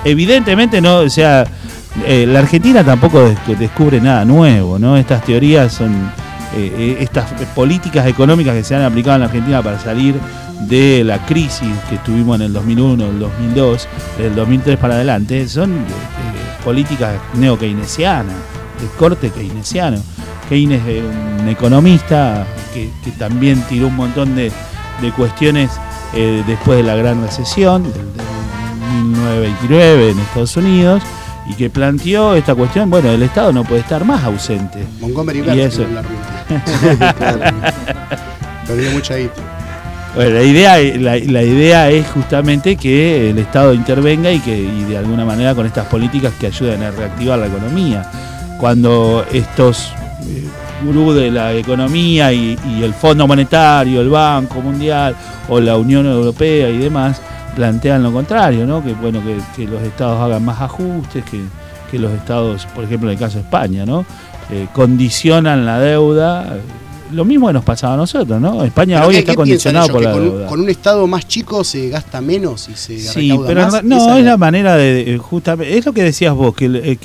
evidentemente no, o sea, la Argentina tampoco descubre nada nuevo, ¿no? Estas teorías son estas políticas económicas que se han aplicado en la Argentina para salir de la crisis que tuvimos en el 2001, el 2002, del 2003 para adelante, son políticas neo-keynesianas, de corte keynesiano. Keynes es un economista que también tiró un montón de cuestiones después de la gran recesión del 1929 en Estados Unidos, y que planteó esta cuestión, bueno, el Estado no puede estar más ausente. Montgomery y Burke eso. en la ruina. Perdió mucha guita. Bueno, la idea es justamente que el Estado intervenga y de alguna manera con estas políticas que ayuden a reactivar la economía. Cuando estos gurús de la economía y el Fondo Monetario, el Banco Mundial o la Unión Europea y demás plantean lo contrario, ¿no? Que bueno, que los estados hagan más ajustes, que los estados, por ejemplo en el caso de España, ¿no? Condicionan la deuda. Lo mismo que nos pasaba a nosotros, ¿no? España hoy está condicionado por la deuda. Con un estado más chico se gasta menos y se sí, recauda pero más. No, es la manera de justamente, es lo que decías vos, que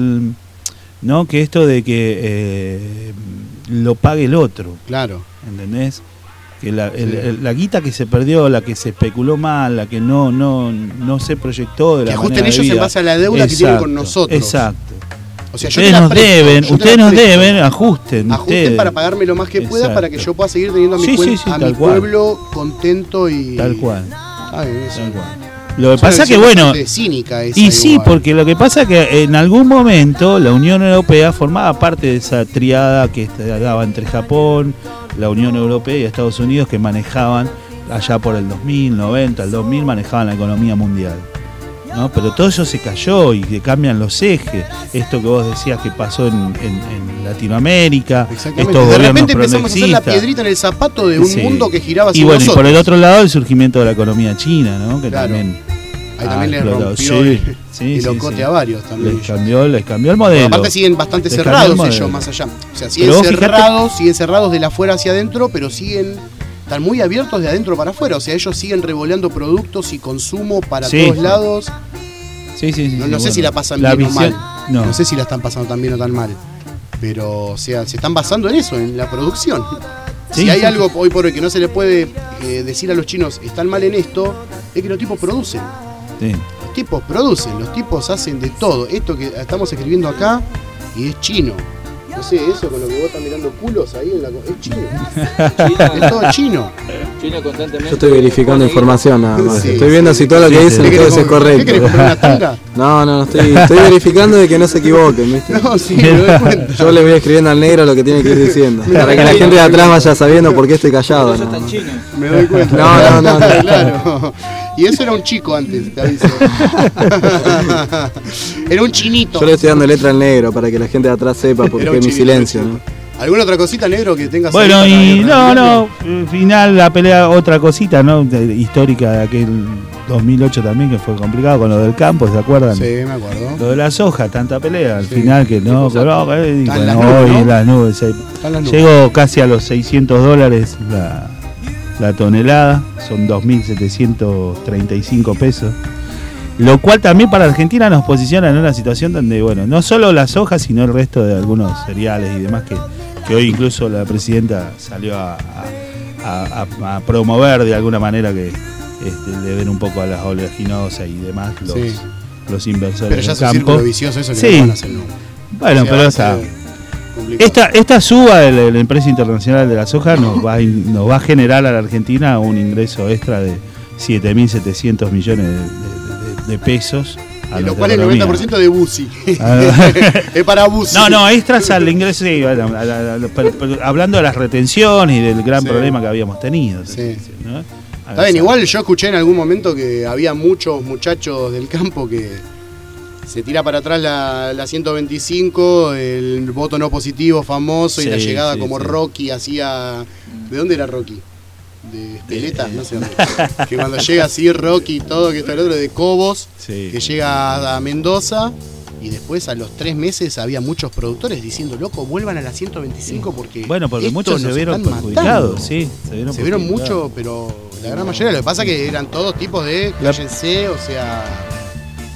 esto de que lo pague el otro. Claro. ¿Entendés? Que la guita que se perdió, la que se especuló mal, la que no se proyectó de la manera ajusten ellos en base a la deuda que tienen con nosotros. Exacto. O sea, ustedes nos deben, ajusten. Ajusten para pagarme lo más que pueda. Exacto. Para que yo pueda seguir teniendo a mi, mi pueblo contento y... Tal cual. Tal cual. Lo que pasa que bueno, cínica esa y sí, porque lo que pasa que en algún momento la Unión Europea formaba parte de esa triada que daba entre Japón, la Unión Europea y Estados Unidos, que manejaban allá por el 2000, 90, el 2000 manejaban la economía mundial, ¿no? Pero todo eso se cayó y que cambian los ejes. Esto que vos decías que pasó en Latinoamérica, estos de repente empezamos a hacer la piedrita en el zapato de un mundo que giraba hacia nosotros. Y por el otro lado el surgimiento de la economía china, ¿no? Que también ahí también les rompió el ocote a varios también. Les cambió el modelo. Pero aparte siguen bastante cerrados ellos más allá. O sea, siguen cerrados de la afuera hacia adentro, pero están muy abiertos de adentro para afuera. O sea, ellos siguen revoleando productos y consumo para todos lados. No sé si la pasan bien o mal. No sé si la están pasando tan bien o tan mal. Pero, o sea, se están basando en eso, en la producción. Si hay algo hoy por hoy que no se le puede decir a los chinos, están mal en esto, es que los tipos producen. Los tipos producen, los tipos hacen de todo. Esto que estamos escribiendo acá y es chino. No sé, eso con lo que vos estás mirando culos ahí en la... Es chino. Es todo chino. Chino constantemente. Yo estoy verificando información nada más. Estoy viendo si todo lo que dicen es correcto. ¿Qué querés comprar una tanga? No, estoy verificando de que no se equivoquen, ¿viste? No, sí, me doy cuenta. Yo le voy escribiendo al negro lo que tiene que ir diciendo. Para que la gente de atrás vaya sabiendo por qué estoy callado. Eso está en chino. Me doy cuenta. No. Claro. Y eso era un chico antes, te aviso. Era un chinito. Yo le estoy dando letra al negro para que la gente de atrás sepa por qué mi silencio, ¿no? ¿Alguna otra cosita, negro, que tengas? Bueno, y final la pelea, otra cosita, ¿no? Histórica de aquel 2008 también, que fue complicado con lo del campo, ¿se acuerdan? Sí, me acuerdo. Lo de la soja, tanta pelea, al final que no, hoy las nubes. Llegó casi a los $600 la tonelada, son 2.735 pesos. Lo cual también para Argentina nos posiciona en una situación donde, bueno, no solo la soja, sino el resto de algunos cereales y demás que hoy incluso la presidenta salió a promover de alguna manera, que le den un poco a las oleaginosas y demás los inversores pero ya del campo. Es un círculo vicioso eso que no van a hacer nunca. Bueno, pero esta suba de la empresa internacional de la soja nos va a generar a la Argentina un ingreso extra de 7.700 millones de pesos. De lo cual el 90% de Busi. Es para Busi. No, extras al ingreso, hablando de las retenciones y del gran problema que habíamos tenido. ¿No? Está bien, igual yo escuché en algún momento que había muchos muchachos del campo que se tira para atrás la 125, el voto no positivo famoso y la llegada como Rocky hacía... ¿De dónde era Rocky? De Espeleta, no sé dónde. Que cuando llega así Rocky y todo, que está el otro de Cobos, que llega a Mendoza, y después a los 3 meses había muchos productores diciendo, loco, vuelvan a la 125 porque... Bueno, porque muchos se vieron perjudicados, se vieron mucho, pero la gran mayoría, lo que pasa es que eran todos tipos de cállense, o sea...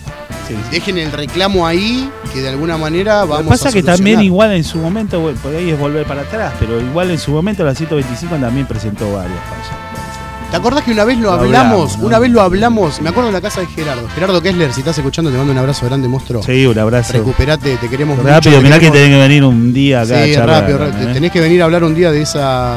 dejen el reclamo ahí, que de alguna manera vamos a Lo que pasa a que solucionar. también igual en su momento, bueno, por ahí es volver para atrás, pero igual en su momento la 125 también presentó varias fallas. ¿Te acordás que una vez lo hablamos? ¿no? Una vez lo hablamos, me acuerdo en la casa de Gerardo. Gerardo Kessler, si estás escuchando, te mando un abrazo grande, monstruo. Sí, un abrazo. Recuperate, te queremos mucho. Rápido, te mirá queremos... que tenés que venir un día acá a Sí, charlar, rápido, ¿eh? tenés que venir a hablar un día de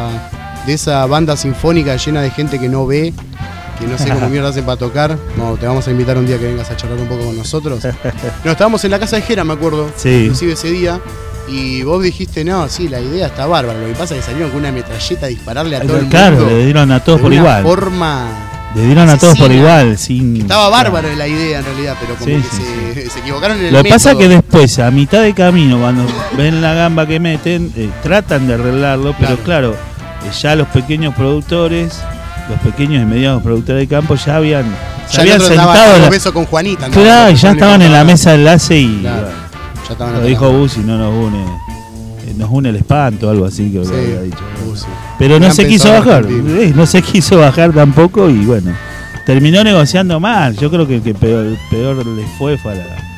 esa banda sinfónica llena de gente que no ve, que no sé cómo mierda hacen para tocar. No, te vamos a invitar un día que vengas a charlar un poco con nosotros. No, estábamos en la casa de Gera, me acuerdo. Sí. Inclusive ese día. Y vos dijiste, no, sí, la idea está bárbara. Lo que pasa es que salieron con una metralleta a dispararle a todo el mundo. Claro, le dieron a todos de por una igual. forma Le dieron a todos por igual, sin. Estaba bárbara la idea en realidad, pero como Sí, que sí, se equivocaron en el Lo que pasa es método. que después, a mitad de camino, cuando ven la gamba que meten, tratan de arreglarlo, pero claro, ya los pequeños productores, los pequeños y medianos productores de campo ya habían Ya habían el otro andaba sentado. dando besos con Juanita, ¿no? Claro, ya estaban en la mesa de enlace y. Claro, bueno, ya estaban lo acá. dijo Busi, no nos une. Nos une el espanto, algo así que Sí, había dicho. Busi. Pero no Gran se quiso pensador bajar, argentino. no se quiso bajar tampoco y bueno, terminó negociando mal. Yo creo que el que peor les fue a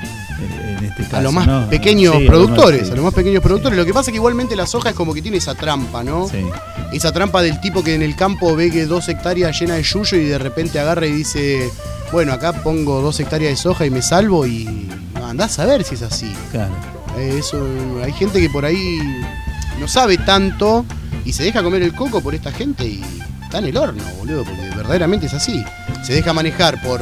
en este caso. A los más ¿no? pequeños Sí, productores, sí. a los más pequeños productores. Lo que pasa es que igualmente la soja es como que tiene esa trampa, ¿no? Sí. Esa trampa del tipo que en el campo ve que 2 hectáreas llenas de yuyo y de repente agarra y dice, bueno, acá pongo 2 hectáreas de soja y me salvo y no, andás a ver si es así. Claro. Eso, hay gente que por ahí no sabe tanto y se deja comer el coco por esta gente y está en el horno, boludo, porque verdaderamente es así. Se deja manejar por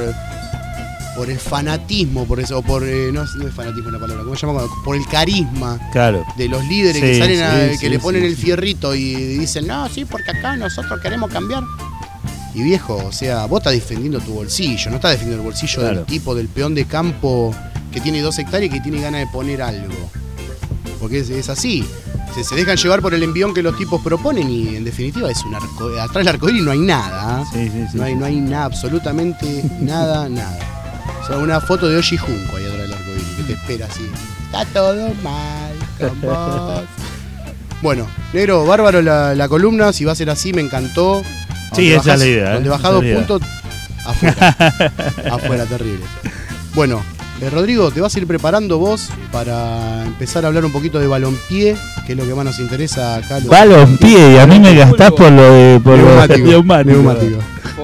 el fanatismo, por eso, o por no es fanatismo la palabra, ¿cómo se llama? Por el carisma Claro. de los líderes Sí, que salen sí, que sí, le ponen sí, el sí. fierrito y dicen, no, sí, porque acá nosotros queremos cambiar. Y viejo, o sea, vos estás defendiendo tu bolsillo, no estás defendiendo el bolsillo Claro. del tipo, del peón de campo que tiene 2 hectáreas y que tiene ganas de poner algo. Porque es así. Se dejan llevar por el envión que los tipos proponen y en definitiva es un arco. Atrás del arcoíris no hay nada. Sí, sí, sí, no hay nada, absolutamente nada, nada. O sea, una foto de Oji Junco ahí atrás del arcoíris que te espera así. Está todo mal con vos. Bueno, negro, bárbaro la columna. Si va a ser así, me encantó. Sí, esa es la idea. Donde esa bajás es 2 la idea. puntos, afuera. Afuera, terrible. Bueno, Rodrigo, te vas a ir preparando vos para empezar a hablar un poquito de balompié, que es lo que más nos interesa acá. Balompié, y a mí me gastás por lo de neumático.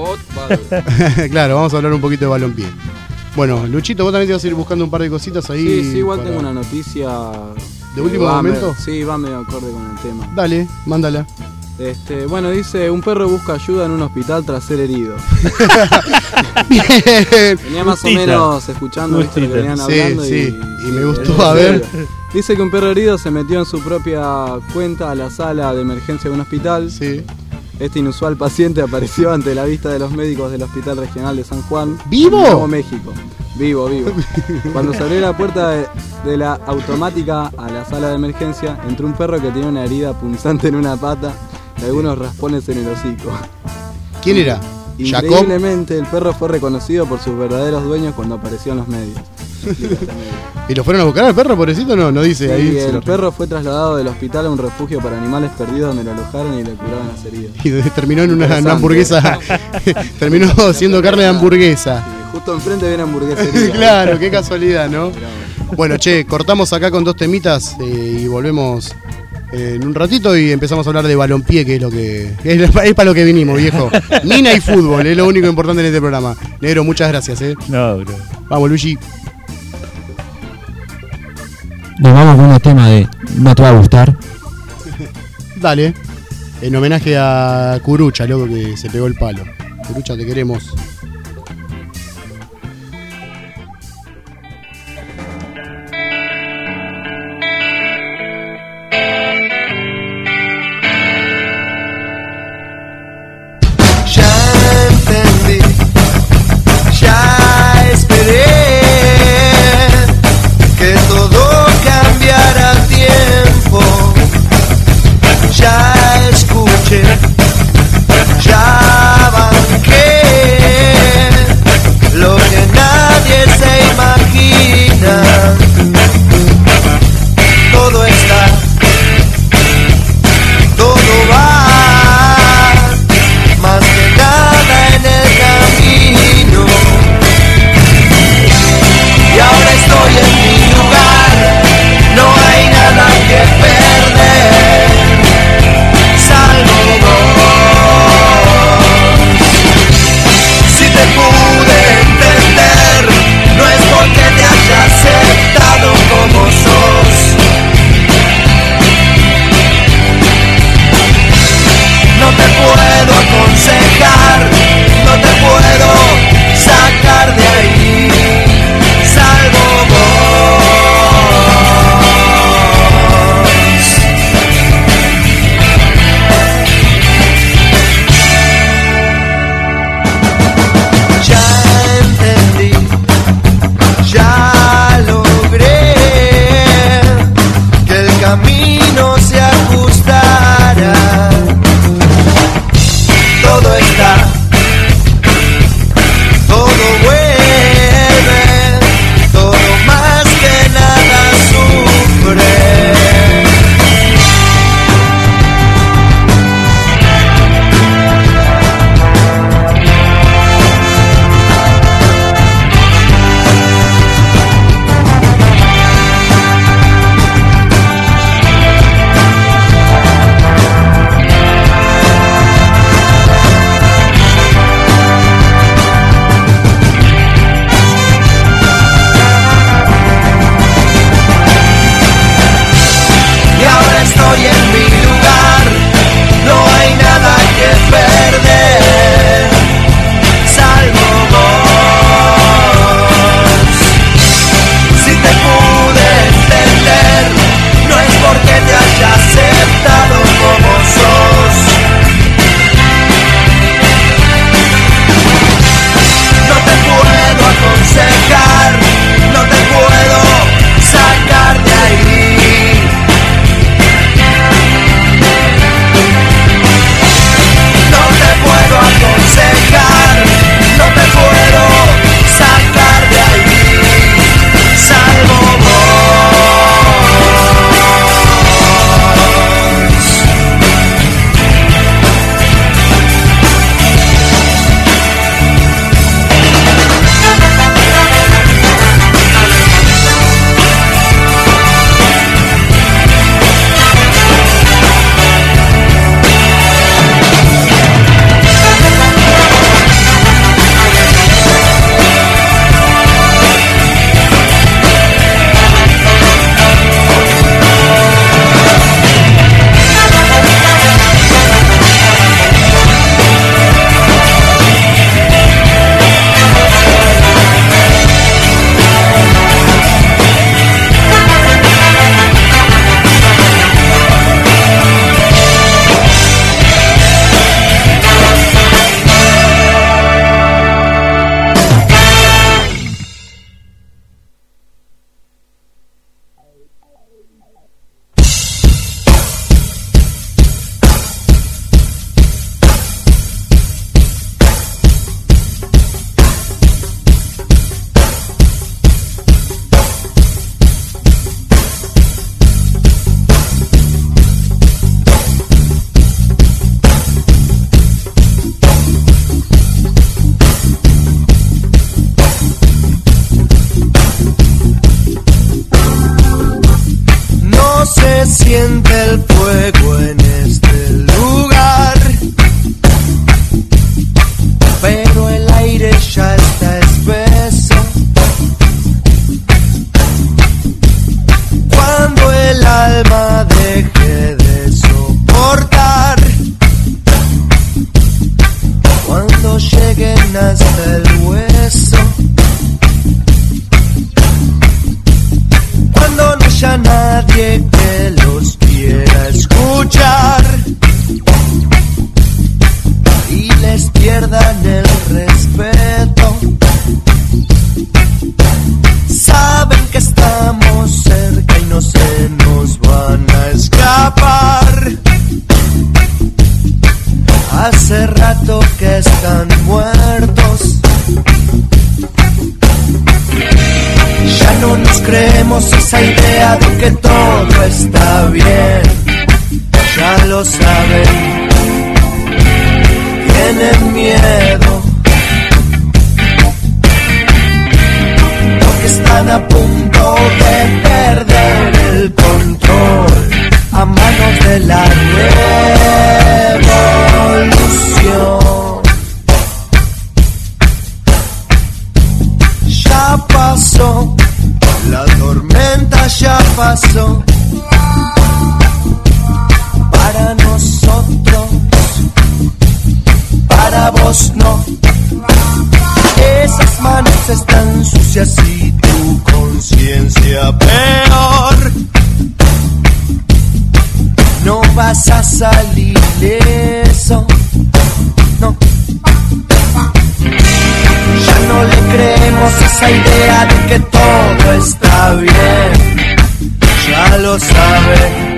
Claro, vamos a hablar un poquito de balompié. Bueno, Luchito, vos también te vas a ir buscando un par de cositas ahí. Sí, igual para- tengo una noticia. ¿De último va momento? Sí, va medio acorde con el tema. Dale, mándala. Bueno, dice, un perro busca ayuda en un hospital tras ser herido. Bien. Venía más o Justita. menos escuchando, viste, lo que venían Sí, hablando sí, y me gustó, es a ver. serio. Dice que un perro herido se metió en su propia cuenta a la sala de emergencia de un hospital. Sí. Este inusual paciente apareció ante la vista de los médicos del Hospital Regional de San Juan. ¿Vivo? En Nuevo México. Vivo. Cuando se abrió la puerta de la automática a la sala de emergencia, entró un perro que tenía una herida punzante en una pata y algunos raspones en el hocico. ¿Quién era? ¿Jacob? Increíblemente, el perro fue reconocido por sus verdaderos dueños cuando apareció en los medios. ¿Y lo fueron a buscar al perro, pobrecito? No dice Sí, ahí. se el lo- perro fue trasladado del hospital a un refugio para animales perdidos donde lo alojaron y le curaron las heridas. Y terminó en una Interesante. hamburguesa. Terminó siendo carne de hamburguesa. Justo enfrente viene hamburguesería. Claro, qué casualidad, ¿no? Bueno, che, cortamos acá con 2 temitas y volvemos en un ratito y empezamos a hablar de balompié, que es lo que es para lo que vinimos, viejo. Nina y fútbol, es lo único importante en este programa. Negro, muchas gracias, No, bro. Vamos, Luigi. Nos vamos con un tema de No te va a gustar. Dale. En homenaje a Curucha, loco, que se pegó el palo. Curucha, te queremos. Ya entendí, ya esperé que todo cambiará a tiempo. Ya escuché, ya banqué lo que nadie se imagina. camino se ajustará. Todo está, todo vuelve, todo más que nada sufre. Estoy en mi lugar, no hay nada que perder, salvo vos. Si te pude entender, no es porque te haya aceptado como sos. No te puedo aconsejar, no te puedo sacar de ahí. Aconsejar, no te puedo sacar de ahí, salvo siente el fuego en este lugar, pero el aire ya está espeso. Cuando el alma deje de soportar, cuando lleguen hasta el hueso, cuando no haya nadie que los quiera escuchar y les pierdan el respeto, saben que estamos cerca y no se nos van a escapar. Hace rato que están muertos, ya no nos creemos esa idea de que todo está bien. Ya lo saben, tienen miedo, porque están a punto de perder el control a manos de la revolución. Ya pasó, la tormenta ya pasó. Para nosotros, para vos no. Esas manos están sucias y tu conciencia peor. No vas a salir ileso, no. Ya no le creemos esa idea de que todo está bien. Ya lo saben,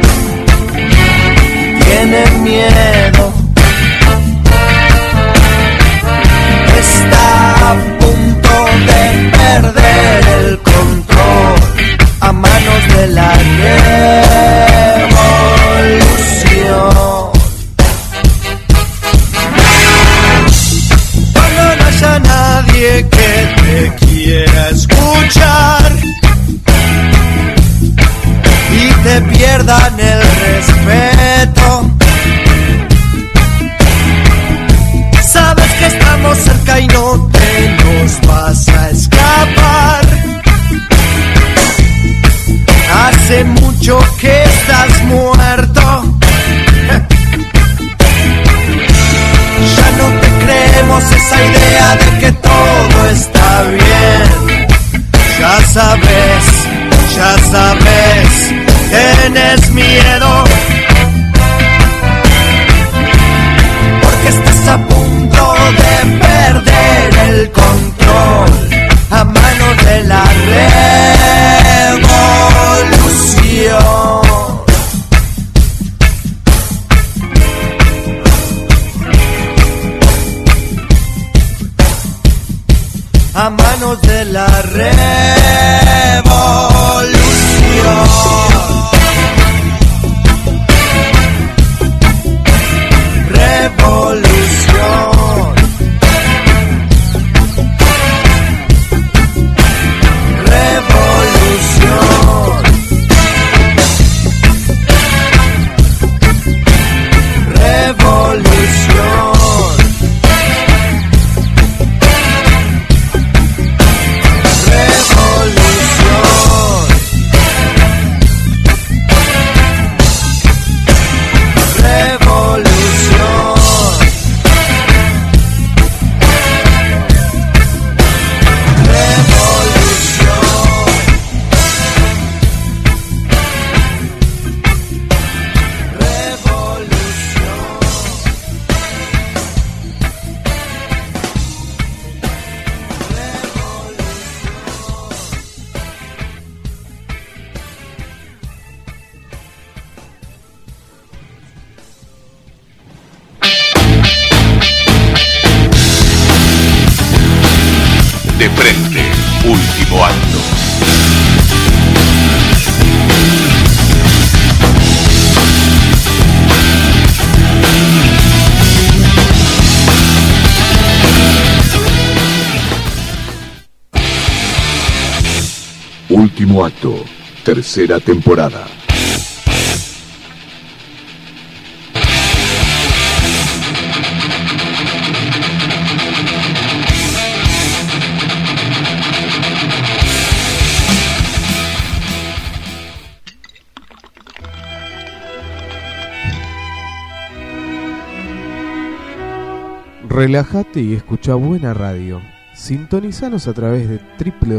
pierdan el respeto. Sabes que estamos cerca y no te nos vas a escapar. Hace mucho que estás muerto. Ya no te creemos esa idea de que todo está bien. Ya sabes, tienes miedo. Porque estás a punto de perder el control a manos de la revolución. A manos de la revolución. Revolución. Revolución. Revolución. De frente, último acto. Último acto, tercera temporada. Relájate y escucha buena radio. Sintonizanos a través de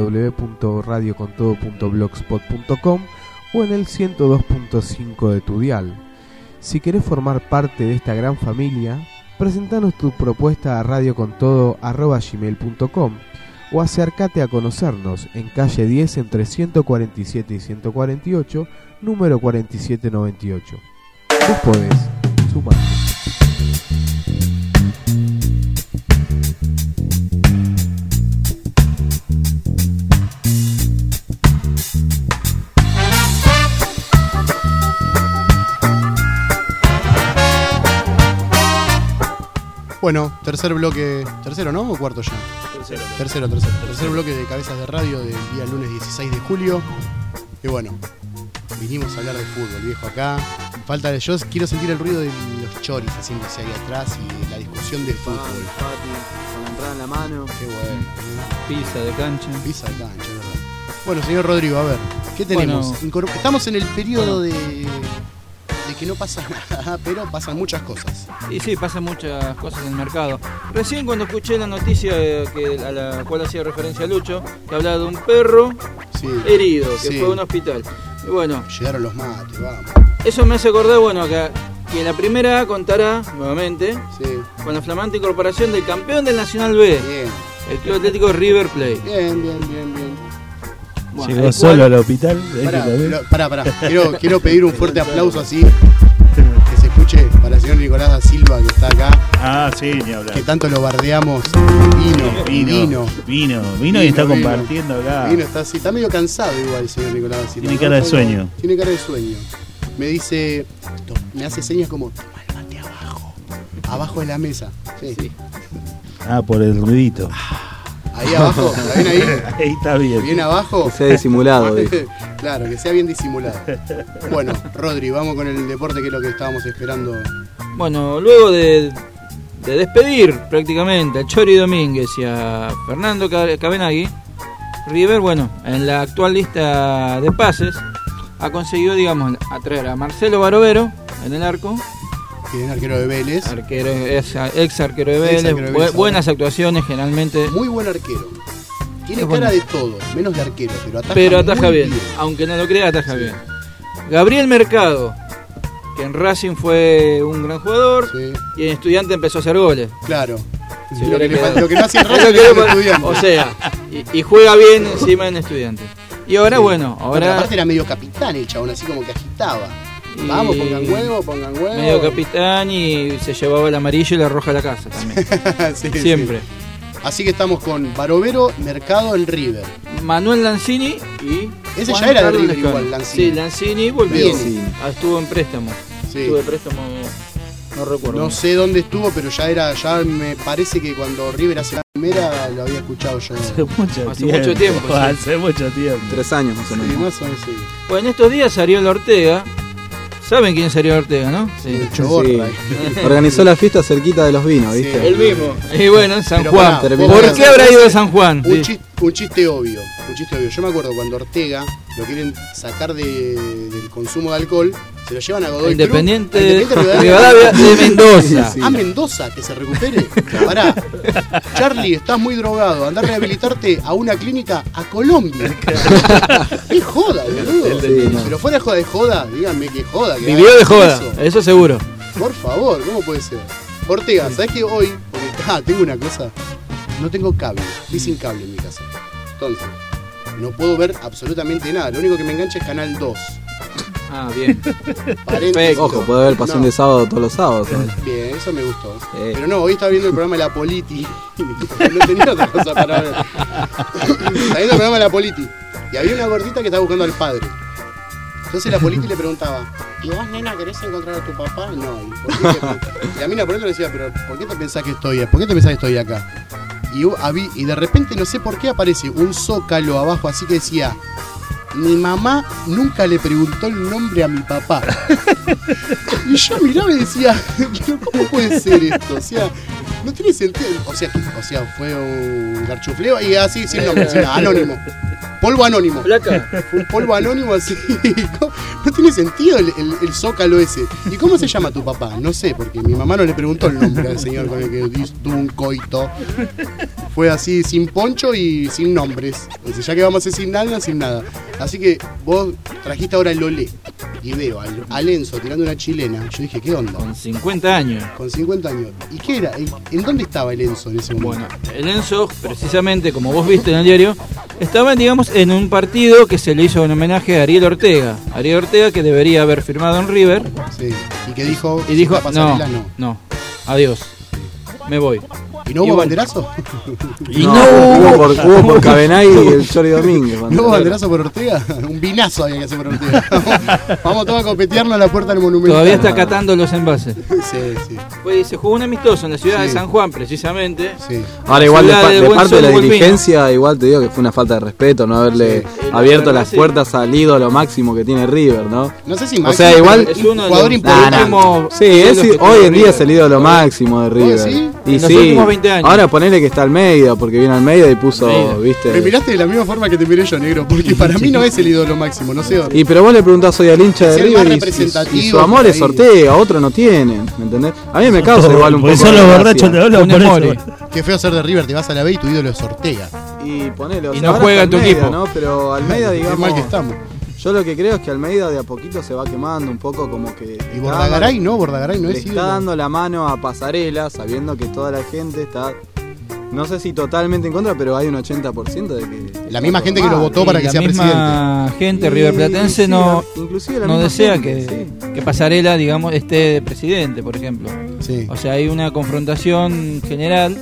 www.radiocontodo.blogspot.com o en el 102.5 de tu dial. Si querés formar parte de esta gran familia, presentanos tu propuesta a radiocontodo@gmail.com o acércate a conocernos en calle 10 entre 147 y 148, número 4798. Vos podés, sumate. Bueno, tercer bloque. ¿Tercero no? ¿O cuarto ya? Tercero. Tercer bloque de Cabezas de Radio del día lunes 16 de julio. Y bueno, vinimos a hablar de fútbol, viejo, acá. Yo quiero sentir el ruido de los choris haciéndose ahí atrás y la discusión de fútbol. Con la entrada en la mano. Qué bueno. Pizza de cancha. Pizza de cancha, es verdad. Bueno, señor Rodrigo, a ver, ¿qué tenemos? Bueno, estamos en el periodo de que no pasa nada, pero pasan muchas cosas. Y sí, pasan muchas cosas en el mercado. Recién cuando escuché la noticia a la cual hacía referencia Lucho, que hablaba de un perro herido, que fue a un hospital. Y bueno, llegaron los mates, vamos. Eso me hace acordar, bueno, que la primera A contará nuevamente con la flamante incorporación del campeón del Nacional B, el Club Atlético River Plate. Bien. Bueno, llegó solo al hospital. Pará. Quiero pedir un fuerte aplauso así, que se escuche para el señor Nicolás da Silva, que está acá. Ah, sí, ni hablar. Que tanto lo bardeamos. Vino y está compartiendo acá. Vino está medio cansado igual el señor Nicolás da Silva. Tiene cara de sueño. Tiene cara de sueño. Me dice, me hace señas como, toma el mate abajo de la mesa. Sí. Ah, por el ruidito. Ahí abajo, ¿está bien ahí? Ahí está bien. Bien abajo. Que sea disimulado, dijo. Claro, que sea bien disimulado. Bueno, Rodri, vamos con el deporte, que es lo que estábamos esperando. Bueno, luego de despedir prácticamente a Chori Domínguez y a Fernando Cabenagui, River, bueno, en la actual lista de pases, ha conseguido, digamos, atraer a Marcelo Barovero en el arco. Que es arquero de Vélez. Ex arquero de Vélez. Buenas actuaciones, generalmente. Muy buen arquero. Tiene cara de todo, menos de arquero, pero ataja muy bien. Aunque no lo crea, ataja bien. Gabriel Mercado, que en Racing fue un gran jugador, y en Estudiante empezó a hacer goles. Claro. Sí, lo que no hacía en Racing era en Estudiante. O sea, y juega bien encima en Estudiante. Y ahora, bueno, ahora... Aparte era medio capitán el chabón, así como que agitaba. Vamos, pongan huevo. Medio capitán, y se llevaba el amarillo y la roja a la casa también. Siempre. Sí. Así que estamos con Barovero, Mercado, el River. Manuel Lanzini y... Ese ya era de River igual, Lanzini. Sí, Lanzini volvió. Estuvo en préstamo. Sí. Estuvo de préstamo, no recuerdo. No sé dónde estuvo, pero ya me parece que cuando River hace la primera lo había escuchado yo. Hace mucho tiempo. Hace mucho tiempo. 3 años más o menos. Sí, más o menos, sí. Pues en estos días Ariel Ortega. ¿Saben quién es Ariel Ortega, no? Sí. Sí. Organizó la fiesta cerquita de los vinos, ¿viste? Sí. El mismo. Y bueno, en San Juan. Terminó. ¿Por qué habrá ido a San Juan? Un chiste obvio. Yo me acuerdo cuando Ortega lo quieren sacar del consumo de alcohol, se lo llevan a Godoy Independiente Cruz, Rivadavia de Mendoza. A Mendoza, que se recupere. Pará. Charlie, estás muy drogado. Andá a rehabilitarte a una clínica a Colombia. Es joda, boludo. Sí, no. Pero fuera de joda, díganme que joda. Que vivió de joda, eso seguro. Por favor, ¿cómo puede ser? Ortega, ¿sabés que hoy? Porque tengo una cosa. No tengo cable. Estoy sin cable en mi casa. Entonces, no puedo ver absolutamente nada. Lo único que me engancha es Canal 2. Ah, bien. Perfecto. Ojo, puede haber Pasión de Sábado todos los sábados, ¿sabes? Bien, eso me gustó. Pero no, hoy estaba viendo el programa de La Politi. No tenía otra cosa para ver. Estaba viendo el programa de La Politi. Y había una gordita que estaba buscando al padre. Entonces la Politi le preguntaba: ¿y vos, nena, querés encontrar a tu papá? No. Y la mina por dentro le decía: ¿pero por qué te pensás que estoy acá? Y de repente, no sé por qué, aparece un zócalo abajo, así que decía: mi mamá nunca le preguntó el nombre a mi papá. Y yo miraba y decía: ¿pero cómo puede ser esto? O sea, no tiene sentido. O sea, fue un garchufleo y así, sin nombre, sin nada, anónimo. Polvo anónimo. Placa. Fue un polvo anónimo así. No tiene sentido el zócalo ese. ¿Y cómo se llama tu papá? No sé, porque mi mamá no le preguntó el nombre al señor con el que tuvo un coito. Fue así, sin poncho y sin nombres. Entonces, ya que vamos a decir nada, sin nada. Así que vos trajiste ahora el Olé. Y veo al Enzo tirando una chilena. Yo dije: ¿qué onda? Con 50 años. Con 50 años. ¿Y qué era? ¿En dónde estaba el Enzo en ese momento? Bueno, el Enzo, precisamente, como vos viste en el diario, estaba, digamos, en un partido que se le hizo en homenaje a Ariel Ortega. Ariel Ortega, que debería haber firmado en River. Sí. Y que dijo: no, adiós, me voy. ¿Y no hubo banderazo? Y no hubo por Cabenagui y el Chori Domínguez. ¿No hubo banderazo por Ortega? Un vinazo había que hacer por Ortega. Vamos todos a copetearlo a la puerta del monumento. Todavía está catando los envases. Sí. Se jugó un amistoso en la ciudad de San Juan, precisamente. Sí. Ahora, igual de parte de la dirigencia, igual te digo que fue una falta de respeto no haberle abierto las puertas al ídolo máximo que tiene River, ¿no? No sé si máximo, o sea, igual es un jugador importante. Sí, hoy en día es el ídolo máximo de River. ¿Sí? Y sí, ahora ponele que está Almeida, porque viene Almeida y puso, viste. Me miraste de la misma forma que te miré yo, negro, porque para mí no es el ídolo máximo, no sé. Y pero vos le preguntás hoy al hincha de River y su amor es Ortega, otro no tienen, ¿me entendés? A mí me causa igual un poco. Son los borrachos de Olo, por eso. Qué feo ser de River, te vas a la B y tu ídolo es Ortega. Y ponele, y no juega en tu equipo, ¿no? Pero Almeida, digamos. Qué mal que estamos. Yo lo que creo es que Almeida de a poquito se va quemando un poco, como que... Y Bordagaray no es ídolo. Está dando la mano a Pasarela, sabiendo que toda la gente está... No sé si totalmente en contra, pero hay un 80% de que... La misma gente que lo votó para que sea presidente. La misma gente riverplatense no desea que Pasarela, digamos, esté de presidente, por ejemplo. Sí. O sea, hay una confrontación general,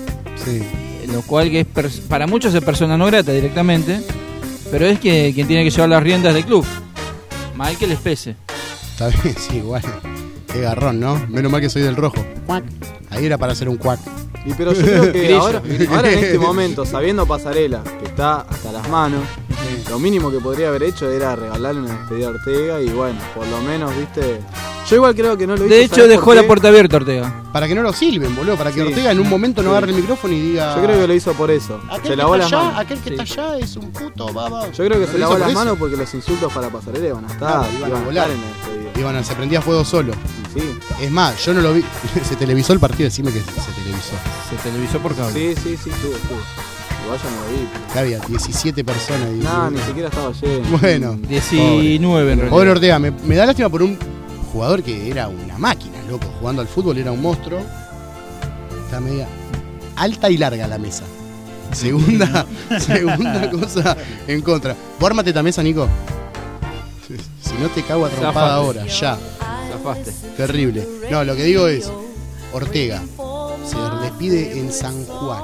lo cual que es para muchos es persona no grata directamente, pero es que quien tiene que llevar las riendas del club. Mal que les pese. Está bien, sí, igual. Qué garrón, ¿no? Menos mal que soy del rojo. Cuac. Ahí era para hacer un cuac. Y pero yo creo que ahora en este momento, sabiendo Pasarela, que está hasta las manos, lo mínimo que podría haber hecho era regalarle una despedida a Ortega y bueno, por lo menos, viste. Yo igual creo que no lo hizo. De hecho, dejó la puerta abierta Ortega. Para que no lo silben, boludo. Para que Ortega en un momento no agarre el micrófono y diga. Yo creo que lo hizo por eso. Se lavó las manos. Aquel que está allá es un puto baba. Yo creo que se lavó las manos porque los insultos para Pasarela iban a estar. Iban a volar. Se prendía fuego solo. Sí. Es más, yo no lo vi. Se televisó el partido, decime que se televisó. Se televisó por cable. Sí, estuvo. Igual ya no lo vi. Que había 17 personas. No, ni siquiera estaba lleno. Bueno. 19 en realidad. Pobre Ortega, me da lástima por un jugador que era una máquina, loco. Jugando al fútbol era un monstruo. Está media alta y larga la mesa. Segunda cosa en contra. ¿Vos armate esta mesa, Nico? Si no te cago a trompada ahora, ya. Zafaste. Terrible. No, lo que digo es, Ortega se despide en San Juan.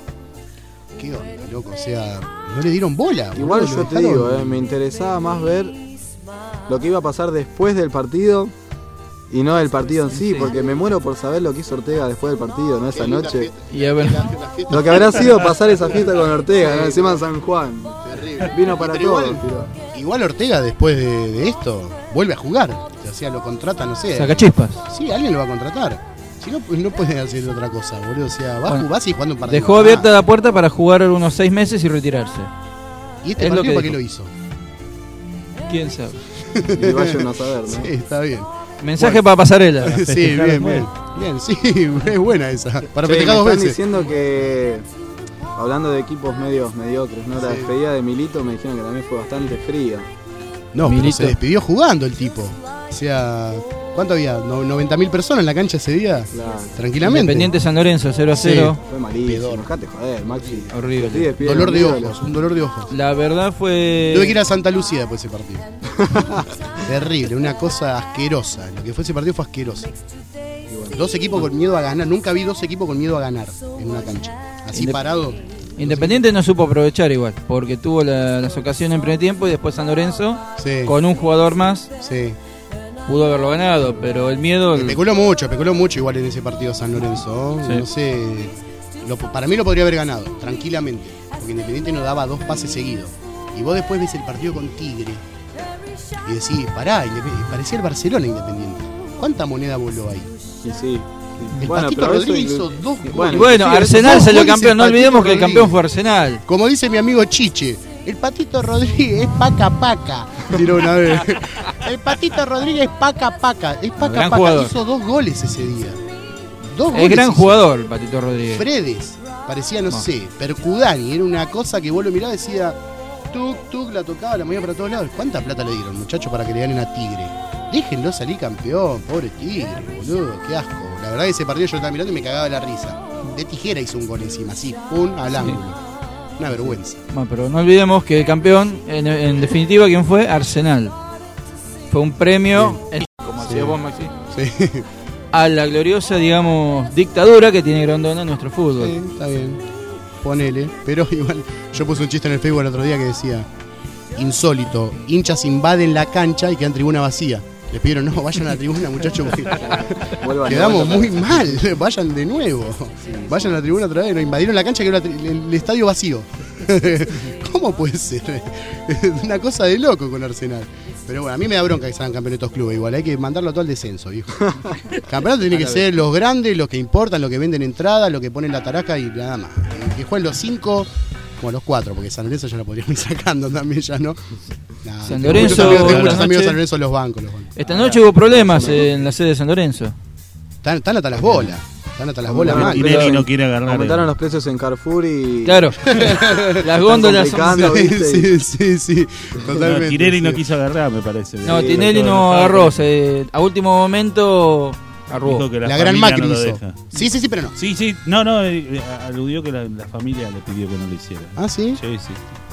¿Qué onda, loco? O sea, no le dieron bola. Igual boludo, yo te digo, me interesaba más ver lo que iba a pasar después del partido y no del partido en sí, porque me muero por saber lo que hizo Ortega después del partido, ¿no? Esa noche. Y a ver, lo que habrá sido pasar esa fiesta con Ortega, ¿no? Encima en San Juan. Terrible. Vino para todos. Igual Ortega después de esto vuelve a jugar. O sea, lo contrata, no sé. Saca chispas. Sí, alguien lo va a contratar. Si no, pues no puede hacer otra cosa, boludo. O sea, vas y jugando un partido. Dejó abierta la puerta para jugar unos 6 meses y retirarse. ¿Y este partido para qué lo hizo? ¿Quién sabe? Y vayan a saber, ¿no? Sí, está bien. Mensaje para Pasarela. Sí, bien, sí, es buena esa. Para festejar 2 veces. Están diciendo que, hablando de equipos medios mediocres, ¿no? La despedida de Milito me dijeron que también fue bastante fría. No, pero se despidió jugando el tipo. O sea, ¿cuánto había? 90.000 personas en la cancha ese día. Claro. Tranquilamente. Independiente San Lorenzo, 0-0. Sí, fue malísimo. Dejate joder, Maxi. Horrible. Dolor de ojos, un dolor de ojos. La verdad fue... Tuve que ir a Santa Lucía después de ese partido. Terrible, una cosa asquerosa. Lo que fue ese partido fue asqueroso. Bueno, 2 equipos con miedo a ganar. Nunca vi 2 equipos con miedo a ganar en una cancha. Así parado. Independiente no supo aprovechar igual, porque tuvo las ocasiones en primer tiempo y después San Lorenzo, con un jugador más, pudo haberlo ganado, pero el miedo... Especuló mucho igual en ese partido San Lorenzo. Sí. No sé, para mí lo podría haber ganado, tranquilamente, porque Independiente nos daba 2 pases seguidos. Y vos después ves el partido con Tigre y decís, pará, parecía el Barcelona Independiente. ¿Cuánta moneda voló ahí? Sí. El Patito Rodríguez hizo 2 goles. Bueno, Arsenal salió campeón. No olvidemos que el campeón fue Arsenal. Como dice mi amigo Chiche, el Patito Rodríguez es paca. Tiró una vez. El Patito Rodríguez es paca. Es paca. Hizo 2 goles ese día. 2 goles. Es gran jugador el Patito Rodríguez. Fredes. Parecía, no sé, Percudani. Era una cosa que vos lo mirabas y decía, tuc, la tocaba, la movía para todos lados. ¿Cuánta plata le dieron, muchachos, para que le ganen a Tigre? Déjenlo salir campeón, pobre Tigre, boludo, qué asco. La verdad que ese partido yo estaba mirando y me cagaba de la risa. De tijera hizo un gol encima, así, al ángulo. Una vergüenza. Bueno, pero no olvidemos que el campeón, en definitiva, ¿quién fue? Arsenal. Fue un premio, como hacías vos, Maxi, a la gloriosa, digamos, dictadura que tiene Grondona en nuestro fútbol. Sí, está bien. Ponele. Pero igual, yo puse un chiste en el Facebook el otro día que decía, insólito, hinchas invaden la cancha y quedan tribuna vacía. Les pidieron, no, vayan a la tribuna, muchachos, porque quedamos muy mal, vayan de nuevo. Vayan a la tribuna otra vez, nos invadieron la cancha, quedó el estadio vacío. ¿Cómo puede ser? Una cosa de loco con Arsenal. Pero bueno, a mí me da bronca que sean campeones estos clubes, igual hay que mandarlo todo al descenso, viejo. Campeonato tiene que ser los grandes, los que importan, los que venden entradas, los que ponen la taraca y nada más. Que jueguen los 5, como los 4, porque San Lorenzo ya lo podríamos ir sacando también, ya no. Nah, San Lorenzo, tengo muchos amigos de San Lorenzo en los bancos. Esta noche hubo problemas en la sede de San Lorenzo. Están hasta las bolas. Están hasta las bolas mal. Tinelli no quiere agarrar. Aumentaron los precios en Carrefour y... Claro. Las góndolas son... Sí. Totalmente. Tinelli no quiso agarrar, me parece. No, Tinelli no agarró. A último momento... Dijo que la gran Macri no hizo. Sí, pero no. Sí, no, aludió que la familia le pidió que no lo hiciera. ¿Ah, sí? Sí.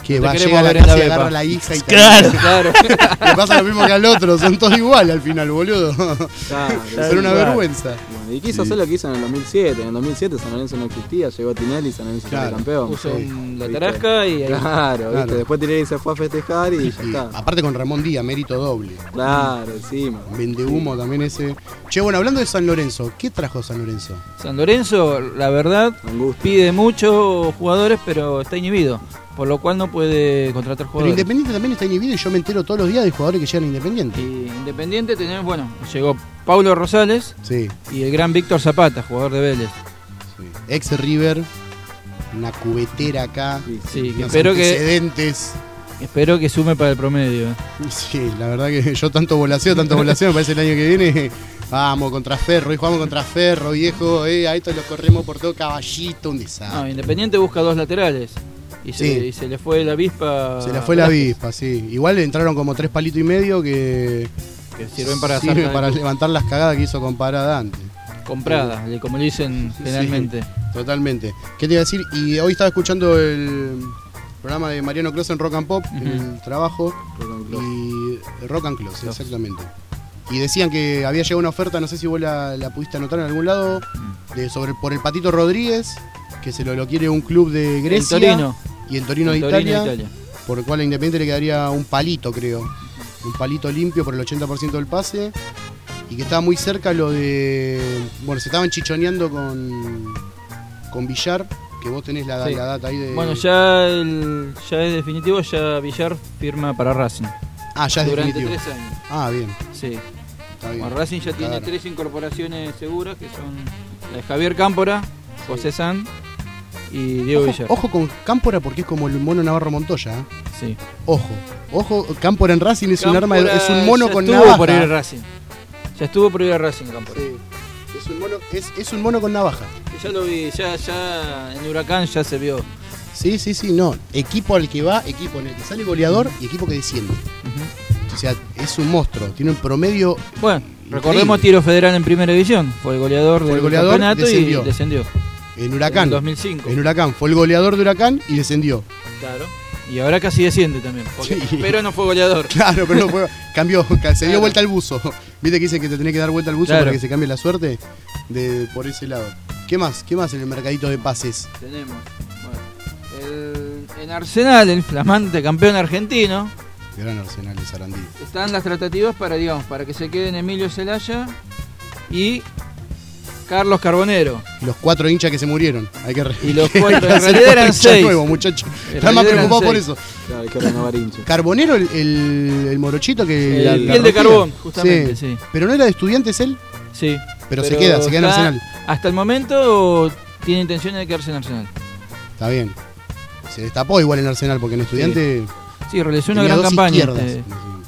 Que No va, te llega a queremos la ver en casa y la agarra Bepa. a la hija y Claro. Claro. Le pasa lo mismo que al otro, son todos iguales al final, boludo. Claro, Son una igual. vergüenza. Bueno, y quiso Sí. hacer lo que hizo en el 2007. En el 2007 San Lorenzo no existía, llegó Tinelli y San Lorenzo Claro. fue campeón. Puso Sí. la ¿Viste? tarasca y ahí. Claro, ¿viste? Claro. Después Tinelli se fue a festejar y ya Y está. aparte con Ramón Díaz, mérito doble. Claro, encima. Vende humo también ese. Che, bueno, hablando de San Lorenzo, ¿qué trajo San Lorenzo? San Lorenzo, la verdad, pide muchos jugadores, pero está inhibido. Por lo cual no puede contratar Pero jugadores. Independiente también está inhibido y yo me entero todos los días de jugadores que llegan a Independiente. Y Independiente tenemos, bueno, llegó Paulo Rosales Sí, y el gran Víctor Zapata, jugador de Vélez. ex River, una cubetera acá, Sí, que unos espero que antecedentes. espero que sume para el promedio. Sí, la verdad que yo tanto volaseo, me parece el año que viene. Vamos contra Ferro, y jugamos contra Ferro, viejo, a esto lo corremos por todo caballito, un desastre. No, Independiente busca dos laterales. Y Sí. y se le fue la avispa. Se le fue la avispa, sí. Igual le entraron como 3 palitos y medio que sirven para hacer sirven para algo. levantar las cagadas que hizo con Parada antes. Comprada, como le dicen generalmente. Sí, totalmente. ¿Qué te iba a decir? Y hoy estaba escuchando el programa de Mariano Clos en Rock and Pop, en el trabajo. Y Rock and Clos, exactamente. Y decían que había llegado una oferta, no sé si vos la pudiste anotar en algún lado, por el Patito Rodríguez, que se lo quiere un club de Grecia. El Torino. Y el Torino, El de, Torino Italia, de Italia. por el cual a Independiente le quedaría un palito, creo. Un palito limpio por el 80% del pase. Y que estaba muy cerca lo de... Bueno, se estaban chichoneando con Villar, que vos tenés la Sí. data ahí de... Bueno, ya es definitivo, ya Villar firma para Racing. Ah, ya es durante definitivo. 3 años. Ah, bien. Sí. Está bien. Bueno, Racing ya tiene Claro. 3 incorporaciones seguras, que son la de Javier Cámpora, José San y Diego Villar. Ojo con Cámpora porque es como el mono Navarro Montoya. ¿eh? Sí. Ojo, Cámpora en Racing es un arma, Cámpora es un mono ya con estuvo navaja. por ir a Racing. Ya estuvo por ir a Racing, Cámpora. Sí. Es un mono con navaja. Ya lo vi, ya en Huracán ya se vio. Sí, no. Equipo al que va, equipo en el que sale goleador y equipo que desciende. O sea, es un monstruo. Tiene un promedio. Bueno, recordemos Tiro Federal en Primera División. Fue el goleador del campeonato y descendió. En Huracán. En 2005. En Huracán. Fue el goleador de Huracán y descendió. Claro. Y ahora casi desciende también. Pero no fue goleador. Claro, pero no fue. Cambió, se dio vuelta al buzo. ¿Viste que dicen que te tenés que dar vuelta al buzo Claro. para que se cambie la suerte? Por ese lado. ¿Qué más? ¿Qué más en el mercadito de pases? Tenemos. En Arsenal, el flamante campeón argentino. Gran Arsenal de Sarandí. Están las tratativas para que se queden Emilio Celaya y Carlos Carbonero. Los 4 hinchas que se murieron. Hay que Y los hay 4, que en hacer realidad eran 4 hinchas 6. nuevos, muchachos. Están más preocupados por eso. Claro, hay que renovar hinchas. Carbonero, el morochito que. El piel de carbón, justamente, sí. Pero no era de Estudiantes él. Sí. Pero se queda en Arsenal. Hasta el momento tiene intenciones de quedarse en Arsenal. Está bien. Se destapó igual en Arsenal porque en Estudiantes. Sí, realizó una tenía gran dos campaña. izquierdas. Sí.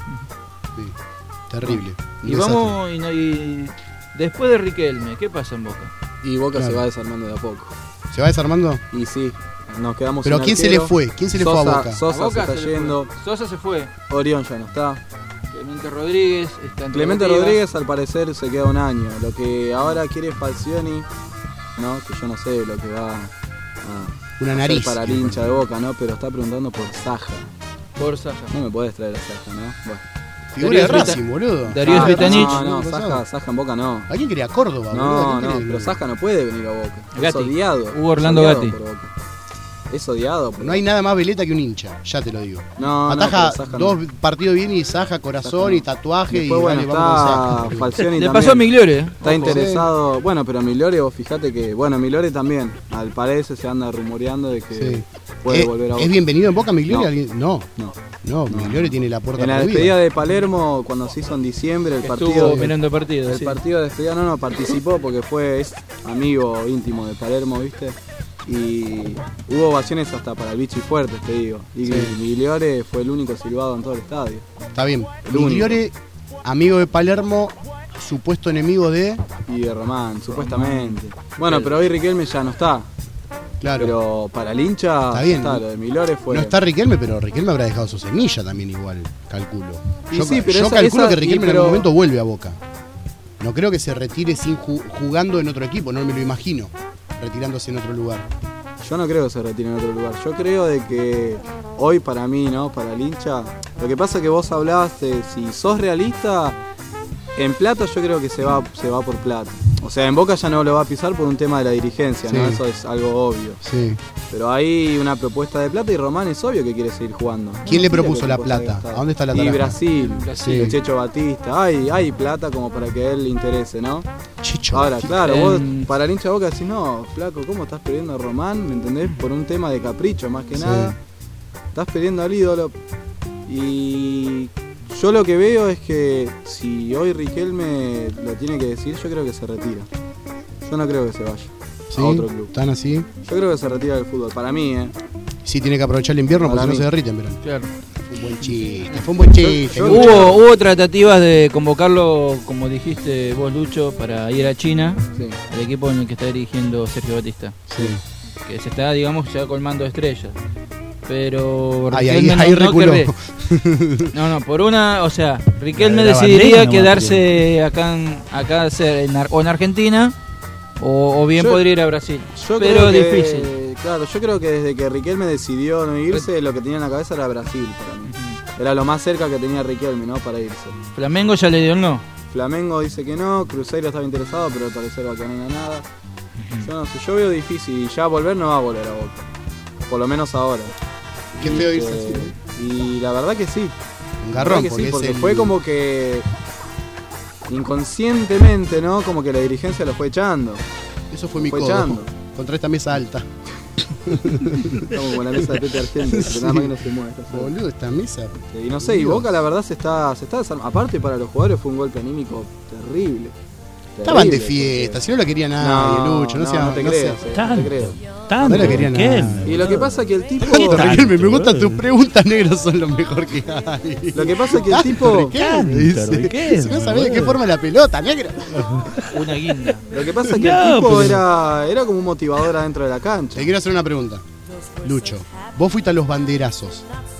Terrible. Un Y desastre. vamos y después de Riquelme, ¿qué pasa en Boca? Y Boca Claro. se va desarmando de a poco. ¿Se va desarmando? Y sí, nos quedamos Pero sin ¿quién se arquero. le fue? ¿Quién se le fue a Boca? Sosa A Boca se está se le yendo. fue. Sosa se fue. Orión ya no está. Clemente Rodríguez está en Clemente tratativas. Rodríguez al parecer se queda un año. Lo que ahora quiere Falcioni, ¿no? Que yo no sé lo que va a Una hacer nariz. para el hincha de Boca, ¿no? Pero está preguntando por Saja. Por Saja. No me podés traer a Saja, ¿no? Bueno. Figura de Racing, boludo. Darío Svitanich. No, Saja en Boca no. ¿A quién quería Córdoba, boludo? No, ¿A quién no, quería? pero Saja no puede venir a Boca. Es Gatti. odiado. Hugo Orlando Es odiado Gatti. por Boca. Es odiado. Por No hay nada más veleta que un hincha, ya te lo digo. No, Ataja pero Saja dos no. partidos bien y Saja, corazón y tatuaje. Después, y bueno, dale, vamos con está Saja. Falcioni Le también. pasó a Migliore. Está Ojo. interesado. Bueno, pero Migliore, vos fijate que. Bueno, Migliore también. Al parecer se anda rumoreando de que Sí. puede volver a Boca. ¿Es bienvenido en Boca Migliore? No. No, Migliore tiene la puerta En la prohibida. despedida de Palermo, cuando se hizo en diciembre, el Estuvo partido. mirando partidos. El sí. partido de despedida no participó porque es amigo íntimo de Palermo, ¿viste? Y hubo ovaciones hasta para el Vichy Fuertes, te digo. Y Sí. Migliore fue el único silbado en todo el estadio. Está bien. El único. Migliore, amigo de Palermo, supuesto enemigo de. Y de Román, supuestamente. Bueno, pero hoy Riquelme ya no está. Claro. Pero para el hincha, Está bien. lo de Migliore fue. No está Riquelme, pero Riquelme habrá dejado su semilla también igual, calculo. Y Yo, sí, pero yo esa- calculo esa- que Riquelme y en pero- algún momento vuelve a Boca. No creo que se retire sin jugando en otro equipo, no me lo imagino retirándose en otro lugar. Yo no creo que se retire en otro lugar. Yo creo de que hoy para mí, ¿no? Para el hincha. Lo que pasa es que vos hablabas de si sos realista, en Plata yo creo que se va por Plata. O sea, en Boca ya no lo va a pisar por un tema de la dirigencia, ¿no? Eso es algo obvio. Sí. Pero hay una propuesta de Plata y Román es obvio que quiere seguir jugando. ¿Quién le propuso la Plata? ¿A dónde está la Y taraja? Brasil, Sí. el Checho Batista. Hay plata como para que a él le interese, ¿no? Chicho. Ahora, claro, vos para el hincha de Boca decís, no, flaco, ¿cómo estás perdiendo a Román? ¿Me entendés? Por un tema de capricho, más que nada. Estás perdiendo al ídolo. Y yo lo que veo es que si hoy Riquelme lo tiene que decir, yo creo que se retira. Yo no creo que se vaya ¿Sí? a otro club. ¿Tan así? Yo creo que se retira del fútbol, para mí, Sí, tiene que aprovechar el invierno Para porque mí. si no se derriten, pero. Claro. Fue un buen chiste, fue un buen chiste. Hubo tratativas de convocarlo, como dijiste vos, Lucho, para ir a China, al equipo en el que está dirigiendo Sergio Batista. Sí. Que se está, digamos, ya colmando estrellas. Pero Ahí Riquelme no reculó. querría. No, por una, o sea, Riquelme La decidiría bandera quedarse acá o en Argentina o bien Yo- podría ir a Brasil. Yo Pero creo que, difícil. Claro, yo creo que desde que Riquelme decidió no irse, lo que tenía en la cabeza era Brasil para mí. Era lo más cerca que tenía Riquelme, ¿no? Para irse. Flamengo ya le dio el no. Flamengo dice que no, Cruzeiro estaba interesado, pero al parecer va que no era nada. Yo no sé, yo veo difícil y ya volver no va a volver a Boca. Por lo menos ahora. Qué feo irse Este, así. Y la verdad que sí. Un garrón, La verdad que porque sí, es porque el- fue como que inconscientemente, ¿no? Como que la dirigencia lo fue echando. Eso fue mi Fue codo. echando. Contra esta mesa alta. Estamos como la mesa de Pepe Argento, que nada más que no se mueve. está solo. Boludo, esta mesa. Y no sé, y Boca la verdad se está desarmando. Aparte para los jugadores fue un golpe anímico terrible. Estaban de Terrible, fiesta, si no lo quería nadie, Lucho. No, sea, te no creas, sea- no te creas. No lo quería nadie. Y lo que pasa es que el tipo... Tanto, Riquelme, me gustan tus preguntas, negros son lo mejor que hay. Lo que pasa es que el Tanto, tipo... Riquelme, dice. Si no sabés de qué forma la pelota, negro. Una guinda. Lo que pasa es que No, el tipo pero- era como un motivador adentro de la cancha. Te quiero hacer una pregunta. Lucho, vos fuiste a los banderazos.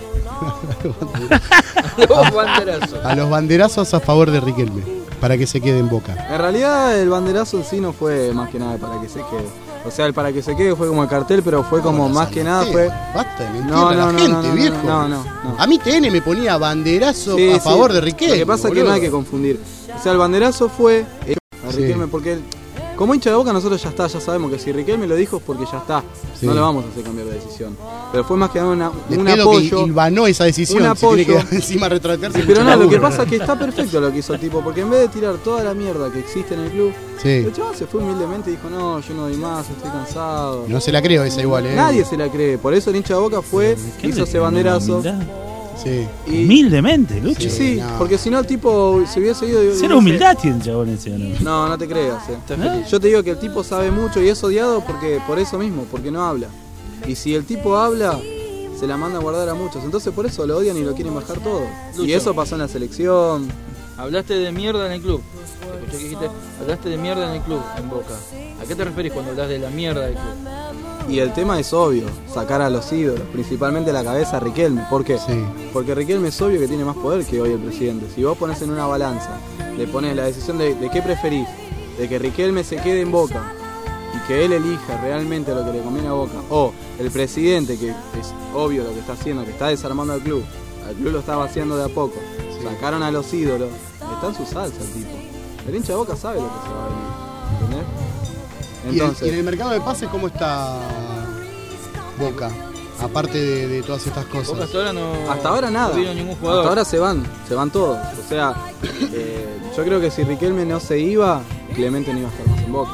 A los banderazos a favor de Riquelme, para que se quede en Boca. En realidad el banderazo en sí no fue más que nada para que se quede. O sea, el para que se quede fue como el cartel, pero fue como más que nada fue... Basta de mentir No, a la no, no, gente, no, no, viejo. no. A mí TN me ponía banderazo Sí, a sí. favor de Riquelme. Lo que pasa es que boludo. no hay que confundir. O sea, el banderazo fue a Sí. Riquelme porque como hincha de Boca nosotros ya sabemos que si Riquelme lo dijo es porque ya está. Sí. No le vamos a hacer cambiar de decisión. Pero fue más que nada De un pedo apoyo. que hilvanó esa decisión. Un se tiene que apoyo. encima retratarse. Pero no, lo que burro. pasa es que está perfecto lo que hizo el tipo, porque en vez de tirar toda la mierda que existe en el club, Sí. el chaval se fue humildemente y dijo, no, yo no doy más, estoy cansado. No se la creo esa igual, Nadie se la cree, por eso el hincha de Boca fue, hizo ese banderazo. Sí. Humildemente, Lucho. Sí, porque si no el tipo se hubiese ido... Cero humildad tiene el chabón ese, ¿no? No, no te creas. Yo te digo que el tipo sabe mucho y es odiado porque por eso mismo, porque no habla. Y si el tipo habla, se la manda a guardar a muchos. Entonces por eso lo odian y lo quieren bajar todo. Lucho. Y eso pasó en la selección. Hablaste de mierda en el club. Escuché que dijiste, hablaste de mierda en el club, en Boca. ¿A qué te referís cuando hablas de la mierda del club? Y el tema es obvio, sacar a los ídolos, principalmente la cabeza a Riquelme. ¿Por qué? Porque Riquelme es obvio que tiene más poder que hoy el presidente. Si vos pones en una balanza, le pones la decisión de qué preferís, de que Riquelme se quede en Boca y que él elija realmente lo que le conviene a Boca, o el presidente, que es obvio lo que está haciendo, que está desarmando al club lo está vaciando de a poco, sacaron a los ídolos, está en su salsa el tipo. El hincha de Boca sabe lo que se va a venir, ¿entendés? Y en el mercado de pases, ¿cómo está Boca? Aparte de todas estas cosas. Boca hasta ahora no... Hasta ahora nada. No vino ningún jugador. Hasta ahora se van todos. O sea, yo creo que si Riquelme no se iba, Clemente no iba a estar más en Boca.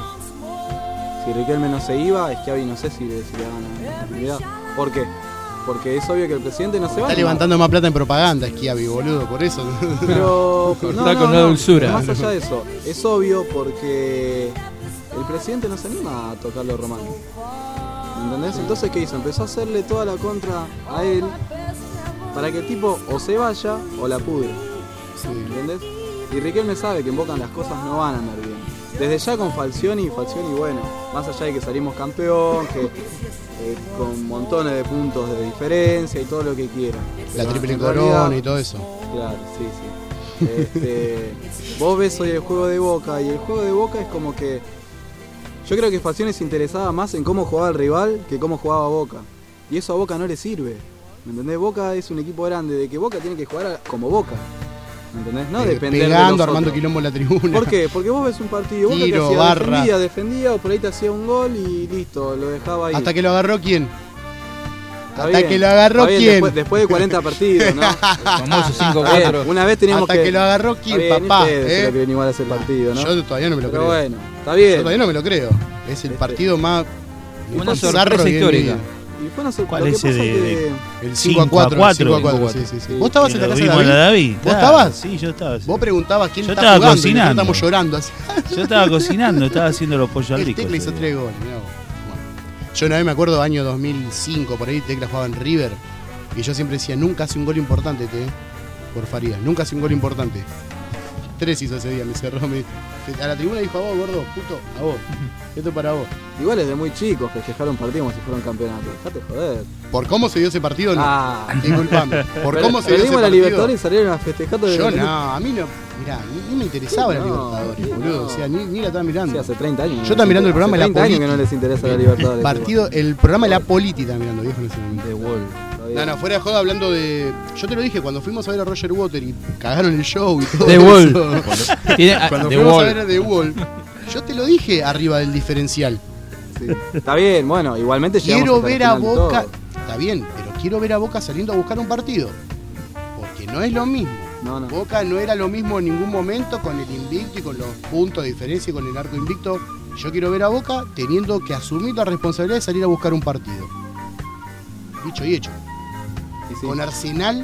Si Riquelme no se iba, Schiavi no sé si le daban la oportunidad. ¿Por qué? Porque es obvio que el presidente no se va. Está levantando más plata en propaganda, Schiavi, boludo, por eso. Pero Cortá con la dulzura. Más allá de eso, es obvio porque el presidente no se anima a tocarlo a Román. ¿Entendés? Entonces, ¿qué hizo? Empezó a hacerle toda la contra a él para que el tipo o se vaya o la pudre. ¿Entendés? Y Riquelme sabe que en Boca las cosas no van a andar bien. Desde ya con Falcioni, bueno, más allá de que salimos campeón, que con montones de puntos de diferencia y todo lo que quieran. La Pero triple en corona realidad, y todo eso. Claro, sí. Vos ves hoy el juego de Boca y el juego de Boca es como que yo creo que Falcioni se interesaba más en cómo jugaba el rival que cómo jugaba Boca. Y eso a Boca no le sirve. ¿Me entendés? Boca es un equipo grande, de que Boca tiene que jugar como Boca. ¿Me entendés? No depender pegando, de los armando otros. quilombo en la tribuna. ¿Por qué? Porque vos ves un partido, Boca Tiro, que hacía, barra. defendía, o por ahí te hacía un gol y listo, lo dejaba ahí. Hasta que lo agarró quién. Está Hasta bien, que lo agarró está bien, quién. después de 40 partidos, ¿no? El famoso 5-4. Una vez teníamos Hasta que lo agarró quién, Está bien, papá. ustedes se lo creen igual a ese partido, ¿no? Yo todavía no me lo Pero creo. bueno, está bien. Yo todavía no me lo creo. Es el partido más Una bizarro sorpresa que he histórica. vivido. Y fue una ¿Cuál lo que es ese pasa de- que- El 5-4. 5-4. Sí. ¿Vos estabas en la Lo casa de vimos en la David? ¿Vos claro, estabas? Sí, yo estaba. sí. Vos preguntabas quién Yo está estaba jugando. Y cocinando. nosotros estamos llorando así. Yo estaba cocinando, estaba haciendo los pollos al El rico. Tecla hizo ese 3 goles. Mirá vos. Bueno. Yo una vez me acuerdo, año 2005, por ahí Tecla jugaba en River. Y yo siempre decía, nunca hace un gol importante, por Farías. Nunca hace un gol importante. 3 hizo ese día, me cerró. A la tribuna dijo, a vos, gordo, puto, a vos. Esto es para vos. Igual es de muy chicos festejaron partido como si fuera un campeonato. Dejate joder. ¿Por cómo se dio ese partido? No. Ah. Disculpame. ¿Por cómo se dio ese Perdimos la partido? Libertadores y salieron a festejar todo Yo no, a mí no. Mirá, ni me interesaba la No, Libertadores, boludo. O sea, ni la estaba mirando. Sí, hace 30 años. Yo estaba mirando el programa de la Hace 30 años Politi. que no les interesa la Libertadores. Partido, el programa de la Politi estaba mirando, viejo, en ese momento. De Wall. No, fuera de joda, hablando de. Yo te lo dije, cuando fuimos a ver a Roger Water y cagaron el show y todo. The eso. Wall. Cuando The fuimos Wall. a ver a The Wall, yo te lo dije arriba del diferencial. Sí. Está bien, bueno, igualmente llegamos Quiero hasta la ver a final de Boca. todo. Está bien, pero quiero ver a Boca saliendo a buscar un partido. Porque no es lo mismo. No. Boca no era lo mismo en ningún momento con el invicto y con los puntos de diferencia y con el arco invicto. Yo quiero ver a Boca teniendo que asumir la responsabilidad de salir a buscar un partido. Dicho y hecho. Sí. Con Arsenal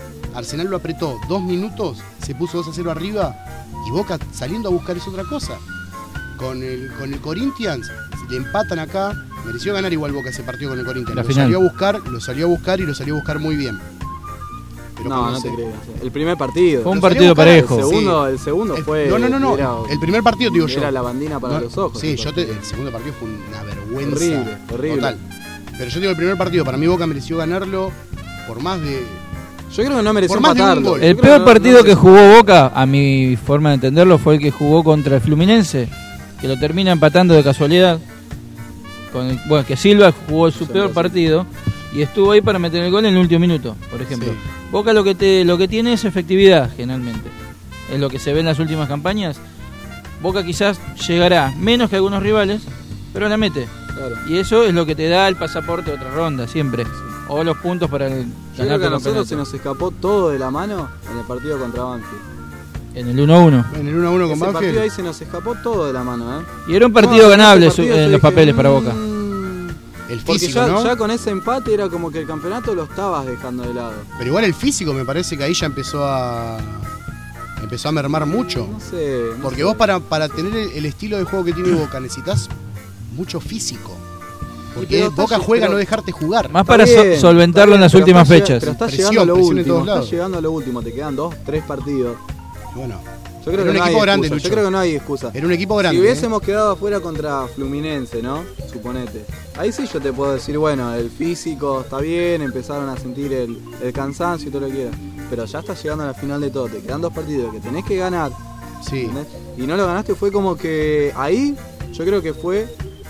lo apretó 2 minutos, se puso 2-0 arriba y Boca saliendo a buscar es otra cosa. Con el Corinthians le empatan acá, mereció ganar igual Boca ese partido con el Corinthians. La Lo final. salió a buscar y lo salió a buscar muy bien. Pero No, cuando no te se- creas. El primer partido. Fue un Lo salió partido a buscar, parejo. El segundo fue. No. era- El primer partido, digo yo. Era la bandina para No, los ojos. Sí, el partido. el segundo partido fue una vergüenza. Horrible. Total. Pero yo digo el primer partido, para mí Boca mereció ganarlo por más de. Yo creo que no mereció Por más de un empatarlo. gol. El Yo creo peor no- partido no que mereció- jugó Boca, a mi forma de entenderlo, fue el que jugó contra el Fluminense, que lo termina empatando de casualidad. Bueno, que Silva jugó su peor partido y estuvo ahí para meter el gol en el último minuto, por ejemplo. Sí. Boca lo que tiene es efectividad, generalmente. Es lo que se ve en las últimas campañas. Boca quizás llegará menos que algunos rivales, pero la mete. Claro. Y eso es lo que te da el pasaporte a otra ronda, siempre. O los puntos para el Yo creo ganar que a el nosotros se campeonato. nos escapó todo de la mano en el partido contra Banfield. En el 1-1. En el 1-1 con Ese partido Banfield. ahí se nos escapó todo de la mano, ¿eh? Y era un partido ganable ese partido en yo los dije, papeles para Boca. El Porque físico, ¿no? ya con ese empate era como que el campeonato lo estabas dejando de lado. Pero igual el físico me parece que ahí ya empezó a mermar mucho. No sé. no Porque sé. vos para tener el estilo de juego que tiene Boca necesitas mucho físico. Porque pero está Boca lle- juega pero- no dejarte jugar. Más Está para bien, solventarlo en las pero últimas está lleg- fechas. Pero estás Presión, llegando a lo presión en último. todos lados. Estás llegando a lo último. Te quedan 2, 3 partidos. Bueno, Yo creo Era que un no hay equipo grande, excusa. Lucho. Yo creo que no hay excusa. era un equipo grande. Si hubiésemos quedado afuera contra Fluminense, ¿no? Suponete. Ahí sí yo te puedo decir, bueno, el físico está bien, empezaron a sentir el cansancio y todo lo que quieras. Pero ya estás llegando a la final de todo. Te quedan 2 partidos que tenés que ganar. Sí. ¿Entendés? Y no lo ganaste, fue como que ahí yo creo que fue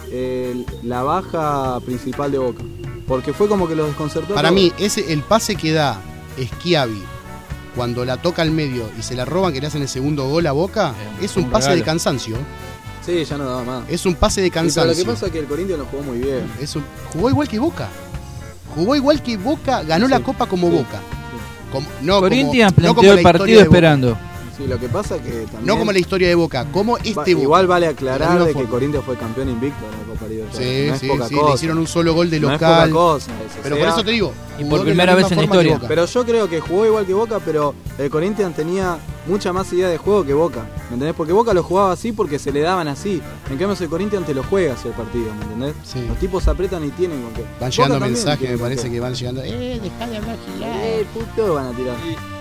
la baja principal de Boca. Porque fue como que los desconcertó. Para a todos. mí, el pase que da Schiavi cuando la toca al medio y se la roban, que le hacen el segundo gol a Boca, es un pase de cansancio. Sí, ya no daba más. Es un pase de Sí, pero cansancio. lo que pasa es que el Corinthians lo jugó muy bien. Jugó igual que Boca. Jugó igual que Boca, ganó la Copa como Boca. No Corinthians como- no como planteó la el partido historia de Boca. esperando. Sí, lo que pasa es que también... No como la historia de Boca, como Boca. Igual vale De la aclarar misma de que forma. Corinthians fue campeón invicto en la Copa Libertadores. Sí, no es sí, poca sí, cosa. le hicieron un solo gol de No es local. poca cosa eso. Pero O por sea, eso te digo, Y jugó por de primera misma vez en la forma que historia. Boca. Pero yo creo que jugó igual que Boca, pero el Corinthians tenía mucha más idea de juego que Boca. ¿Me entendés? Porque Boca lo jugaba así porque se le daban así. En cambio, el Corinthians te lo juega hacia el partido, ¿me entendés? Sí. Los tipos apretan y tienen con qué. Van llegando Boca también mensajes, tiene me con parece qué. que van llegando. Dejá de hablar gilada. Puto, van a tirar.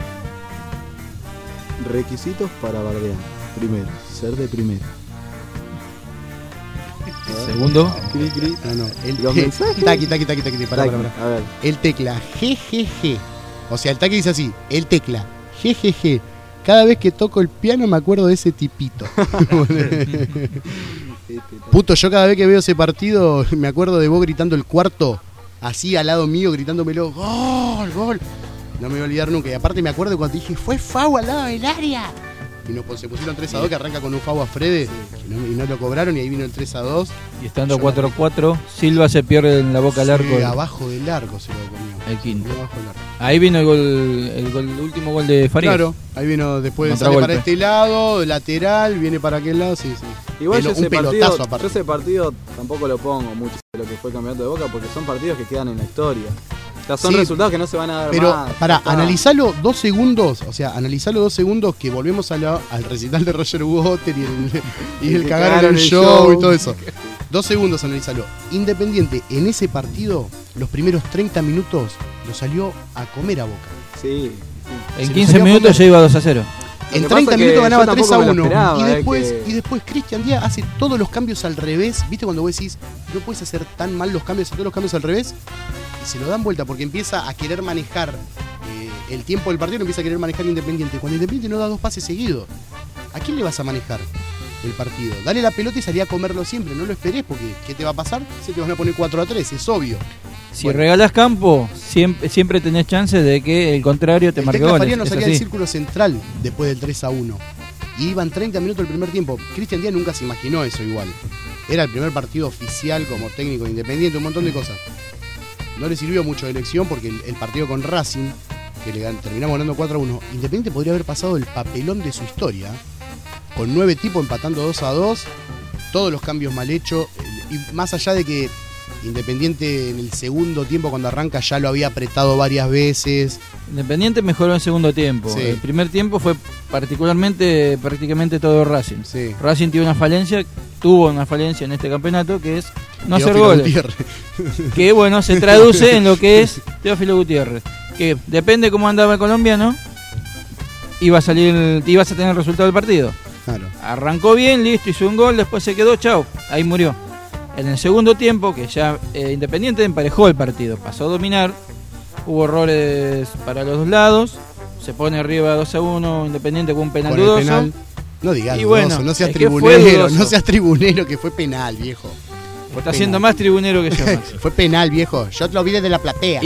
Requisitos para bardear. Primero, ser de primera. Segundo, Cri, cri. No, Los mensajes. Taqui, pará. A ver. El tecla GGG. O sea, el taqui dice así, el tecla GGG. Cada vez que toco el piano me acuerdo de ese tipito. Puto, yo cada vez que veo ese partido me acuerdo de vos gritando el cuarto así al lado mío gritándomelo, gol, gol. No me voy a olvidar nunca. Y aparte me acuerdo cuando dije, fue FAU al lado del área. Y se pusieron 3-2, que arranca con un FAU a Fredes, y no lo cobraron, y ahí vino el 3-2. Y estando 4-4, Silva se pierde en la boca al arco. Abajo del arco se lo comió. El quinto. Ahí vino el último gol de Farías. Claro, ahí vino después, sale para este lado, lateral, viene para aquel lado, sí. Igual un pelotazo aparte. Yo ese partido tampoco lo pongo mucho de lo que fue el campeonato de Boca, porque son partidos que quedan en la historia. O sea, son resultados que no se van a dar pero más. Pero analizalo 2 segundos, que volvemos al recital de Roger Water y el cagar en el show y todo eso. 2 segundos, analizalo. Independiente, en ese partido, los primeros 30 minutos lo salió a comer a Boca. Sí. En 15 minutos ya iba 2-0. En 30 minutos ganaba 3-1. Y después Cristian Díaz hace todos los cambios al revés. ¿Viste cuando vos decís, no puedes hacer tan mal los cambios, todos los cambios al revés? Y se lo dan vuelta porque empieza a querer manejar el tiempo del partido, empieza a querer manejar Independiente. Cuando Independiente no da 2 pases seguidos, ¿a quién le vas a manejar el partido? Dale la pelota y salí a comerlo siempre. No lo esperés porque ¿qué te va a pasar? Se te van a poner 4-3, es obvio. Si regalás campo, siempre tenés chances de que el contrario te marque goles. Farías no salía del círculo central después del 3-1. Y iban 30 minutos el primer tiempo. Cristian Díaz nunca se imaginó eso igual. Era el primer partido oficial como técnico Independiente, un montón de cosas. No le sirvió mucho de elección porque el partido con Racing, que terminamos ganando 4-1, Independiente podría haber pasado el papelón de su historia, con 9 tipos empatando 2-2, todos los cambios mal hechos, y más allá de que Independiente en el segundo tiempo cuando arranca ya lo había apretado varias veces. Independiente mejoró en el segundo tiempo. Sí. El primer tiempo fue prácticamente todo Racing. Sí. Racing tuvo una falencia en este campeonato que es no hacer goles. Que bueno, se traduce en lo que es Teófilo Gutiérrez. Que depende cómo andaba el colombiano, ibas a tener el resultado del partido. Claro. Arrancó bien, listo, hizo un gol, después se quedó, chau, ahí murió. En el segundo tiempo, que ya Independiente emparejó el partido, pasó a dominar, hubo errores para los dos lados, se pone arriba 2-1, Independiente con un penal dudoso. Penal. No digas y bueno, dudoso, no seas tribunero, que fue penal, viejo. Está siendo más tribunero que yo, Max. Fue penal, viejo, yo te lo vi desde la platea.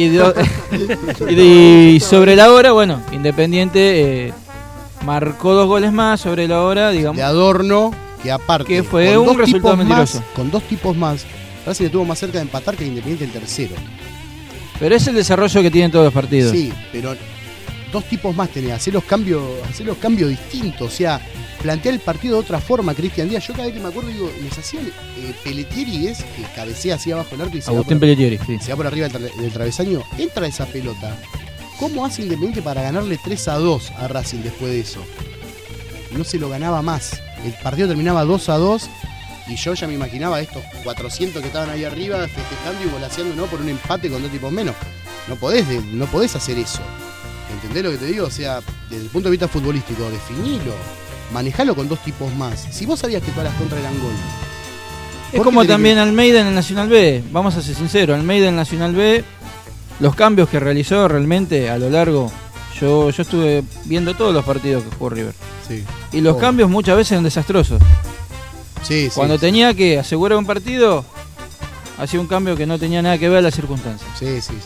Y sobre la hora, bueno, Independiente marcó 2 goles más sobre la hora, digamos. De adorno. Que aparte, que fue un resultado mentiroso. Con 2 tipos más, Racing estuvo más cerca de empatar que Independiente el tercero. Pero es el desarrollo que tienen todos los partidos. Sí, pero 2 tipos más tenés, hacer los cambios distintos, o sea, plantear el partido de otra forma, Cristian Díaz. Yo cada vez que me acuerdo digo, les hacían Pelletieri que cabecea así abajo del arco y Agustín Pelletieri, sí. Se va por arriba del travesaño, entra esa pelota. ¿Cómo hace Independiente para ganarle 3-2 a Racing después de eso? No se lo ganaba más. El partido terminaba 2-2 y yo ya me imaginaba estos 400 que estaban ahí arriba festejando y volaseando, ¿no? Por un empate con 2 tipos menos. No podés hacer eso. ¿Entendés lo que te digo? O sea, desde el punto de vista futbolístico, definilo. Manejalo con 2 tipos más. Si vos sabías que todas las contras eran gol. Es como también Almeida en el Nacional B. Vamos a ser sinceros, Almeida en el Nacional B, los cambios que realizó realmente a lo largo. Yo estuve viendo todos los partidos que jugó River. Sí. Y los cambios muchas veces eran desastrosos. Sí, Cuando tenía que asegurar un partido, hacía un cambio que no tenía nada que ver a las circunstancias. Sí.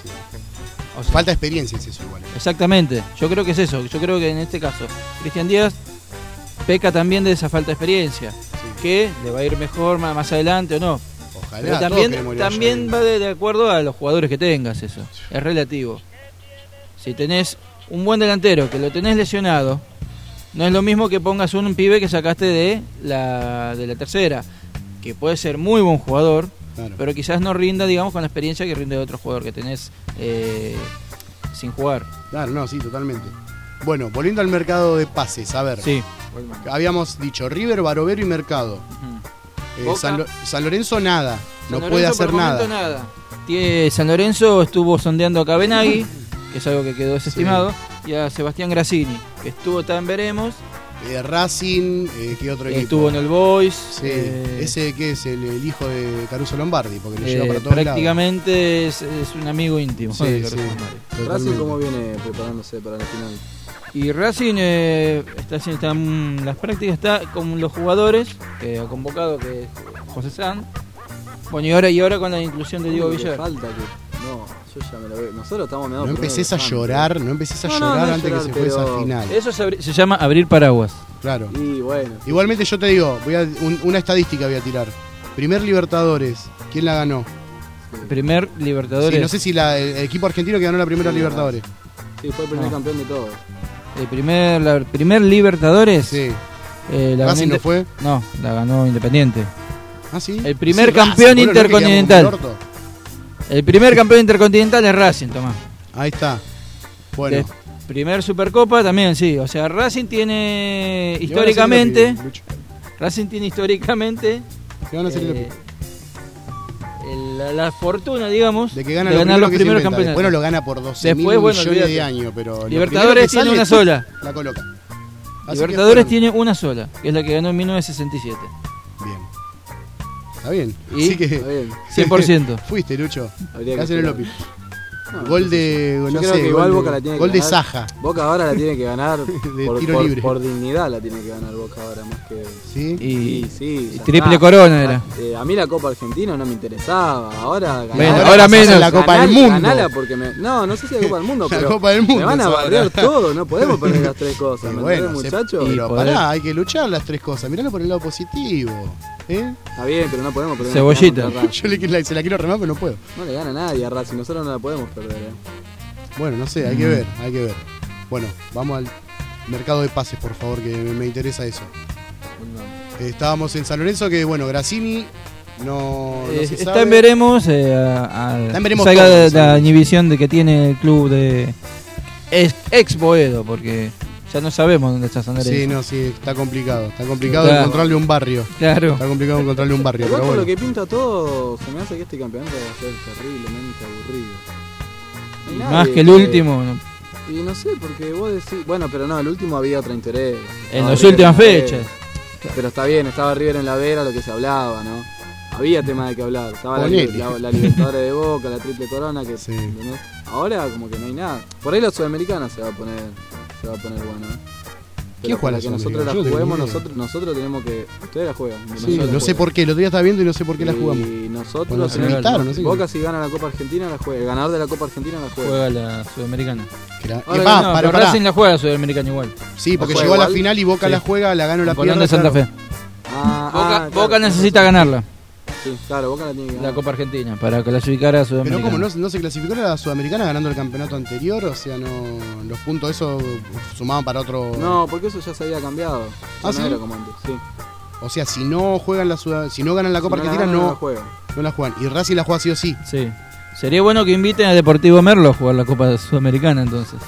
O sea, falta experiencia es eso igual. Exactamente. Yo creo que es eso. Yo creo que en este caso, Cristian Díaz peca también de esa falta de experiencia. Sí. Que le va a ir mejor más adelante o no. Ojalá. Pero también va de acuerdo a los jugadores que tengas eso. Es relativo. Si tenés un buen delantero que lo tenés lesionado, no es lo mismo que pongas un pibe que sacaste de la tercera, que puede ser muy buen jugador, claro, pero quizás no rinda, digamos, con la experiencia que rinde otro jugador que tenés sin jugar. Claro, no, sí, totalmente. Bueno, volviendo al mercado de pases, a ver. Sí. Habíamos dicho River, Barovero y Mercado. San Lorenzo nada, no puede hacer nada. San Lorenzo estuvo sondeando a Cabenagui, que es algo que quedó desestimado, y a Sebastián Grassini, que tan veremos. Racing, ¿qué otro equipo? Estuvo en el Boys. Sí, ese que es el hijo de Caruso Lombardi, porque lo lleva para todos prácticamente lados. Es un amigo íntimo de Caruso Lombardi. ¿Racing cómo viene preparándose para la final? Y Racing está en las prácticas, está con los jugadores que ha convocado, que es José San. Bueno, y ahora con la inclusión de Diego Villar. Falta que no yo ya me lo veo. Nosotros estamos medio. No empecés a llorar, no empecés a llorar antes que se juegue al final. Eso se llama abrir paraguas. Claro. Y bueno. Igualmente yo te digo, una estadística voy a tirar. Primer Libertadores, ¿quién la ganó? Primer Libertadores. Sí, no sé si el equipo argentino que ganó la primera Libertadores. Sí, fue el primer campeón de todo. El primer Libertadores. Sí. ¿Racing no fue? No, la ganó Independiente. Ah, sí. El primer Sí, campeón Racing, intercontinental. El primer campeón intercontinental es Racing, Tomás. Ahí está. Bueno. Primer Supercopa también, sí. O sea, Racing tiene históricamente. Racing tiene históricamente. ¿Qué van a hacer la fortuna, digamos, de que gana de ganar los primeros campeonatos. Bueno, lo gana por 12 mil millones de años, pero Libertadores tiene una sola. La coloca. Libertadores tiene una sola, que es la que ganó en 1967. Bien. Está bien. Y así que está bien. 100%. Fuiste, Lucho. Habría ¿Qué hacen el Lopi? No, gol de, yo no creo sé, que igual Boca la tiene que gol de ganar. Saja. Boca ahora la tiene que ganar de tiro libre. Por dignidad la tiene que ganar Boca ahora más que. ¿Sí? Y triple corona era. A mí la Copa Argentina no me interesaba. Ahora ahora menos la Copa del Mundo. Ganala porque no sé si la Copa del Mundo, la pero Copa del Mundo, me van a bardear todo, no podemos perder las tres cosas, ¿me bueno, entendés, muchachos? Pero pará, hay que luchar las tres cosas. Miralo por el lado positivo. Está bien, pero no podemos perder. Cebollita. Yo se la quiero remar, pero no puedo. No le gana a nadie a Racing, nosotros no la podemos perder. Bueno, no sé, hay que ver. Bueno, vamos al mercado de pases, por favor, que me interesa eso. Estábamos en San Lorenzo, que bueno, Grassini no se está sabe. en veremos, salga de la inhibición de que tiene el club de ex Boedo, porque ya no sabemos dónde está San Lorenzo. Sí, no, sí, está complicado encontrarle un barrio. Claro. Está complicado encontrarle un barrio. Igual Pero por bueno. lo que pinta todo, se me hace que este campeonato va a ser terriblemente aburrido. Más que el último. Y no sé, porque vos decís. Bueno, pero no, el último había otro interés. En las últimas fechas. Pero está bien, estaba River en la Vera, lo que se hablaba, ¿no? Había tema de que hablar. Estaba la Libertadores de Boca, la Triple Corona, que sí. Ahora como que no hay nada. Por ahí la Sudamericana se va a poner bueno, ¿eh? ¿Quién juega para que nosotros la juguemos, nosotros tenemos que. Ustedes la juegan. Sí, no sé por qué, el otro día estaba viendo y no sé por qué la jugamos. Y nosotros bueno, nos invitaron, no sé. Boca si gana la Copa Argentina la juega. El ganador de la Copa Argentina la juega. Juega la Sudamericana. Pero Racing la juega la Sudamericana igual. Sí, porque llegó a la final y Boca la juega, la gana o la pierde. de Santa Fe. Boca necesita ganarla. Sí, claro, Boca la tiene que ganar. La Copa Argentina, para clasificar a Sudamericana. Pero ¿cómo no se clasificó a la Sudamericana ganando el campeonato anterior? O sea, no los puntos esos sumaban para otro. No, porque eso ya se había cambiado. ¿Ah, sí? No era como antes, sí. O sea, si no juegan si no ganan la Copa Argentina, no la juegan. Y Racing la juega sí o sí. Sí. Sería bueno que inviten a Deportivo Merlo a jugar la Copa Sudamericana entonces.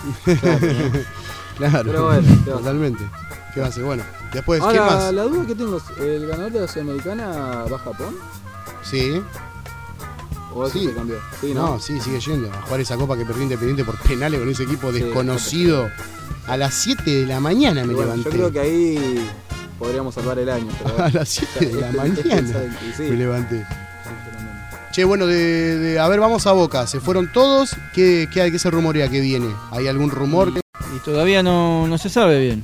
Claro. Pero bueno, totalmente. ¿Qué va a hacer? Bueno, después, ahora, ¿qué más? La duda que tengo, ¿el ganador de la Sudamericana va a Japón? Sí. ¿O eso se cambió? Sí, no, sí, sigue yendo a jugar esa copa que perdió Independiente por penales con ese equipo desconocido. A las 7 de la mañana me levanté. Yo creo que ahí podríamos salvar el año. Pero a las 7 de la mañana me levanté. Che, bueno, a ver, vamos a Boca. ¿Se fueron todos? ¿Qué se rumorea que viene? ¿Hay algún rumor? Y todavía no se sabe bien.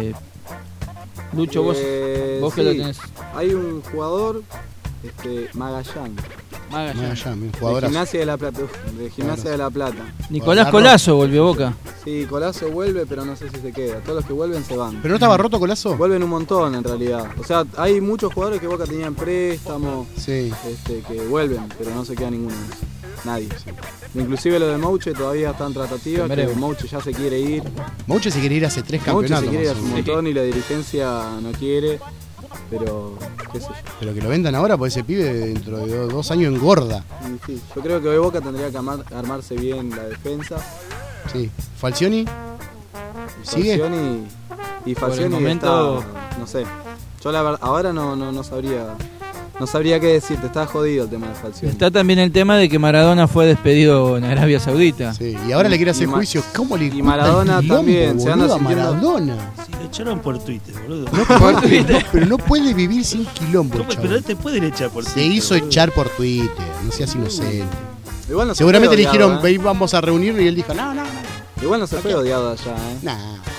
Lucho, vos que lo tenés. Hay un jugador, Magallanes, un jugador de Gimnasia de la Plata. De Gimnasia de la Plata. Nicolás Colazo volvió a Boca. Sí, Colazo vuelve, pero no sé si se queda. Todos los que vuelven se van. ¿Pero no estaba roto Colazo? Vuelven un montón en realidad. O sea, hay muchos jugadores que Boca tenía en préstamo, sí. Que vuelven, pero no se queda ninguno. Nadie. Sí. Inclusive lo de Mouche todavía está en tratativa, que Mouche ya se quiere ir. Mouche se quiere ir hace 3 campeonatos. Mouche se quiere ir hace un montón y la dirigencia no quiere. Pero, qué sé yo. Pero que lo vendan ahora, porque ese pibe dentro de 2 años engorda. Sí, yo creo que hoy Boca tendría que armarse bien la defensa. Sí. ¿Falcioni? ¿Sigue? Falcioni momento... está, no sé. Yo la verdad, ahora no sabría. No sabría qué decirte, está jodido el tema de Falcioni. Está también el tema de que Maradona fue despedido en Arabia Saudita. Sí, y ahora le quiere hacer juicio. ¿Cómo le Y Maradona quilombo, también, boludo, se anda a Maradona. Sí, lo echaron por Twitter, boludo. No, pero no puede vivir sin quilombo, chaval. Pero te pueden echar por Twitter. Se hizo echar por Twitter, no seas inocente. Igual no seguramente le dijeron, vamos a reunirnos y él dijo, no. Igual no se fue odiado allá, Nah.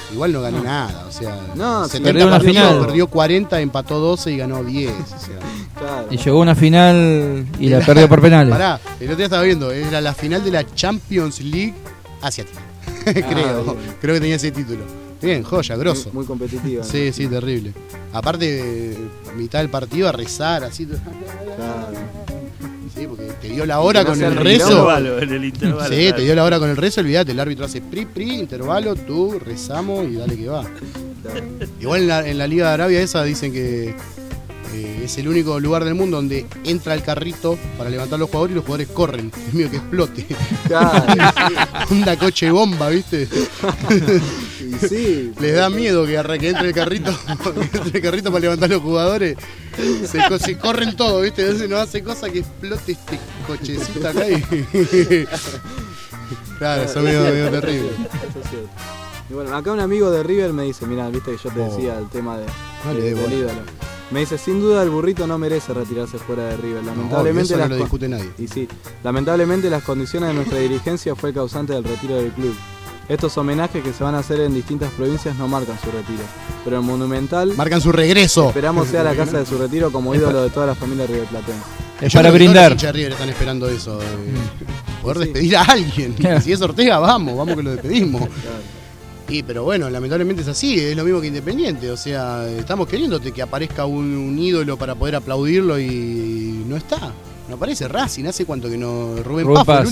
igual no ganó nada, o sea, No, 70 perdió una partidos, final. perdió 40, empató 12 y ganó 10. O sea. Claro. Y llegó a una final y la perdió por penales. Pará, el otro día estaba viendo, era la final de la Champions League asiática. Creo que tenía ese título. Bien, joya, grosso. Muy competitiva. Sí, sí, terrible. Aparte, mitad del partido a rezar, así. Claro. Sí, porque te dio la hora No con se el retiró. rezo. En el intervalo. Sí, te dio la hora con el rezo, olvídate, el árbitro hace pri, intervalo, tú, rezamos y dale que va. Igual en la Liga de Arabia esa dicen que es el único lugar del mundo donde entra el carrito para levantar los jugadores y los jugadores corren. Es mío que explote. Claro. Una coche bomba, ¿viste? Y sí. Les da miedo que entre el carrito, que entre el carrito para levantar los jugadores. Se corren todo, ¿viste? Entonces no hace cosa que explote este cochecito acá y... Claro, eso es medio terrible. Eso es cierto. Y bueno, acá un amigo de River me dice, mirá, viste que yo te decía el tema del ídolo. Me dice, sin duda el burrito no merece retirarse fuera de River. Lamentablemente eso no lo discute nadie. Y sí, lamentablemente las condiciones de nuestra dirigencia fue el causante del retiro del club. Estos homenajes que se van a hacer en distintas provincias no marcan su retiro, pero el Monumental marcan su regreso. Esperamos sea la casa de su retiro como ídolo de toda la familia riverplatense. Es para brindar. Los hinchas de River están esperando eso, poder despedir a alguien. Si es Ortega, vamos que lo despedimos. Claro. Pero bueno, lamentablemente es así, es lo mismo que Independiente, o sea, estamos queriéndote que aparezca un ídolo para poder aplaudirlo y no está, no aparece. Racing, ¿hace cuánto que no? Rubén Paz fue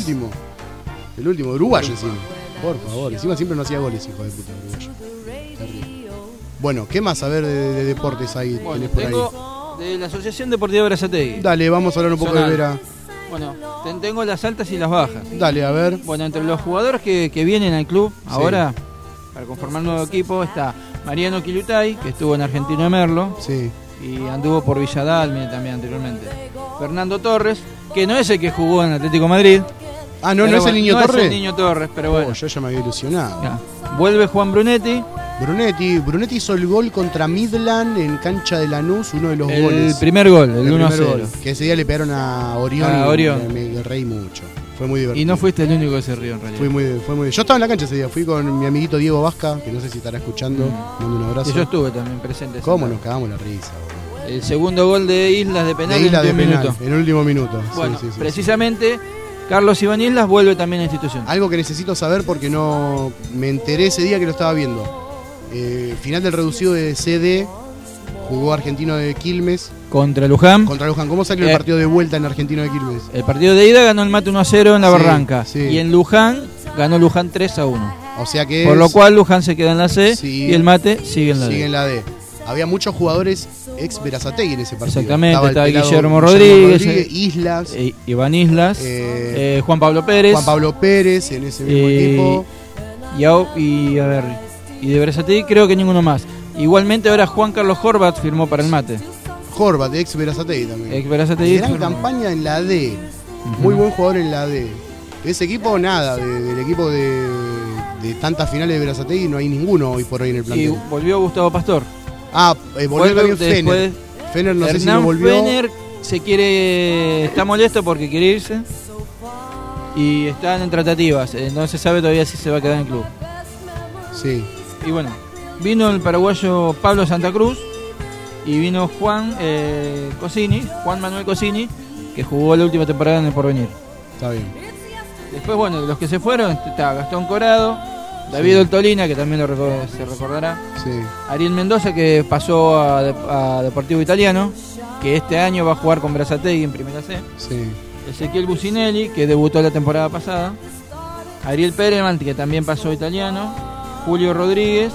el último uruguayo encima, por favor, encima siempre no hacía goles, hijo de puta, uruguayo. Terrible. Bueno, ¿qué más a ver de deportes ahí tenés por ahí? De la Asociación Deportiva Berazategui. Dale, vamos a hablar un poco de Vera. Bueno, tengo las altas y las bajas. Dale, a ver. Bueno, entre los jugadores que vienen al club ahora, para conformar un nuevo equipo, está Mariano Quilutay, que estuvo en Argentino de Merlo. Sí. Y anduvo por Villadalmine también anteriormente. Fernando Torres, que no es el que jugó en Atlético Madrid. Ah, no es el Niño Torres. No es el Niño Torres, pero bueno. Yo ya me había ilusionado. Ya. Vuelve Juan Brunetti. Brunetti hizo el gol contra Midland en cancha de Lanús, uno de los goles. El primer gol, el 1-0. Que ese día le pegaron a Orión. Me reí mucho. Fue muy divertido. Y no fuiste el único que se rió en realidad. Fue muy. Yo estaba en la cancha ese día, fui con mi amiguito Diego Vasca, que no sé si estará escuchando. Mando un abrazo. Y yo estuve también presente. ¿Cómo nos cagamos la risa? El segundo gol de Islas de penal en el último minuto. Bueno, precisamente Carlos Iván Islas vuelve también a la institución. Algo que necesito saber porque no me enteré ese día que lo estaba viendo. Final del reducido de CD, jugó Argentino de Quilmes. Contra Luján. ¿Cómo salió el partido de vuelta en Argentino de Quilmes? El partido de ida ganó el Mate 1-0 en la Barranca. Sí. Y en Luján ganó Luján 3-1. O sea que por lo cual Luján se queda en la C y el Mate sigue en la D. Sigue en la D. Había muchos jugadores ex Berazategui en ese partido. Exactamente, estaba Guillermo Rodríguez, Islas, Iván Islas, Juan Pablo Pérez. En ese mismo equipo. Y de Berazategui creo que ninguno más. Igualmente ahora Juan Carlos Horvat firmó para el Mate. Horvat, ex Berazategui también. Ex Berazategui. Gran campaña en la D. Muy buen jugador en la D. Ese equipo, nada, del equipo de tantas finales de Berazategui no hay ninguno hoy por hoy en el plantel. Y volvió Gustavo Pastor. Volvió también Fener. Fener no sé si no volvió. Fener está molesto porque quiere irse. Y están en tratativas. No se sabe todavía si se va a quedar en el club. Sí. Y bueno, vino el paraguayo Pablo Santa Cruz. Y vino Juan Manuel Cosini, que jugó la última temporada en el Porvenir. Está bien. Después, bueno, de los que se fueron, está Gastón Corado, David Oltolina, que también se recordará. Sí. Ariel Mendoza, que pasó a Deportivo Italiano, que este año va a jugar con Berazategui en Primera C. Sí. Ezequiel Bucinelli, que debutó la temporada pasada. Ariel Pereman, que también pasó a Italiano. Julio Rodríguez.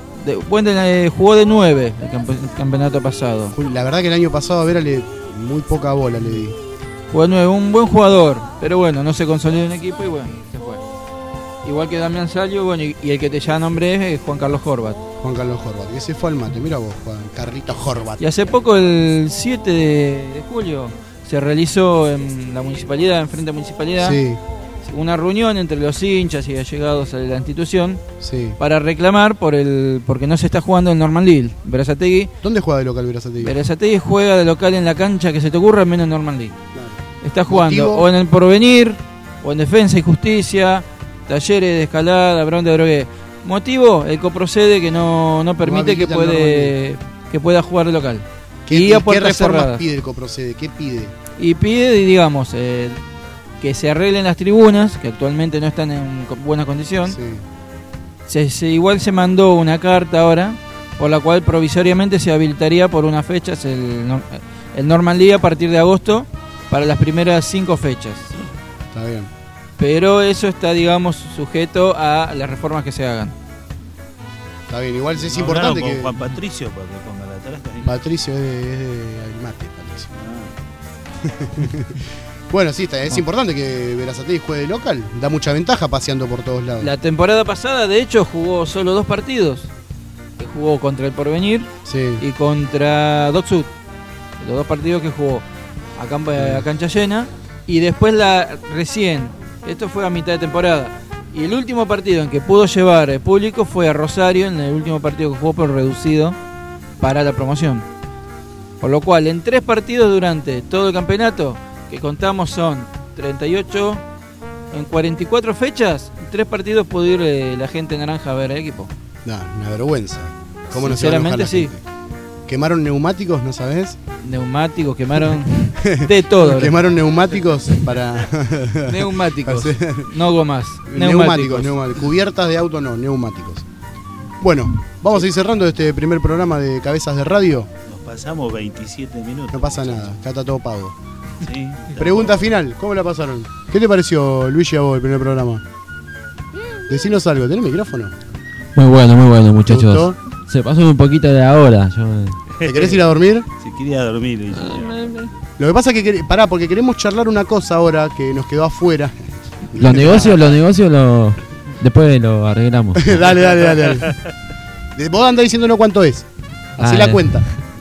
Jugó de 9 el campeonato pasado. La verdad que el año pasado a Vera muy poca bola le di. Jugó de 9, un buen jugador, pero bueno, no se consolidó en equipo y bueno, se fue. Igual que Damián Salio, bueno, y el que te ya nombré es Juan Carlos Horvat. Juan Carlos Horvat, que se fue al Mate, mira vos, Juan Carlito Horvat. Y hace poco, el 7 de julio, se realizó en la municipalidad, en frente a municipalidad, una reunión entre los hinchas y allegados a la institución para reclamar porque no se está jugando en Norman League. Berazategui. ¿Dónde juega de local Berazategui? Berazategui juega de local en la cancha que se te ocurra, menos en Norman League. Claro. Está jugando o en el Porvenir, o en Defensa y Justicia, Talleres de Escalada, Brown de Drogué. Motivo, el Coprocede que no permite que pueda jugar de local. ¿Qué a puertas reformas cerradas. pide el Coprocede? ¿Qué pide? Y pide, digamos, que se arreglen las tribunas, que actualmente no están en buena condición. Igual se mandó una carta ahora, por la cual provisoriamente se habilitaría por unas fechas el Normandy a partir de agosto para las primeras 5 fechas. Está bien. Pero eso está, digamos, sujeto a las reformas que se hagan. Está bien, igual es No, importante con que... Juan Patricio para que ponga la tarasca ahí. Patricio es de Aymate, Patricio. Bueno, sí, es importante que Berazategui juegue de local. Da mucha ventaja paseando por todos lados. La temporada pasada, de hecho, jugó solo 2 partidos. Que jugó contra el Porvenir y contra Dock Sud. Los 2 partidos que jugó a cancha llena. Y después recién, esto fue a mitad de temporada. Y el último partido en que pudo llevar público fue a Rosario, en el último partido que jugó por reducido para la promoción. Por lo cual, en 3 partidos durante todo el campeonato, que contamos son 38, en 44 fechas, 3 partidos pudo ir la gente naranja a ver al equipo. No, una vergüenza. ¿Cómo no se va a enojar la Sinceramente, sí. gente? ¿Quemaron neumáticos, no sabés? Neumáticos, quemaron de todo. ¿Quemaron neumáticos para...? Neumáticos, no gomas. Neumáticos. Cubiertas de auto no, neumáticos. Bueno, vamos a ir cerrando este primer programa de Cabezas de Radio. Nos pasamos 27 minutos. No pasa nada, acá está todo pago. Sí, Pregunta final, ¿cómo la pasaron? ¿Qué te pareció, Luigi, a vos el primer programa? Decinos algo, ¿tenés micrófono? Muy bueno, muchachos. ¿Te gustó? Se pasó un poquito de la hora. ¿Te querés ir a dormir? Si quería dormir. Luigi. Lo que pasa es que, porque queremos charlar una cosa ahora que nos quedó afuera. Los negocios, después lo arreglamos. Dale. Vos andás diciéndonos cuánto es. Hacé la cuenta.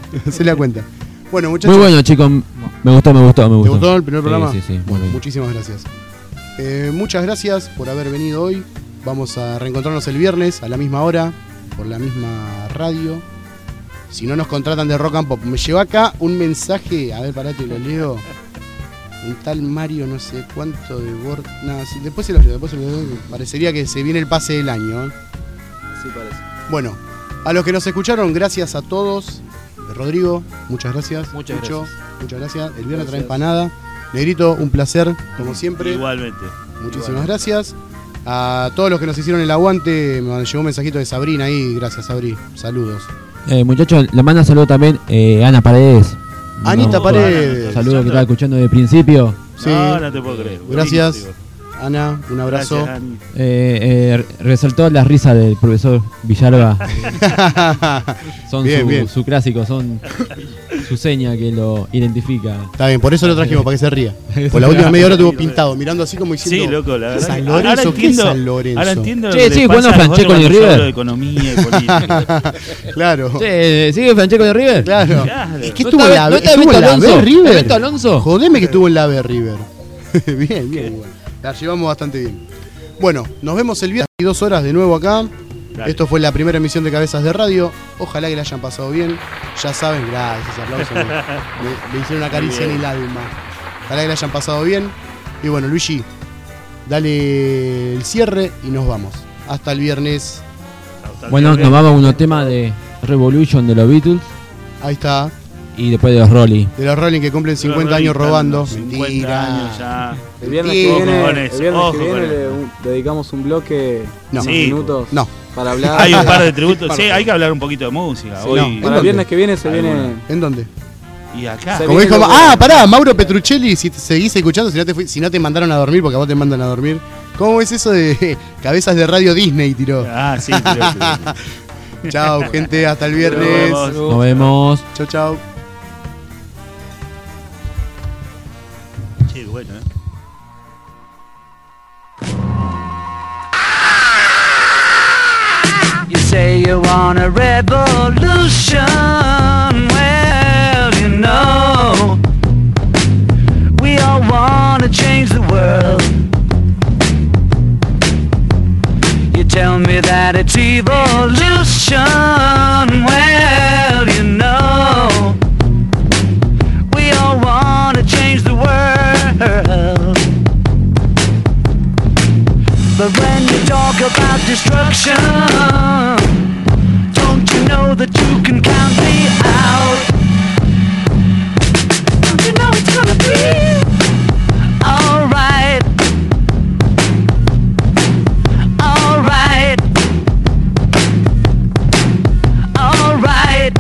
Bueno, muchachos. Muy bueno, chicos. Me gustó. ¿Te gustó el primer programa? Sí. Bueno, muchísimas gracias. Muchas gracias por haber venido hoy. Vamos a reencontrarnos el viernes a la misma hora, por la misma radio. Si no nos contratan de Rock and Pop. Me llegó acá un mensaje, a ver, parate, lo leo. Un tal Mario no sé cuánto de Bord... Nada, sí, después se lo leo. Parecería que se viene el pase del año. Sí, parece. Bueno, a los que nos escucharon, gracias a todos. Rodrigo, muchas gracias. Muchas gracias. El viernes trae empanada. Negrito, un placer, como siempre. Igualmente. Muchísimas gracias. A todos los que nos hicieron el aguante, me llegó un mensajito de Sabrina ahí. Gracias, Sabri. Saludos. Muchachos, le manda saludo también Ana Paredes. Anita Paredes. Saludos que estaba escuchando desde el principio. Sí. No te puedo creer. Gracias. Buenísimo. Ana, un abrazo. Gracias, Ani. Resaltó la risa del profesor Villalba. Son bien. su clásico, son su seña que lo identifica. Está bien, por eso lo trajimos, para que se ría. Por la última media hora estuvo pintado, mirando así como diciendo. Sí, loco, la verdad. ¿San Lorenzo? ¿Qué es San Lorenzo? Ahora entiendo. Sigue jugando Francesco y River. De economía y política. Claro. ¿Sigue Francesco de River? Claro. Es que ¿No estuvo en la ¿no está estuvo en la Alonso? B River. ¿Está Alonso? Jodeme que estuvo en la B River. Bien. Bueno. La llevamos bastante bien. Bueno, nos vemos el viernes. 2 horas de nuevo acá. Dale. Esto fue la primera emisión de Cabezas de Radio. Ojalá que la hayan pasado bien. Ya saben, gracias, aplausos. Me hicieron una caricia en el alma. Ojalá que la hayan pasado bien. Y bueno, Luigi, dale el cierre y nos vamos. Hasta el viernes. Bueno, nos vamos a unos temas de Revolution de los Beatles. Ahí está. Y después de los Rolling. De los Rolling que cumplen 50 años robando. 50 años ya. El viernes que viene le dedicamos un bloque, unos minutos para hablar. Hay un par de tributos. Sí, hay que hablar un poquito de música. Sí, hoy. para el viernes que viene se viene. ¿En dónde? Y acá. Como dijo, pará, Mauro Petruccelli, si te seguís escuchando, si no te mandaron a dormir, porque a vos te mandan a dormir. ¿Cómo es eso de Cabezas de Radio Disney, tiró? Ah, sí, tiró. Chao, gente, hasta el viernes. Nos vemos. Chao. Che, bueno, You say you want a revolution. Well, you know, we all want to change the world. You tell me that it's evolution. Well, you know, we all want to change the world. But when you talk about destruction, so that you can count me out. Don't you know it's gonna be alright? Alright. Alright.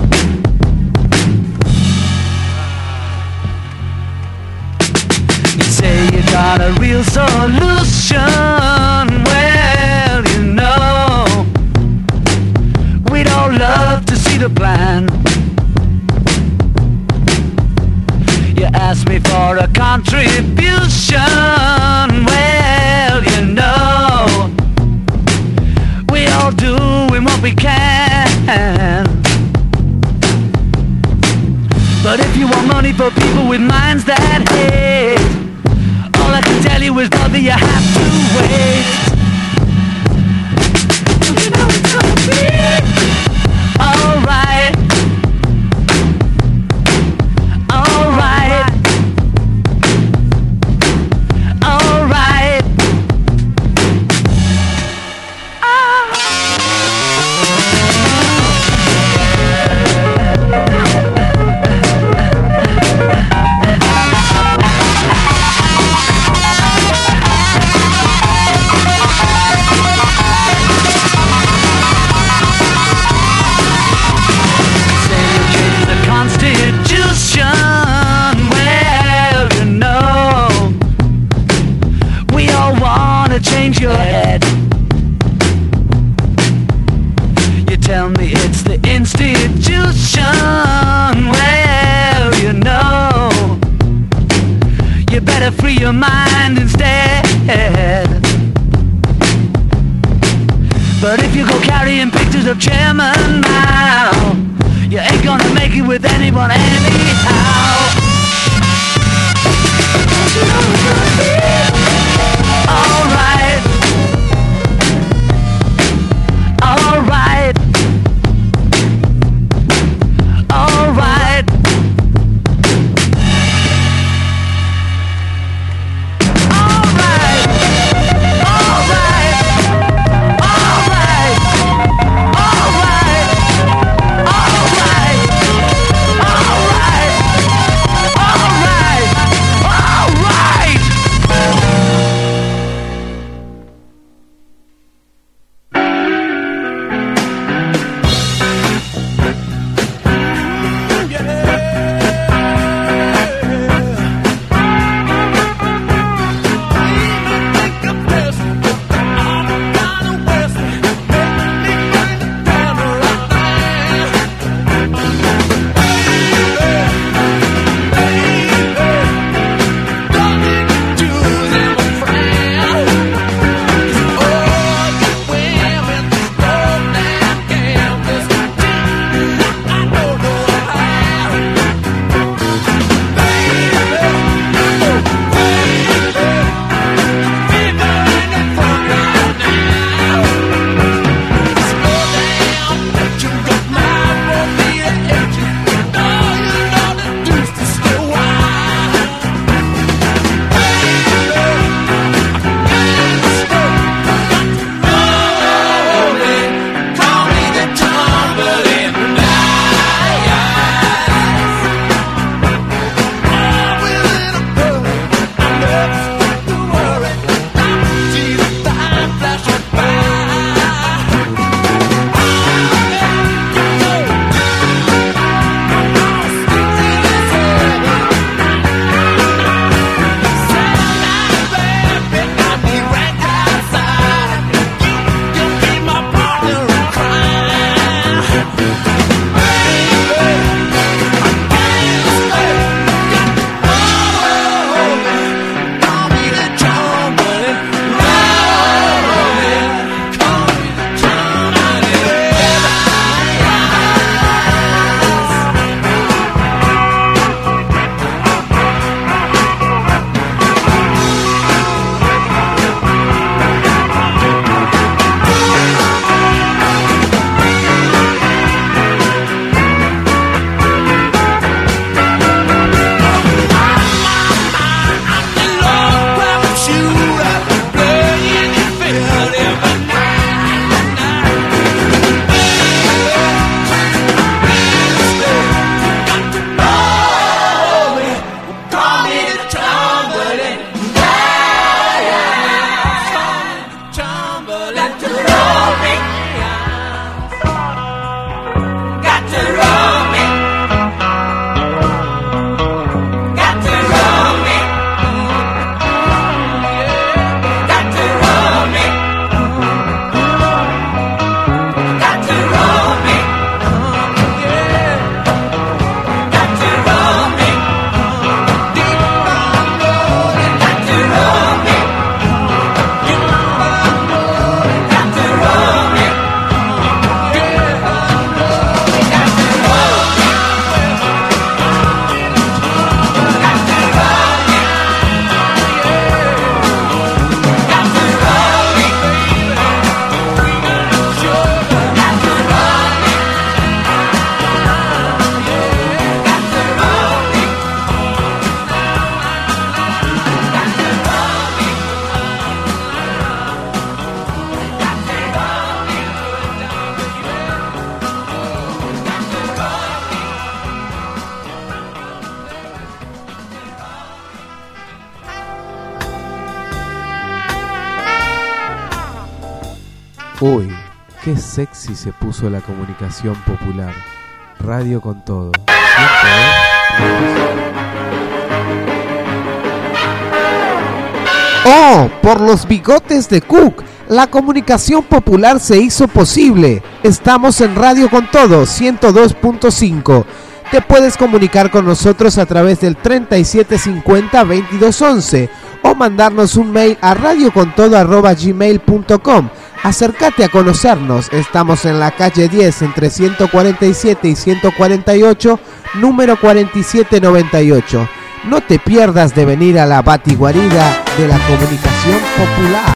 You say you got a real solution. Well, you know, we'd all love to see the plan. You ask me for a contribution. Well, you know, we all doing what we can. But if you want money for people with minds that hate, all I can tell you is, brother, you have to wait. You know it's gonna be alright. Alright. Alright. Constitution, well, you know, we all wanna change your head. You tell me it's the institution, well, you know, you better free your mind instead. But if you go carrying pictures of Chairman Mao, you ain't gonna make it with anyone anyhow. Alright. Alright. Alright. Alright. Uy, qué sexy se puso la comunicación popular. Radio con todo. ¡Oh! Por los bigotes de Cook, la comunicación popular se hizo posible. Estamos en Radio con Todo, 102.5. Te puedes comunicar con nosotros a través del 3750-2211 o mandarnos un mail a radiocontodo@gmail.com. Acércate a conocernos. Estamos en la calle 10 entre 147 y 148, número 4798. No te pierdas de venir a la batiguarida de la comunicación popular.